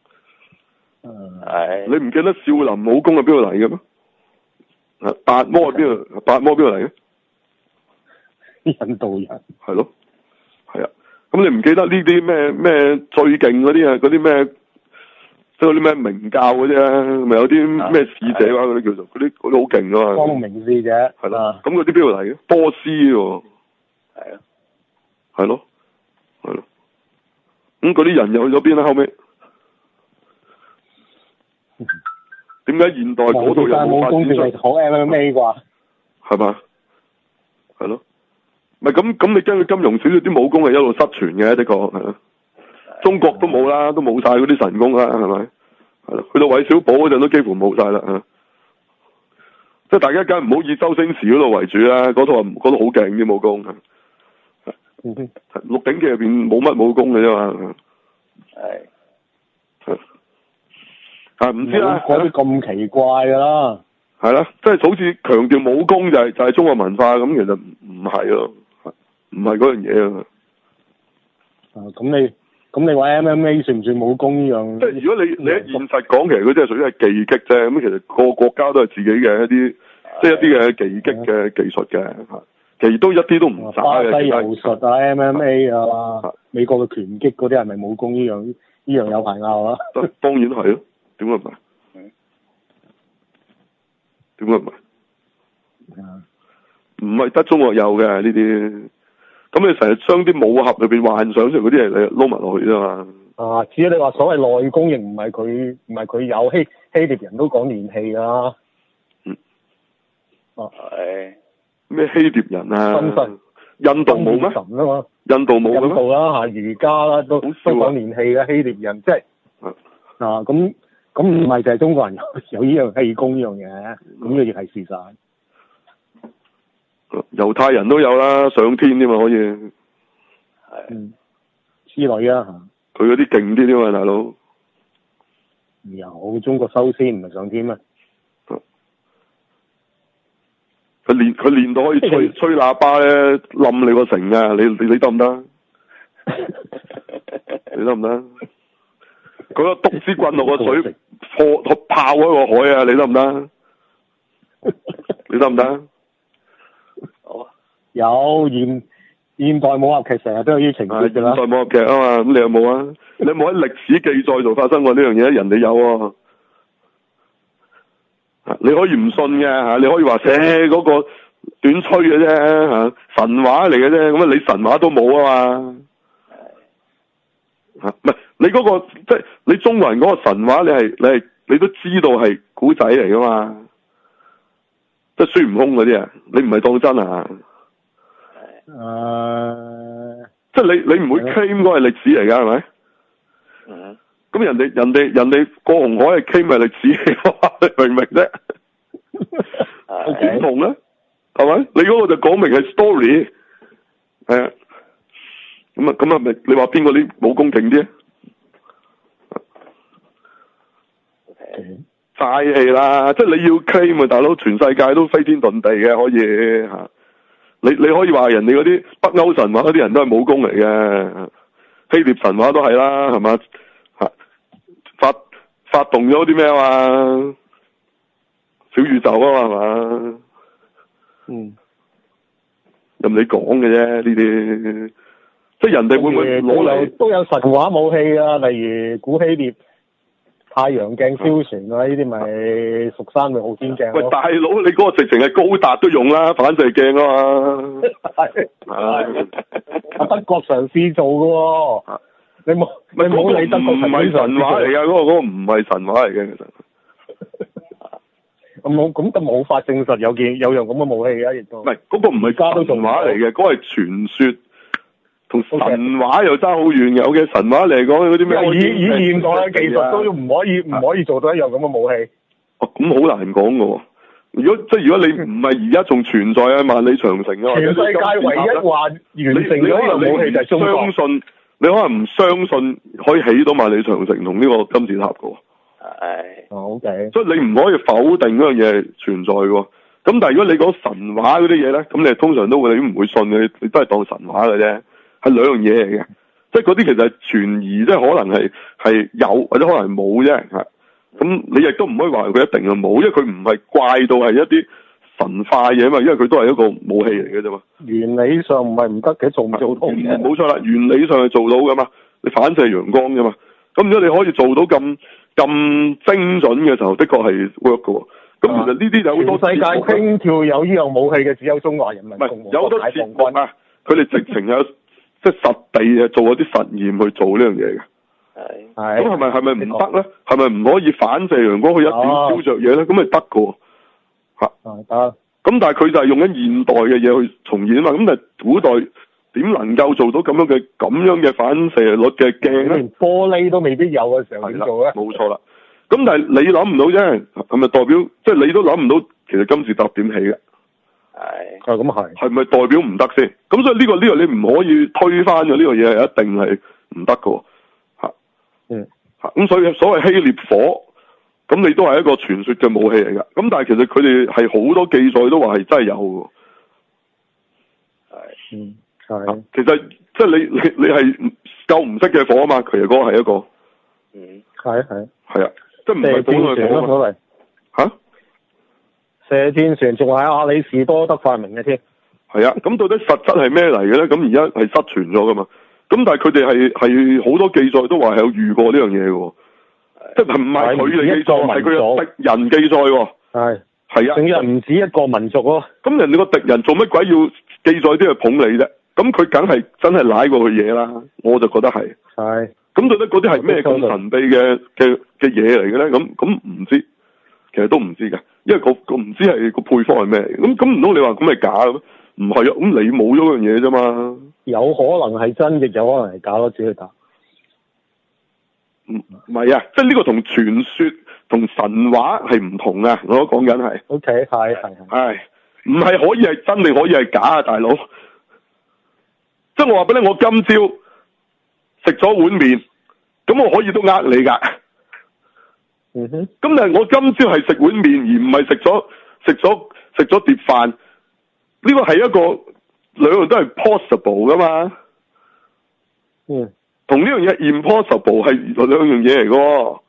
係。你唔記得少林武功係邊度嚟嘅咩？達摩係邊度嚟嘅？印度人。係咯，係啊。 咁你唔記得呢啲咩最勁嗰啲啊？嗰啲咩即係嗰啲咩明教嗰啲啊？咪有啲咩使者啊？嗰啲叫做嗰啲好勁噶嘛？ 光明使者係咯。咁嗰啲邊度嚟嘅？波斯喎。 係啊。 係咯。係咯。咁嗰啲人又去咗邊啦？後尾點解現代嗰度又冇發展出？ 好 MMA 啩？ 係嘛？係咯。咪咁你根據金庸小說啲武功係一路失傳嘅，的確係咯。中國都冇啦，都冇晒嗰啲神功啦，係咪？係咯。去到韋小寶嗰陣都幾乎冇晒啦，即係大家梗係唔好以周星馳嗰度為主啦，嗰度好勁啲武功。鹿鼎記入邊冇乜武功嘅啫嘛。係。唔知啦。 嗰啲咁奇怪噶啦。 係啦，即係好似強調武功就係中國文化咁，其實唔係咯，唔係嗰樣嘢啊。 咁你話 MMA 算唔算武功呢樣？ 即係如果你喺現實講，其實佢真係屬於係技擊啫。咁其實個個國家都係自己嘅一啲，即係一啲嘅技擊嘅技術嘅，其實都一啲都唔渣嘅。 巴西柔術啊，MMA 啊，美國嘅拳擊嗰啲係咪武功呢樣有排拗啊？ 當然係咯，點解唔係？點解唔係？唔係得中國有嘅呢啲，咁你成日將啲武俠裏邊幻想出嚟嗰啲嘢，你撈埋落去啫嘛。 至於你話所謂內功，亦唔係佢有希臘人都講練氣㗎。 係。 咩希臘人啊？印度冇咩？ 神啊嘛。 印度冇咩？ 印度啦儒家啦都講練氣嘅希臘人，即係咁唔係就係中國人有呢樣氣功呢樣嘢，咁呢個亦係事實。 猶太人都有啦，上天添嘛可以。 係。之類啊。 佢嗰啲勁啲添嘛，大佬。 有中國修仙唔係上天咩？ 佢練到可以吹喇叭咧，冧你個城啊！你得唔得？你得唔得？嗰個篤支棍落個水泡開個海啊！你得唔得？你得唔得？有現代武俠劇成日都有啲情節㗎啦。 現代武俠劇啊嘛，咁你有冇啊？你有冇喺歷史記載度發生過呢樣嘢？人哋有喎。你可以唔信嘅，你可以話嗰個短吹嘅啫，神話嚟嘅啫。咁你神話都冇啊嘛。唔係你嗰個即係你中國人嗰個神話，你都知道係古仔嚟噶嘛？即係孫悟空嗰啲啊，你唔係當真啊？即係你唔會 claim 嗰個係歷史嚟噶，係咪？咁人哋過紅海係 claim 係歷史嚟，你明唔明啫？點同咧？係咪？你嗰個就講明係 story， 係啊。咁係咪你話邊個啲武功勁啲？嘥氣啦！即係你要 claim 啊，大佬，全世界都飛天遁地嘅可以吓。你可以話人哋嗰啲北歐神話嗰啲人都係武功嚟嘅，希臘神話都係啦，係嘛？發動咗啲咩啊嘛？小宇宙啊嘛，係嘛？任你講嘅啫，呢啲即係人哋會唔會攞嚟都有神話武器啊？例如古希臘太陽鏡燒船啊，呢啲咪蜀山咪好天鏡。喂， 大佬，你嗰個直情係高達都用啦，反射鏡啊嘛。 係德國嘗試做嘅喎。你冇理德國唔係神話嚟㗎，嗰個唔係神話嚟嘅，其實。 咁就冇法證實有樣咁嘅武器啊，亦都。唔係嗰個唔係神話嚟嘅，嗰個係傳說，同神話又爭好遠嘅。OK，神話嚟講嗰啲咩？ 以現代嘅技術都唔可以做到一樣咁嘅武器。 咁好難講㗎喎。如果你唔係而家仲存在啊，萬里長城啊， 全世界唯一話完成咗呢個武器就係中國。 你可能唔相信可以起到萬里長城同呢個金字塔㗎喎。 OK。所以你唔可以否定嗰樣嘢存在喎。咁但係如果你講神話嗰啲嘢咧，咁你通常都會你唔會信嘅，你都係當神話嘅啫，係兩樣嘢嚟嘅。即係嗰啲其實係傳疑，即係可能係有或者可能係冇啫。咁你亦都唔可以話佢一定係冇，因為佢唔係怪到係一啲神化嘢啊嘛，因為佢都係一個武器嚟嘅啫嘛。 原理上唔係唔得嘅，做唔做到嘅？ 冇錯啦，原理上係做到噶嘛，你反射陽光啫嘛。咁如果你可以做到咁精準嘅時候，的確係 work 嘅喎。咁其實呢啲有好多世界傾跳有呢樣武器嘅只有中華人民共和國，有好多解放軍啊， 佢哋直情有即係實地做一啲實驗去做呢樣嘢嘅。係。咁係咪唔得咧？係咪唔可以反射陽光去一點燒着嘢咧？咁咪得嘅喎。 得。 咁但係佢就係用緊現代嘅嘢去重現啊嘛。咁但係古代點能夠做到咁樣嘅反射率嘅鏡咧？ 連玻璃都未必有嘅時候點做咧？ 冇錯啦。咁但係你諗唔到啫，係咪代表即係你都諗唔到？其實金字塔點起嘅？係。咁係。係咪代表唔得先？咁所以呢個你唔可以推翻嘅，呢個嘢係一定係唔得嘅。咁所以所謂希臘火，咁你都係一個傳說嘅武器嚟㗎。咁但係其實佢哋係好多記載都話係真係有嘅。係。其實即係你係救唔熄嘅火啊嘛，其實嗰個係一個。係啊。即係唔係普通嘅火啊嘛？嚇？ 射箭船仲係亞里士多德發明嘅添。 係啊，咁到底實質係咩嚟嘅咧？咁而家係失傳咗噶嘛？咁但係佢哋係好多記載都話係有遇過呢樣嘢嘅，即係唔係佢哋記載，係佢嘅敵人記載喎。係啊， 仲要唔止一個民族咯。 咁人哋個敵人做乜鬼要記載啲去捧你啫？咁佢梗係真係舐過佢嘢啦，我就覺得係。咁到底嗰啲係咩咁神秘嘅嘢嚟嘅咧？咁唔知，其實都唔知嘅，因為個唔知係個配方係咩嚟。咁唔通你話咁係假嘅咩？唔係啊，咁你冇咗樣嘢啫嘛。有可能係真，亦有可能係假咯，自己去答。唔係啊，即係呢個同傳說同神話係唔同啊！我都講緊係。OK，係。唔係可以係真定可以係假啊，大佬。即係我話俾你，我今朝食咗碗麵，咁我可以都呃你㗎。咁但係我今朝係食碗麵，而唔係食咗碟飯。呢個係一個兩樣都係 possible 噶嘛。同呢樣嘢 impossible 係兩樣嘢嚟㗎。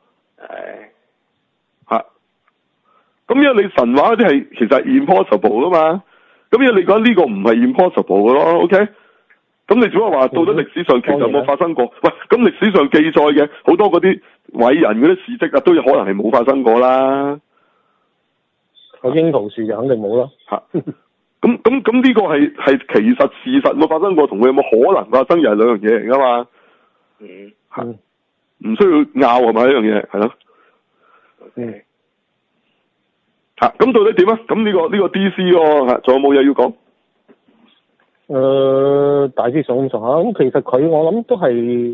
咁因為你神話嗰啲係其實係 impossible 噶嘛。咁因為你講呢個唔係 impossible 嘅咯，OK？咁你只不過話到咗歷史上其實有冇發生過？喂，咁歷史上記載嘅好多嗰啲偉人嗰啲事蹟啊，都有可能係冇發生過啦。個櫻桃樹就肯定冇啦。咁呢個係其實事實冇發生過，同佢有冇可能發生又係兩樣嘢嚟噶嘛？唔需要拗係咪呢樣嘢？係咯。咁到底點啊？咁呢個 DC 喎，仲有冇嘢要講？大致上咁上下。咁其實佢我諗都係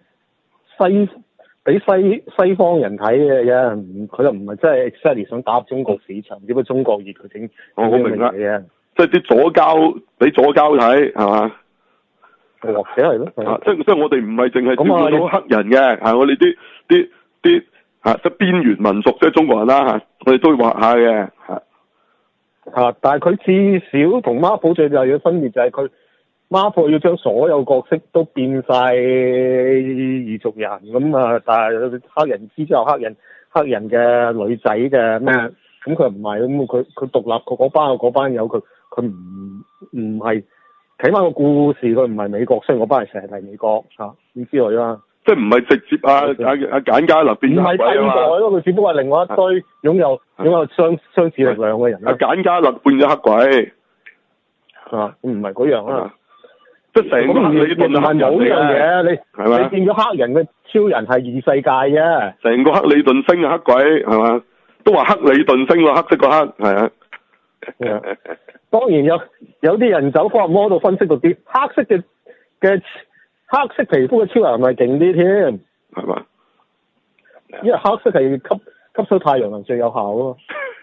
俾西方人睇嘅啫，佢就唔係真係 exactly 想打入中國市場，只不過中國熱佢整。我明啦。即係啲左膠俾左膠睇係嘛？或者係咯。即係我哋唔係淨係照顧到黑人嘅，係我哋啲即係邊緣民族即係中國人啦，我哋都會畫下嘅。但係佢至少同 Marvel 最大嘅分別就係佢 Marvel 要將所有角色都變晒異族人咁啊，但係黑人之後黑人嘅女仔嘅咩？咁佢唔係咁，佢獨立嗰班有佢唔係睇翻個故事，佢唔係美國，雖然嗰班係成日係美國咁之類啦。即係唔係直接阿簡家立變黑鬼啊嘛？唔係替代咯，佢只不過係另外一堆擁有相似力量嘅人。阿簡家立變咗黑鬼，唔係嗰樣啦。即係成個克里頓係黑人嚟嘅，你變咗黑人嘅超人係異世界啫。成個克里頓星嘅黑鬼係嘛？都話克里頓星喎，黑色個黑係啊。當然有啲人走科學魔度分析到啲黑色嘅黑色皮膚嘅超人係咪勁啲添？係嘛？因為黑色係吸收太陽能最有效咯。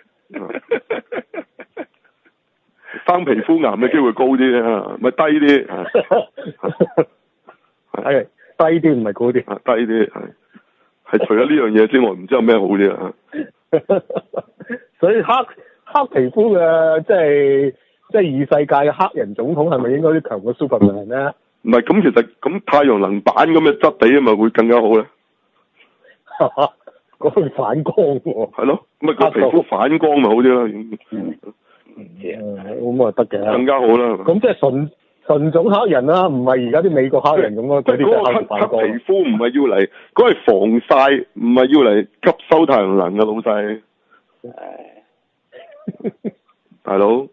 生皮膚癌嘅機會高啲啊，咪低啲。係低啲唔係高啲。低啲係除咗呢樣嘢之外，唔知有咩好啲啊？所以黑皮膚嘅即係異世界嘅黑人總統係咪應該啲強過 Superman 咧？唔係，咁其實咁太陽能板咁嘅質地啊，咪會更加好咧？嗰個反光喎。係咯，咁咪個皮膚反光咪好啲啦。 唔知啊， 咁啊得嘅， 更加好啦。 咁即係純種黑人啦，唔係而家啲美國黑人咁咯。 即係嗰個黑皮膚唔係要嚟，嗰係防曬，唔係要嚟吸收太陽能嘅老細。大佬。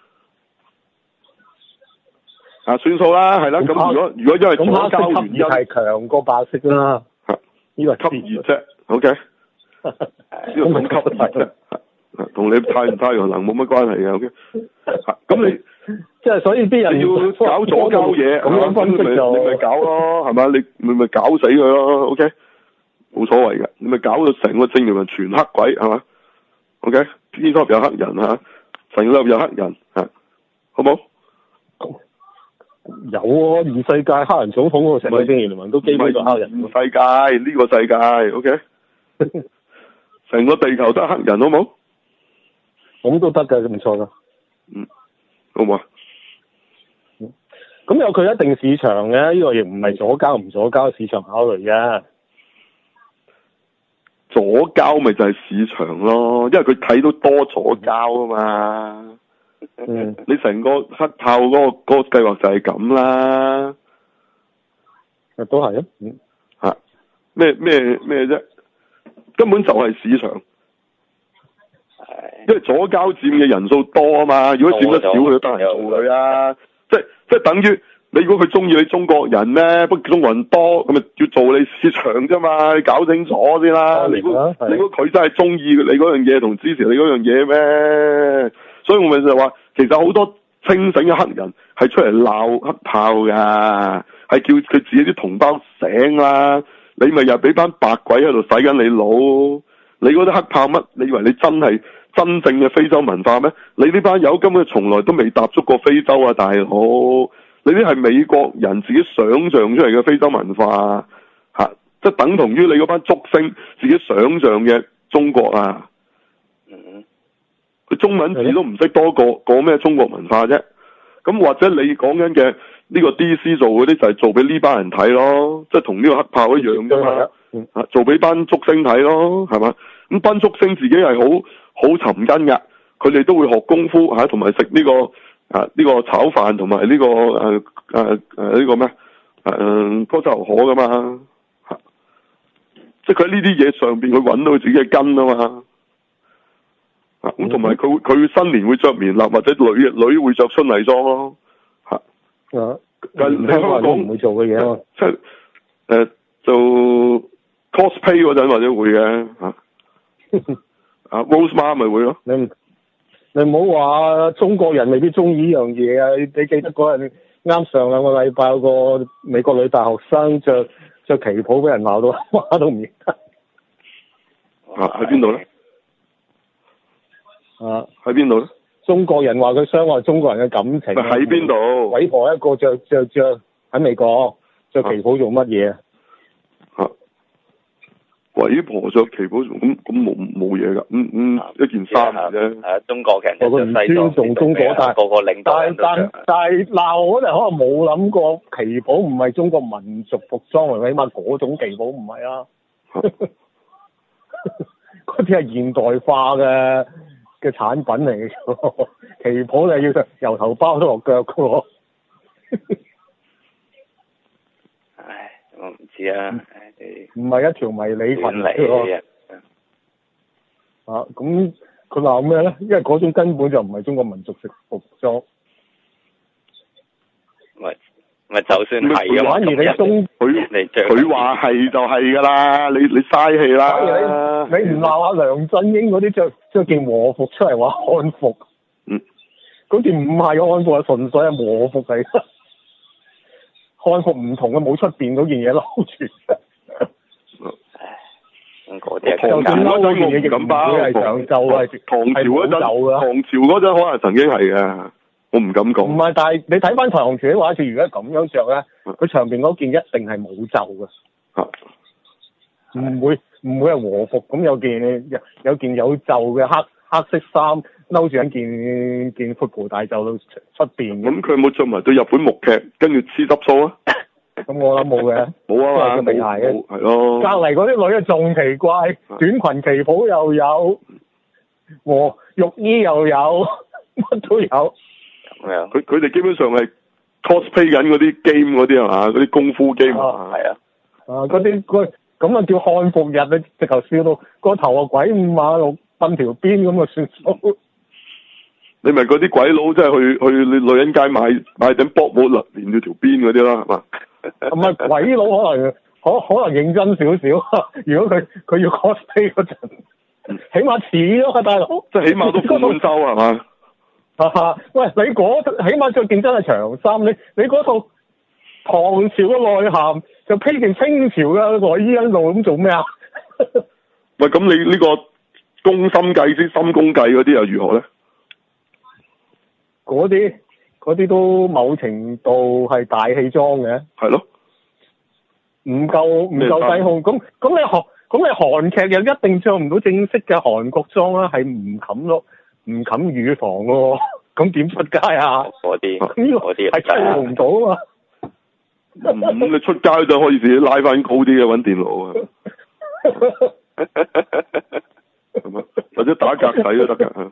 算數啦，係啦。咁如果因為左膠原因係強過白色啦。呢個吸熱啫 ，OK。呢個咁吸熱啫，同你太陽能冇乜關係嘅 ，OK。咁你即係所以啲人要搞左膠嘢，咁樣分析就你咪搞咯，係咪？你咪搞死佢咯 ，OK。冇所謂嘅，你咪搞到成個正義人全黑鬼係嘛 ？OK。天級有黑人嚇，神級有黑人嚇，好冇？ 有啊，異世界黑人總統嗰個成個正義聯盟都基本上黑人。 世界呢個世界 ，OK。成個地球都係黑人，好冇？ 咁都得㗎，唔錯㗎。 好唔好啊？ 咁有佢一定市場嘅，呢個亦唔係左膠唔左膠市場考慮嘅。 左膠咪就係市場咯，因為佢睇到多左膠啊嘛。你成個黑豹嗰個計劃就係咁啦。 都係啊。 咩啫？根本就係市場。因為左膠佔嘅人數多啊嘛，如果佔得少，佢都得人做佢啊。即係等於你如果佢中意你中國人咧，不過中國人多，咁咪要做你市場啫嘛。你搞清楚先啦。你估佢真係中意你嗰樣嘢同支持你嗰樣嘢咩？所以我咪就係話，其實好多清醒嘅黑人係出嚟鬧黑豹㗎，係叫佢自己啲同胞醒啦。你咪又俾班白鬼喺度洗緊你腦。你嗰啲黑豹乜？你以為你真係真正嘅非洲文化咩？你呢班友根本從來都未踏足過非洲啊，大佬！你啲係美國人自己想像出嚟嘅非洲文化即係等同於你嗰班竹星自己想像嘅中國啊！佢中文字都唔識多個咩中國文化啫？咁或者你講緊嘅呢個 DC 做嗰啲就係做俾呢班人睇咯，即係同呢個黑豹一樣啫嘛。做俾班竹星睇咯，係嘛？咁班竹星自己係好尋根噶，佢哋都會學功夫同埋食呢個呢個炒飯同埋呢個呢個咩歌州牛河噶嘛，即係佢喺呢啲嘢上邊佢揾到佢自己嘅根啊嘛。咁同埋佢新年會着棉衲或者女會着春麗裝咯。但係香港唔會做嘅嘢咯， 即係做 cosplay 嗰陣或者會嘅Rose 媽咪會咯。 你唔好話中國人未必中意呢樣嘢啊！你記得嗰陣啱上兩個禮拜有個美國女大學生着旗袍俾人鬧到媽都唔認得。 喺邊度咧？喺邊度咧？ 中國人話佢傷害中國人嘅感情。 喺邊度？ 鬼婆一個着喺美國着旗袍做乜嘢啊？ 鬼婆着旗袍咁冇嘢噶，一件衫啫。 中國人個唔尊重中國，但係個個領導人都着。但係鬧嗰陣可能冇諗過旗袍唔係中國民族服裝嚟，起碼嗰種旗袍唔係啊。嗰啲係現代化嘅產品嚟嘅，旗袍你要由頭包到落腳嘅喎。 唉，我唔知啊。 唔係一條迷你裙嚟嘅。咁佢鬧咩咧？因為嗰種根本就唔係中國民族服裝。 咪就算係反而你中佢話係就係㗎啦，你嘥氣啦。 你唔鬧下梁振英嗰啲着件和服出嚟話漢服，嗰件唔係漢服，係純粹係和服嚟。漢服唔同嘅，冇出邊嗰件嘢撈住。 嗰啲唐朝嗰陣我唔敢包，唐朝嗰陣可能曾經係嘅。我唔敢講。 唔係，但係你睇翻唐朝啲畫像，如果咁樣着咧，佢上邊嗰件一定係冇袖嘅，唔會係和服咁有件有袖嘅黑色衫嬲住一件闊袍大袖到出邊。 咁佢有冇着埋對日本木屐，跟住黐執數啊？ 咁我諗冇嘅， 冇啊嘛， 冇嘅， 係咯。 隔離嗰啲女啊仲奇怪，短裙旗袍又有，和浴衣又有。 乜都有。 咁樣。 佢哋基本上係 cosplay 緊嗰啲 game 嗰啲係嘛？嗰啲功夫 game 係啊。 嗰啲咁啊叫漢服日啊，直頭笑到個頭啊鬼五馬六瞓條邊咁啊算數。 你咪嗰啲鬼佬真係去女人街買頂波帽連住條邊嗰啲啦，係嘛？ 唔係鬼佬可能認真少少，如果佢要 cosplay 嗰陣，起碼似咯，大佬。即係起碼都富滿洲係嘛？ 喂，你起碼着件真係長衫，你嗰套唐朝嘅內涵就披件清朝嘅內衣喺度，咁做咩啊？ 喂，咁你呢個宮心計之心宮計嗰啲又如何咧？ 嗰啲都某程度係大戲裝嘅。係咯。唔夠底控，咁你韓劇又一定着唔到正式嘅韓國裝啦，係唔冚乳房喎，咁點出街啊？ 嗰啲係做唔到啊嘛。 咁你出街就可以自己拉翻高啲嘅揾電腦啊，係嘛？或者打格仔都得㗎。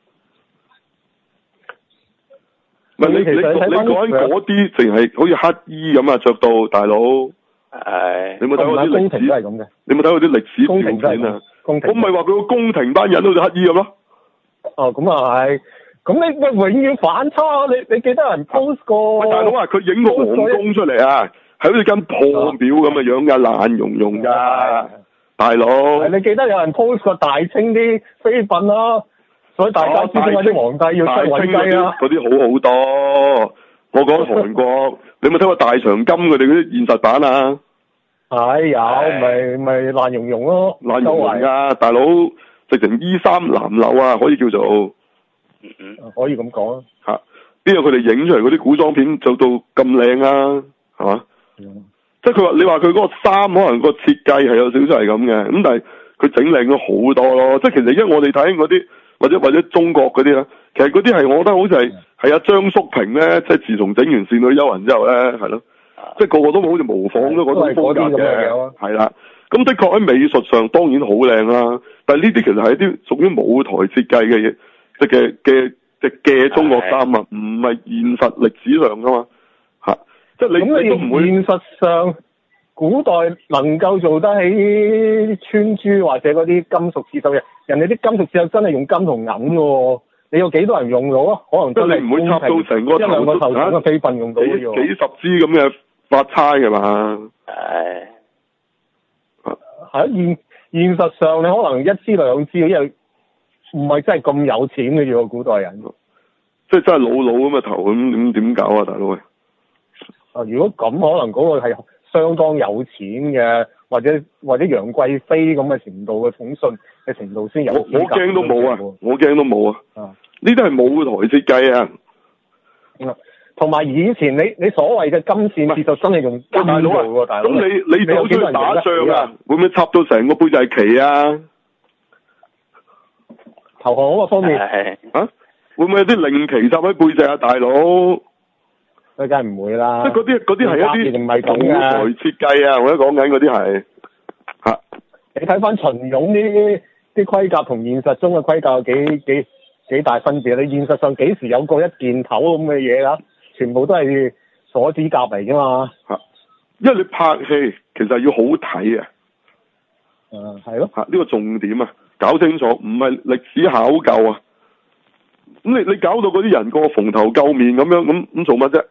唔係你講緊嗰啲，淨係好似乞衣咁啊，着到大佬。 係。 你冇睇過啲歷史？ 都係咁嘅。 你冇睇過啲歷史條片啊？我唔係話佢個宮廷班人好似乞衣咁咯。 哦，咁啊係。咁你永遠反差，你記得人 post 過？ 大佬啊，佢影個皇宮出嚟啊，係好似間破廟咁嘅樣㗎，爛溶溶㗎，大佬。 你記得有人 post 過大清啲妃嬪啦？所以大家知點解啲皇帝要出位雞啦？ 嗰啲好多。我講韓國，你有冇睇過大長今佢哋嗰啲現實版啊？ 係有，咪爛溶溶咯， 爛溶溶㗎，大佬直情衣衫襤褸啊，可以叫做。 可以咁講啊。 嚇！邊有佢哋影出嚟嗰啲古裝片做到咁靚啊？係嘛？即係佢話你話佢嗰個衫可能個設計係有少少係咁嘅，咁但係佢整靚咗好多咯。即係其實因為我哋睇嗰啲或者中國嗰啲咧，其實嗰啲係我覺得好似係阿張叔平咧，即係自從整完《倩女幽魂》之後咧，係咯，即係個個都好似模仿咗嗰種風格嘅，係啦。咁的確喺美術上當然好靚啦，但係呢啲其實係一啲屬於舞台設計嘅嘢，即嘅中國衫啊，唔係現實歷史上噶嘛嚇。即係你都唔會現實上古代能夠做得起穿珠或者嗰啲金屬刺繡嘅，人哋啲金屬刺繡真係用金同銀喎。你有幾多人用到啊？可能真係唔會插到成個一兩個頭咁嘅飛棍用到嘅喎。 幾十支咁嘅發釵嘅嘛。 係現實上你可能一支兩支，因為唔係真係咁有錢嘅喎，古代人。 即係真係老咁嘅頭咁點搞啊，大佬啊！ 如果咁可能嗰個係相當有錢嘅，或者楊貴妃咁嘅程度嘅寵信嘅程度先有。我驚都冇啊！我驚都冇啊！呢啲係舞台設計啊！ 同埋以前你所謂嘅金線刺繡真係用金做喎，大佬。 咁你就好似打仗啊，會唔會插到成個背脊係旗啊？ 投降嗰個方面啊？會唔會有啲令旗插喺背脊啊，大佬？ 梗係唔會啦。 即係嗰啲係一啲舞台設計啊！我而家講緊嗰啲係嚇。 你睇翻秦俑啲盔甲同現實中嘅盔甲有幾大分別？你現實上幾時有過一件頭咁嘅嘢啦？全部都係鎖指甲嚟㗎嘛。嚇！ 因為你拍戲其實要好睇啊。 係咯。 呢個重點啊，搞清楚，唔係歷史考究啊。咁你搞到嗰啲人個蓬頭垢面咁樣，咁做乜啫？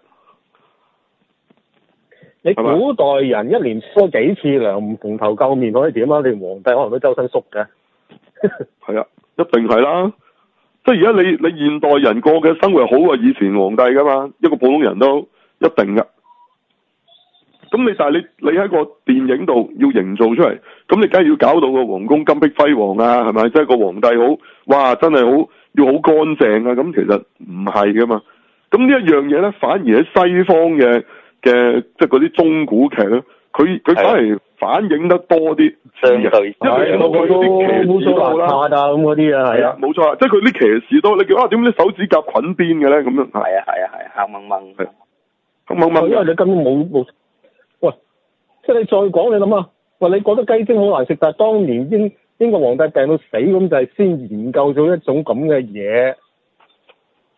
你古代人一年梳幾次涼，唔蓬頭垢面可以點啊？你皇帝可能都周身縮嘅。 係啊，一定係啦。即係而家你現代人過嘅生活好過以前皇帝噶嘛？一個普通人都一定噶。咁但係你喺個電影度要營造出嚟，咁你梗係要搞到個皇宮金碧輝煌啊，係咪？即係個皇帝好，哇，真係好。要好乾淨啊！咁其實唔係噶嘛，咁呢一樣嘢咧，反而喺西方嘅即係嗰啲中古劇咧，佢反而反映得多啲， 相對因為個個都騎士多啦， 咁嗰啲啊，係啊， 冇錯啊，即係佢啲騎士多，你叫點解手指甲捆邊嘅咧？咁樣係啊，黑掹掹， 黑掹掹， 因為你根本冇，喂，即係你再講，你諗下，喂，你覺得雞精好難食，但係當年英國皇帝病到死咁，就係先研究咗一種咁嘅嘢，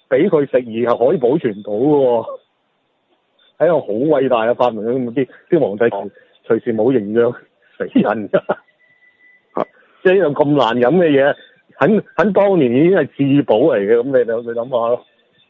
俾佢食而係可以保存到嘅喎，係一個好偉大嘅發明。咁啲皇帝隨時冇營養死人㗎，即係一樣咁難飲嘅嘢，喺當年已經係至寶嚟嘅。咁你諗下咯。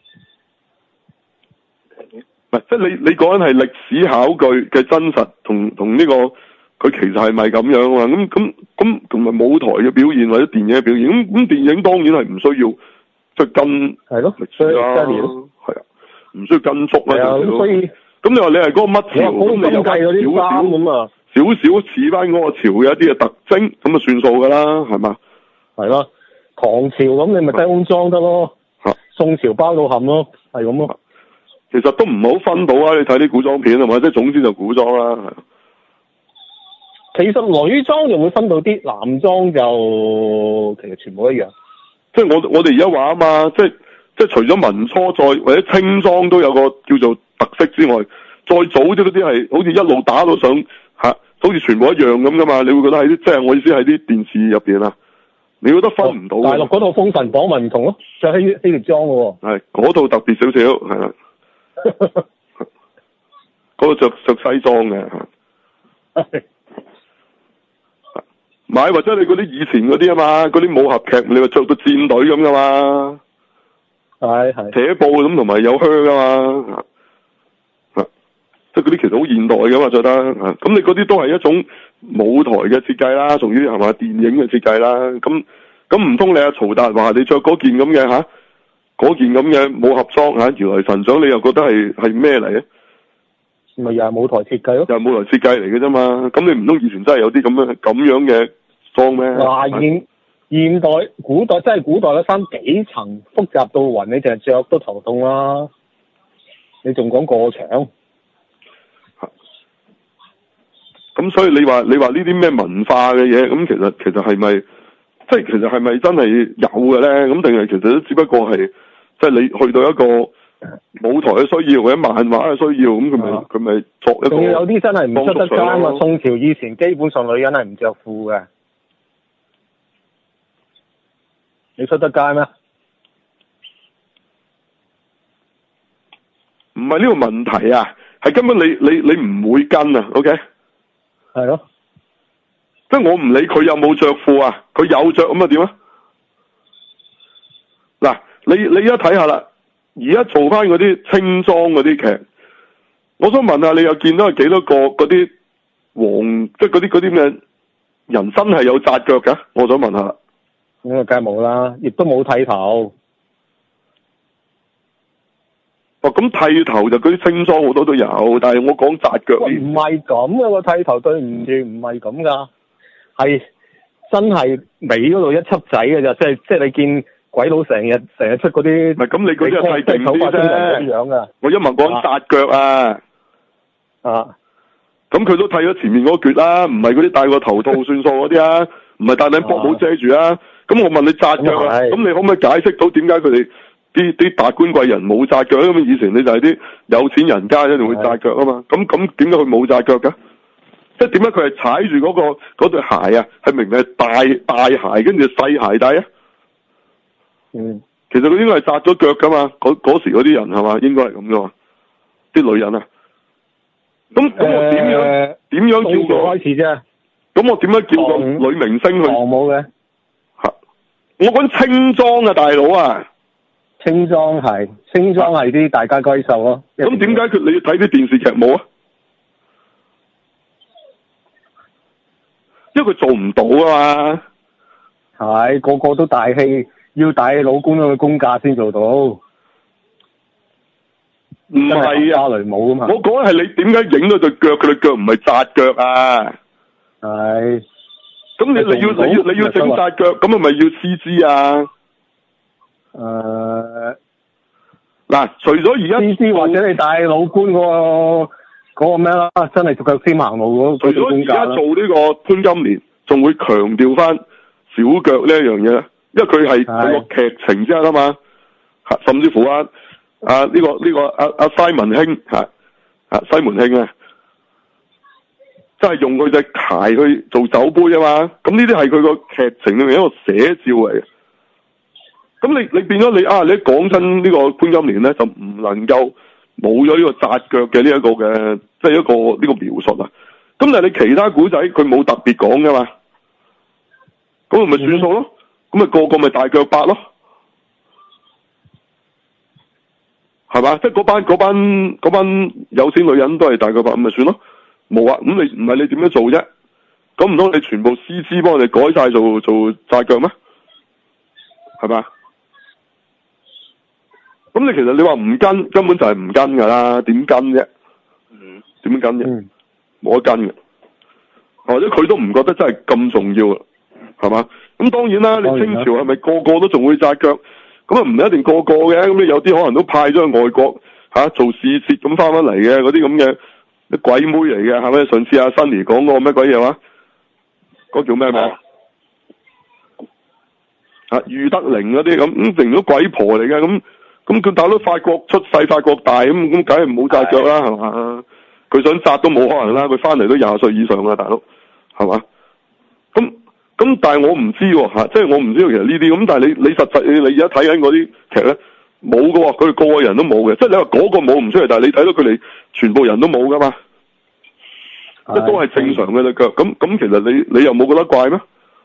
唔係，即係你講緊係歷史考據嘅真實同呢個佢其實係咪咁樣啊？咁同埋舞台嘅表現或者電影嘅表現，咁電影當然係唔需要即係跟係咯， 歷史啦，係啊，唔需要跟足啦。 咁所以咁你話你係嗰個乜朝，咁你有少少咁啊，少少似翻嗰個朝嘅一啲嘅特徵，咁啊算數噶啦，係嘛？係啦，唐朝咁你咪低胸裝得咯，宋朝包到冚咯，係咁咯。 其實都唔好分到啊！你睇啲古裝片係嘛，即係總之就古裝啦。 其實女裝就會分到啲，男裝就其實全部一樣。 即係我哋而家話啊嘛，即係除咗民初再或者清裝都有個叫做特色之外，再早啲嗰啲係好似一路打到上吓，好似全部一樣咁噶嘛？你會覺得喺啲即係我意思喺啲電視入邊啊，你覺得分唔到？大陸嗰套《封神榜》咪唔同咯，着希臘裝嘅喎。 係嗰套特別少少，係啦。嗰個着西裝嘅，買或者你嗰啲以前嗰啲啊嘛，嗰啲武俠劇你話着到戰隊咁噶嘛，係扯布咁同埋有靴噶嘛，即係嗰啲其實好現代噶嘛着得，咁你嗰啲都係一種舞台嘅設計啦，屬於係嘛電影嘅設計啦，咁唔通你阿曹達話你着嗰件咁嘅吓？嗰件咁嘅武俠裝吓，如來神掌你又覺得係咩嚟咧？咪又係舞台設計咯？又係舞台設計嚟嘅啫嘛。咁你唔通以前真係有啲咁樣嘅裝咩？現代古代真係古代嘅衫幾層複雜到暈，你淨係着都頭痛啦。你仲講過場？咁所以你話呢啲咩文化嘅嘢，咁其實係咪即係其實係咪真係有嘅咧？咁定係其實都只不過係？即係你去到一個舞台嘅需要或者漫畫嘅需要，咁佢咪作一個。仲有啲真係唔出得街啊！宋朝以前基本上女人係唔着褲嘅，你出得街咩？唔係呢個問題啊，係根本你唔會跟啊 ，OK？係咯，即係我唔理佢有冇着褲啊，佢有着咁啊點啊？嗱。你而家睇下啦，而家做翻嗰啲清裝嗰啲劇，我想問下你又見到係幾多個嗰啲即係嗰啲咩人真係有紮腳㗎？我想問下。咁啊，梗係冇啦，亦都冇剃頭。哦，咁剃頭就嗰啲清裝好多都有，但係我講紮腳。唔係咁啊，個剃頭對唔住，唔係咁噶，係真係尾嗰度一輯仔嘅咋，即係你見。鬼佬成日出嗰啲，唔係咁你嗰啲係定啲啫。我一問講紮腳啊，咁佢都剃咗前面嗰橛啦，唔係嗰啲戴個頭套算數嗰啲啊，唔係戴頂波帽遮住啊。咁我問你紮腳啊，咁你可唔可以解釋到點解佢哋啲達官貴人冇紮腳？咁以前你就係啲有錢人家一定會紮腳啊嘛。咁點解佢冇紮腳㗎？即係點解佢係踩住嗰對鞋啊？係明明係大鞋跟住細鞋底啊？其實佢應該係紮咗腳噶嘛，嗰時嗰啲人係嘛，應該係咁噶嘛，啲女人啊，咁我點樣叫個開始啫？咁我點樣叫個女明星去？冇嘅，我講清裝啊，大佬啊，清裝係啲大家閨秀咯。咁點解你要睇啲電視劇冇啊？因為佢做唔到啊嘛，係個個都大戲。要帶老公去公價先做到，唔係啊！芭蕾舞啊嘛，我講係你點解影到對腳，佢對腳唔係紮腳啊？係，咁你要整紮腳，咁係咪要 CG 啊？嗱，除咗而家 CG 或者你帶老官嗰個咩啦，真係腳先行路嗰個。除咗而家做呢個潘金蓮，仲會強調翻小腳呢一樣嘢。因為佢係個劇情之一啊嘛，甚至乎呢個西門慶西門慶啊，真係用佢隻鞋去做酒杯啊嘛，咁呢啲係佢個劇情裏面一個寫照嚟嘅。 咁你變咗你一講親呢個潘金蓮咧，就唔能夠冇咗呢個紮腳嘅呢一個嘅，即係一個呢個描述啊。咁但係你其他古仔佢冇特別講噶嘛，咁咪算數咯。咁咪個個咪大腳八咯，係嘛？即係嗰班有錢女人都係大腳八，咁咪算咯。冇啊，咁你唔係你點樣做啫？咁唔通你全部 CG 幫我哋改晒做紮腳咩？係嘛？咁你其實你話唔跟，根本就係唔跟噶啦，點跟啫？點跟啫？冇得跟嘅，或者佢都唔覺得真係咁重要啊，係嘛？咁當然啦，你清朝係咪個個都仲會紮腳？咁啊唔一定個個嘅，咁你有啲可能都派咗去外國做使節咁翻嚟嘅，嗰啲咁嘅啲鬼妹嚟嘅，係咪？上次阿 Sunny 講嗰個咩鬼嘢話？嗰個叫咩名？裕德玲嗰啲咁，成咗鬼婆嚟嘅，咁佢大佬法國出世法國大，咁梗係唔好紮腳啦，係嘛？佢想紮都冇可能啦，佢翻嚟都20歲以上啦，大佬，係嘛？咁但係我唔知喎，即係我唔知道其實呢啲咁，但係你實際你而家睇緊嗰啲劇咧冇㗎喎，佢哋個個人都冇嘅，即係你話嗰個冇唔出嚟，但係你睇到佢哋全部人都冇噶嘛，即都係正常嘅隻腳，咁其實你又冇覺得怪咩？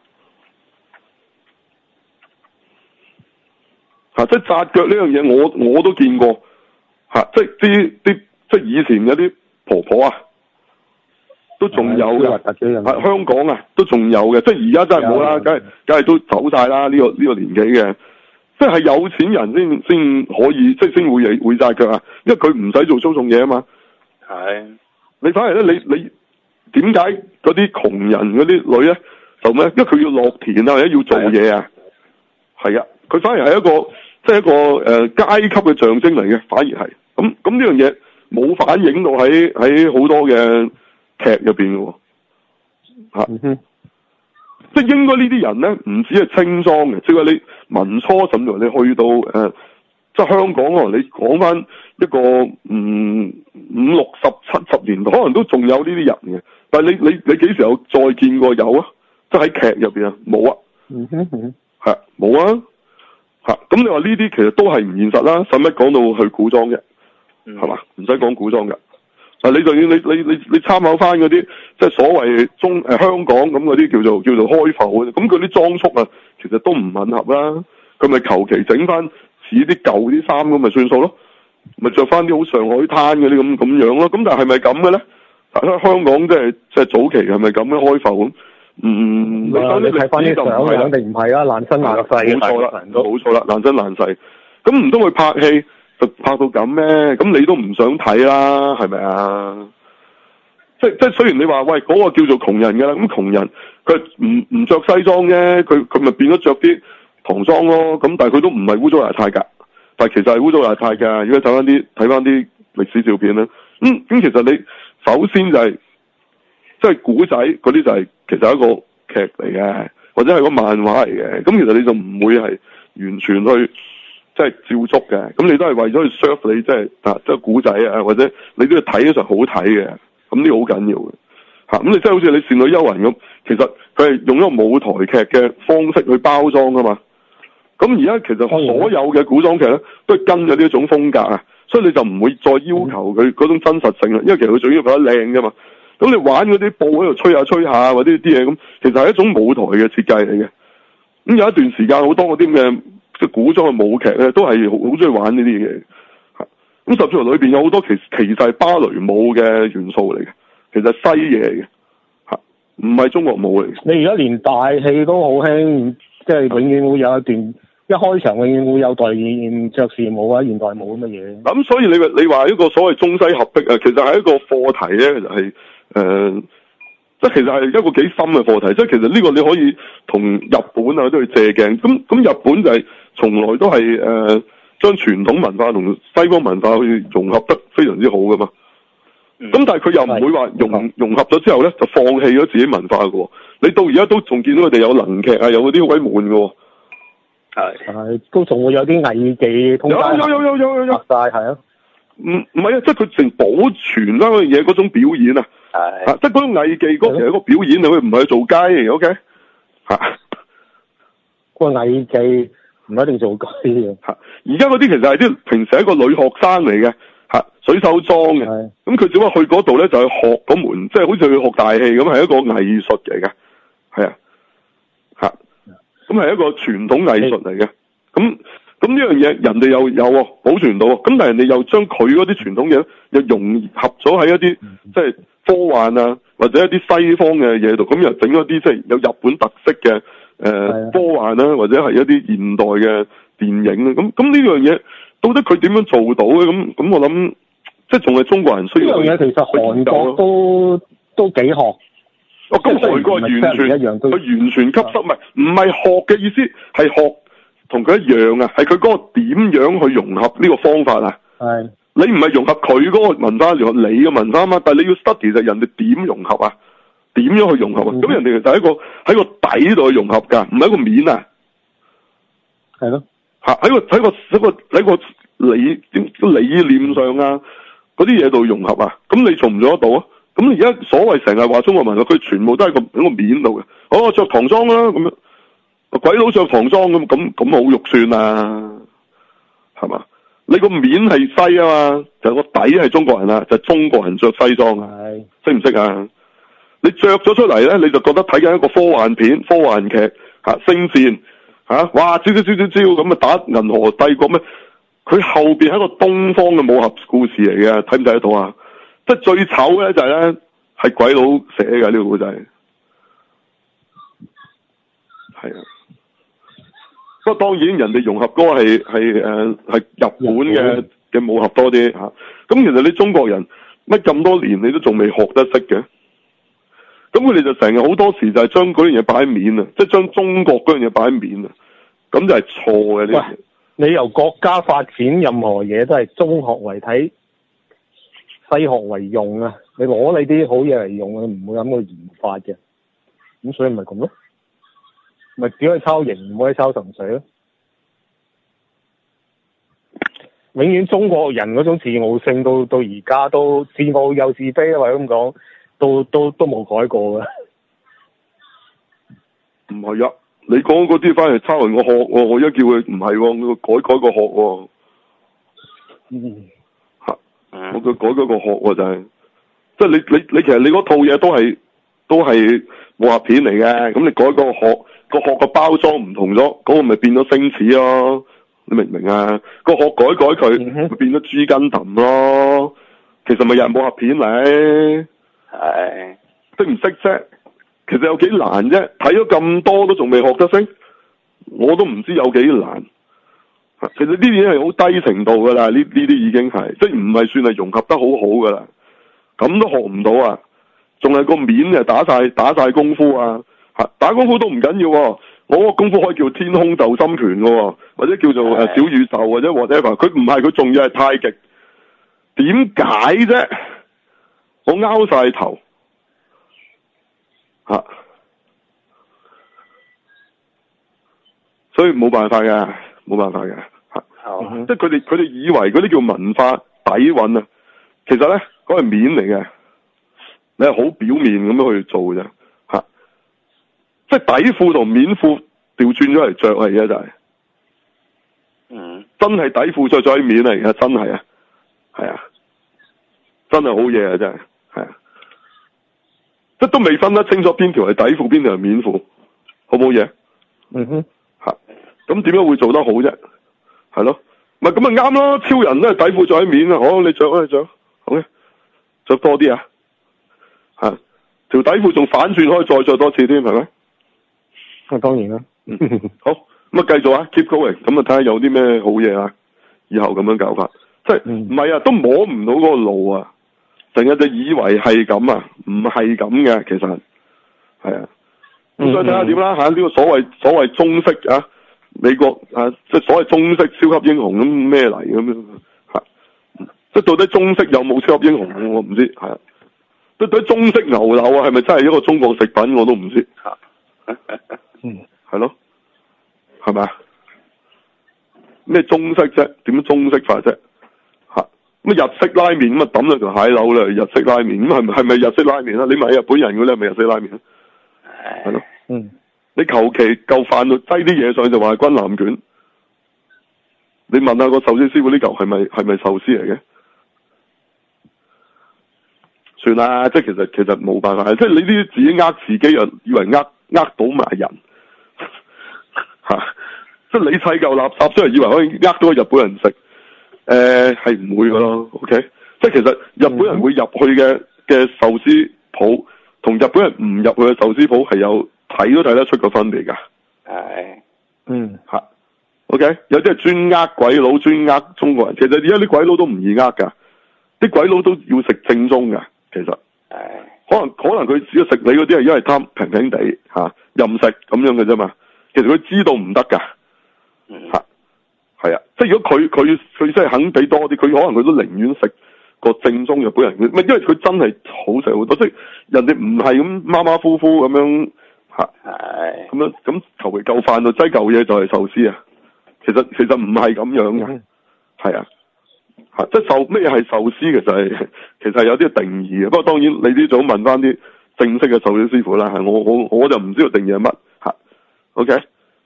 即係紮腳呢樣嘢，我都見過，即係即係以前嗰啲婆婆啊，都仲有嘅，香港啊都仲有嘅，即係而家真係冇啦，梗係都走晒啦呢個年紀嘅，即係有錢人先可以，即係先會紮腳啊，因為佢唔使做粗重嘢啊嘛。係，你反而咧，你點解嗰啲窮人嗰啲女咧就咩？因為佢要落田啊，或者要做嘢啊，係啊，佢反而係一個即係一個階級嘅象徵嚟嘅，反而係咁呢樣嘢冇反映到喺好多嘅劇入邊嘅喎，即係應該呢啲人咧唔止係清裝嘅，即係話你民初甚至你去到即係香港可能你講翻一個50、60、70年代，可能都仲有呢啲人嘅，但係你幾時有再見過有啊？即係喺劇入邊啊，冇啊，係冇啊。咁你話呢啲其實都係唔現實啦，使乜講到去古裝嘅，係嘛？唔使講古裝嘅，你就要你參考翻嗰啲即係所謂香港咁嗰啲叫做開埠嘅，咁佢啲裝束啊，其實都唔吻合啦。佢咪求其整翻似啲舊啲衫咁咪算數咯，咪着翻啲好上海灘嗰啲咁樣咯。咁但係咪咁嘅咧？香港即係早期係咪咁嘅開埠咁？你睇翻啲相，肯定唔係啦，爛身爛世，冇錯啦，爛身爛世。咁唔通佢拍戲就拍到咁咩？咁你都唔想睇啦，係咪啊？即係雖然你話喂嗰個叫做窮人㗎啦，咁窮人佢唔着西裝啫，佢咪變咗着啲唐裝咯。咁但係佢都唔係污糟邋遢㗎，但係其實係污糟邋遢㗎。如果睇翻啲歷史照片咧，咁其實你首先就係即係古仔嗰啲就係其實係一個劇嚟嘅，或者係個漫畫嚟嘅。咁其實你就唔會係完全去即係照足嘅。咁你都係為咗去 serve 你即係古仔啊，或者你都要睇起上好睇嘅。咁呢個好緊要嘅。咁你即係好似你倩女幽魂咁，其實佢係用一個舞台劇嘅方式去包裝㗎嘛。咁而家其實所有嘅古裝劇咧，都係跟咗呢一種風格啊，所以你就唔會再要求佢嗰種真實性啦。因為其實佢最緊要覺得靚㗎嘛。咁你玩嗰啲布喺度吹下或者啲嘢咁，其實係一種舞台嘅設計嚟嘅。咁有一段時間好多嗰啲嘅即係古裝嘅舞劇咧，都係好中意玩呢啲嘢。咁甚至乎裏邊有好多其實係芭蕾舞嘅元素嚟嘅，其實係西嘢嚟嘅，唔係中國舞嚟嘅。 你而家連大戲都好興，即係永遠會有一段一開場永遠會有代言爵士舞啊、現代舞咁嘅嘢。咁所以你話一個所謂中西合璧啊，其實係一個課題咧，其實係即係其實係一個幾深嘅課題。即係其實呢個你可以同日本啊都去借鏡。咁日本就係從來都係將傳統文化同西方文化去融合得非常之好噶嘛。咁但係佢又唔會話融合咗之後咧就放棄咗自己文化噶。你到而家都仲見到佢哋有能劇啊，有嗰啲好鬼悶噶。 係都仲會有啲藝伎通街有晒係啊。 唔係啊，即係佢淨保存翻嗰樣嘢嗰種表演啊。係。即係嗰種藝伎嗰其實個表演佢唔係去做雞，OK？個藝伎唔一定做雞嘅。 而家嗰啲其實係啲平時係一個女學生嚟嘅，水手裝嘅。咁佢只不過去嗰度咧就係學嗰門，即係好似去學大戲咁，係一個藝術嚟嘅。係啊，咁係一個傳統藝術嚟嘅。咁呢樣嘢人哋又有保存到，咁但係人哋又將佢嗰啲傳統嘢又融合咗喺一啲即係科幻啊，或者一啲西方嘅嘢度，咁又整一啲即係有日本特色嘅科幻啊，或者係一啲現代嘅電影啊。咁呢樣嘢到底佢點樣做到嘅？咁我諗即係仲係中國人需要。呢樣嘢其實韓國都幾學。咁韓國完全佢完全吸收，唔係學嘅意思，係學。同佢一樣啊，係佢嗰個點樣去融合呢個方法啊？係你唔係融合佢嗰個文化，融合你嘅文化啊嘛？但係你要 study 就係人哋點融合啊？點樣去融合啊？咁人哋就喺個底度去融合㗎，唔係一個面啊。係咯，喺個理念上啊，嗰啲嘢度融合啊，咁你做唔做得到啊？咁而家所謂成日話中國文化，佢全部都係喺個面度嘅。着唐裝啦咁樣。鬼佬着唐裝咁好肉酸啊，係嘛？你個面係西啊嘛，就個底係中國人啊，就中國人着西裝啊，識唔識啊？你着咗出嚟咧，你就覺得睇緊一個科幻片、科幻劇星戰哇，招咁啊打銀河帝國咩？佢後邊係一個東方嘅武俠故事嚟嘅，睇唔睇得到啊？即係最醜咧就係咧係鬼佬寫嘅呢個故仔，係啊。不過當然人哋融合嗰個係日本嘅武俠多啲嚇，咁其實你中國人乜咁多年你都仲未學得識嘅，咁佢哋就成日好多時就係將嗰樣嘢擺喺面啊，即係將中國嗰樣嘢擺喺面啊，咁就係錯嘅呢樣嘢。你由國家發展任何嘢都係中學為體，西學為用啊！你攞你啲好嘢嚟用，你唔會諗去研發嘅，咁所以咪咁咯。咪只可以抄型，唔可以抄純粹咯。永遠中國人嗰種自傲性到而家都自傲又自卑啊，或者咁講，都冇改過嘅。唔係啊，你講嗰啲翻嚟抄人個學喎，我而家叫佢唔係喎，改個學喎。我佢改咗個學喎就係，即係你其實你嗰套嘢都係武俠片嚟嘅，咁你改個學。個殼個包裝唔同咗，嗰個咪變咗星矢咯，你明唔明啊？個殼改佢，咪變咗豬筋氹咯。其實咪又係武俠片嚟，係識唔識啫？其實有幾難啫？睇咗咁多都仲未學得識，我都唔知有幾難。其實呢啲嘢係好低程度噶啦，呢啲已經係，即係唔係算係融合得好好噶啦。咁都學唔到啊，仲係個面啊打晒功夫啊！打功夫都唔緊要，我個功夫可以叫天空鬥心拳嘅，或者叫做小宇宙或者 whatever。佢唔係，佢仲要係太極。點解啫？我拗晒頭所以冇辦法嘅，即係佢哋以為嗰啲叫文化底蘊啊，其實咧嗰係面嚟嘅，你係好表面咁樣去做嘅啫。即係底褲同面褲調轉咗嚟着嚟嘅就係，真係底褲着咗喺面嚟嘅，真係啊，係啊，真係好嘢啊，真係，係啊，即係都未分得清楚邊條係底褲，邊條係面褲，好冇嘢？咁點樣會做得好啫？係咯，咪咁咪啱咯，超人都係底褲着喺面啊，好，你着好嘅，着多啲啊，條底褲仲反轉可以再着多次添，係咪？當然啦，好，咁啊繼續啊 ，keep going，咁啊睇下有啲咩好嘢啊，以後咁樣搞法，即係唔係啊，都摸唔到嗰個路啊，成日就以為係咁啊，唔係咁嘅，其實係啊，咁再睇下點啦吓，呢個所謂中式啊，美國啊，即係所謂中式超級英雄咁咩嚟咁樣吓，即係到底中式有冇超級英雄我唔知，係啊，到底中式牛柳啊係咪真係一個中國食品我都唔知吓。係咯，係咪啊？咩中式啫？點樣中式法啫？吓，咁日式拉麵咁啊抌咗條蟹柳啦，日式拉麵咁係咪日式拉麵啊？你問日本人嗰啲係咪日式拉麵啊？係咯，你求其嚿飯度擠啲嘢上去就話係軍艦卷， 你問下個壽司師傅呢嚿係咪壽司嚟嘅？算啦，即係其實冇辦法，即係你呢啲自己呃自己又以為呃到埋人吓，即係你砌嚿垃圾出嚟以為可以呃到個日本人食，係唔會噶咯 ，OK？ 即係其實日本人會入去嘅壽司鋪，同日本人唔入去嘅壽司鋪係有睇都睇得出個分別噶。 係， 吓 ，OK？ 有啲係專呃鬼佬，專呃中國人，其實而家啲鬼佬都唔易呃噶，啲鬼佬都要食正宗噶。其實，可能佢只係食你嗰啲係因為貪平平地任食咁樣嘅啫嘛。其實佢知道唔得噶，係啊，即係如果佢真係肯俾多啲，佢可能佢都寧願食個正宗日本人，因為佢真係好食好多，即係人哋唔係咁馬馬虎虎咁樣咁樣咁求其夠飯就擠嚿嘢就係壽司啊。其實唔係咁樣嘅，係啊。即係咩係壽司其實係有啲定義嘅，不過當然你呢種問翻啲正式嘅壽司師傅啦，我就唔知道定義係乜，OK？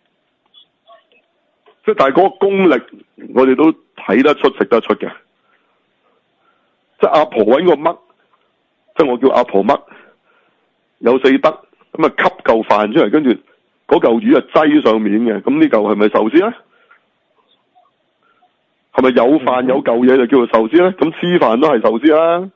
即係但係嗰個功力我哋都睇得出食得出嘅，即係阿婆搵個乜，即係我叫阿婆乜有四德咁啊，吸嚿飯出嚟，跟住嗰嚿魚啊擠上面嘅，咁呢嚿係咪壽司咧？係咪有飯有嚿嘢就叫做壽司咧？咁黐飯都係壽司啦，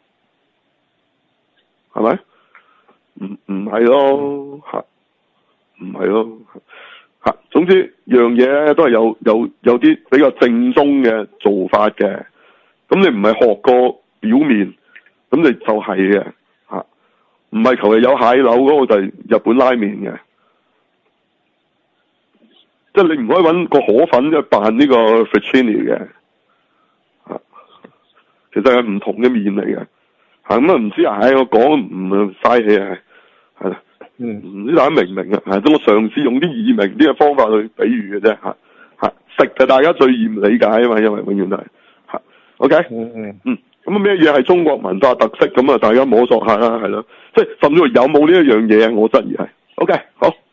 係咪？唔係咯，唔係咯，總之樣嘢咧都係有啲比較正宗嘅做法嘅。咁你唔係學過表面，咁你就係嘅唔係求其有蟹柳嗰個就係日本拉麵嘅。即係你唔可以搵個河粉即扮呢個 fettuccine 嘅，其實係唔同嘅麵嚟嘅，咁啊唔知我講唔嘥氣係啦，唔知大家明唔明啊？我嘗試用啲易明啲嘅方法去比喻嘅啫，食就大家最易理解啊嘛，因為永遠都係，OK， 咁咩嘢係中國文化特色？咁啊大家摸索下啦，係咯，即係甚至乎有冇呢一樣嘢我質疑係，OK，好。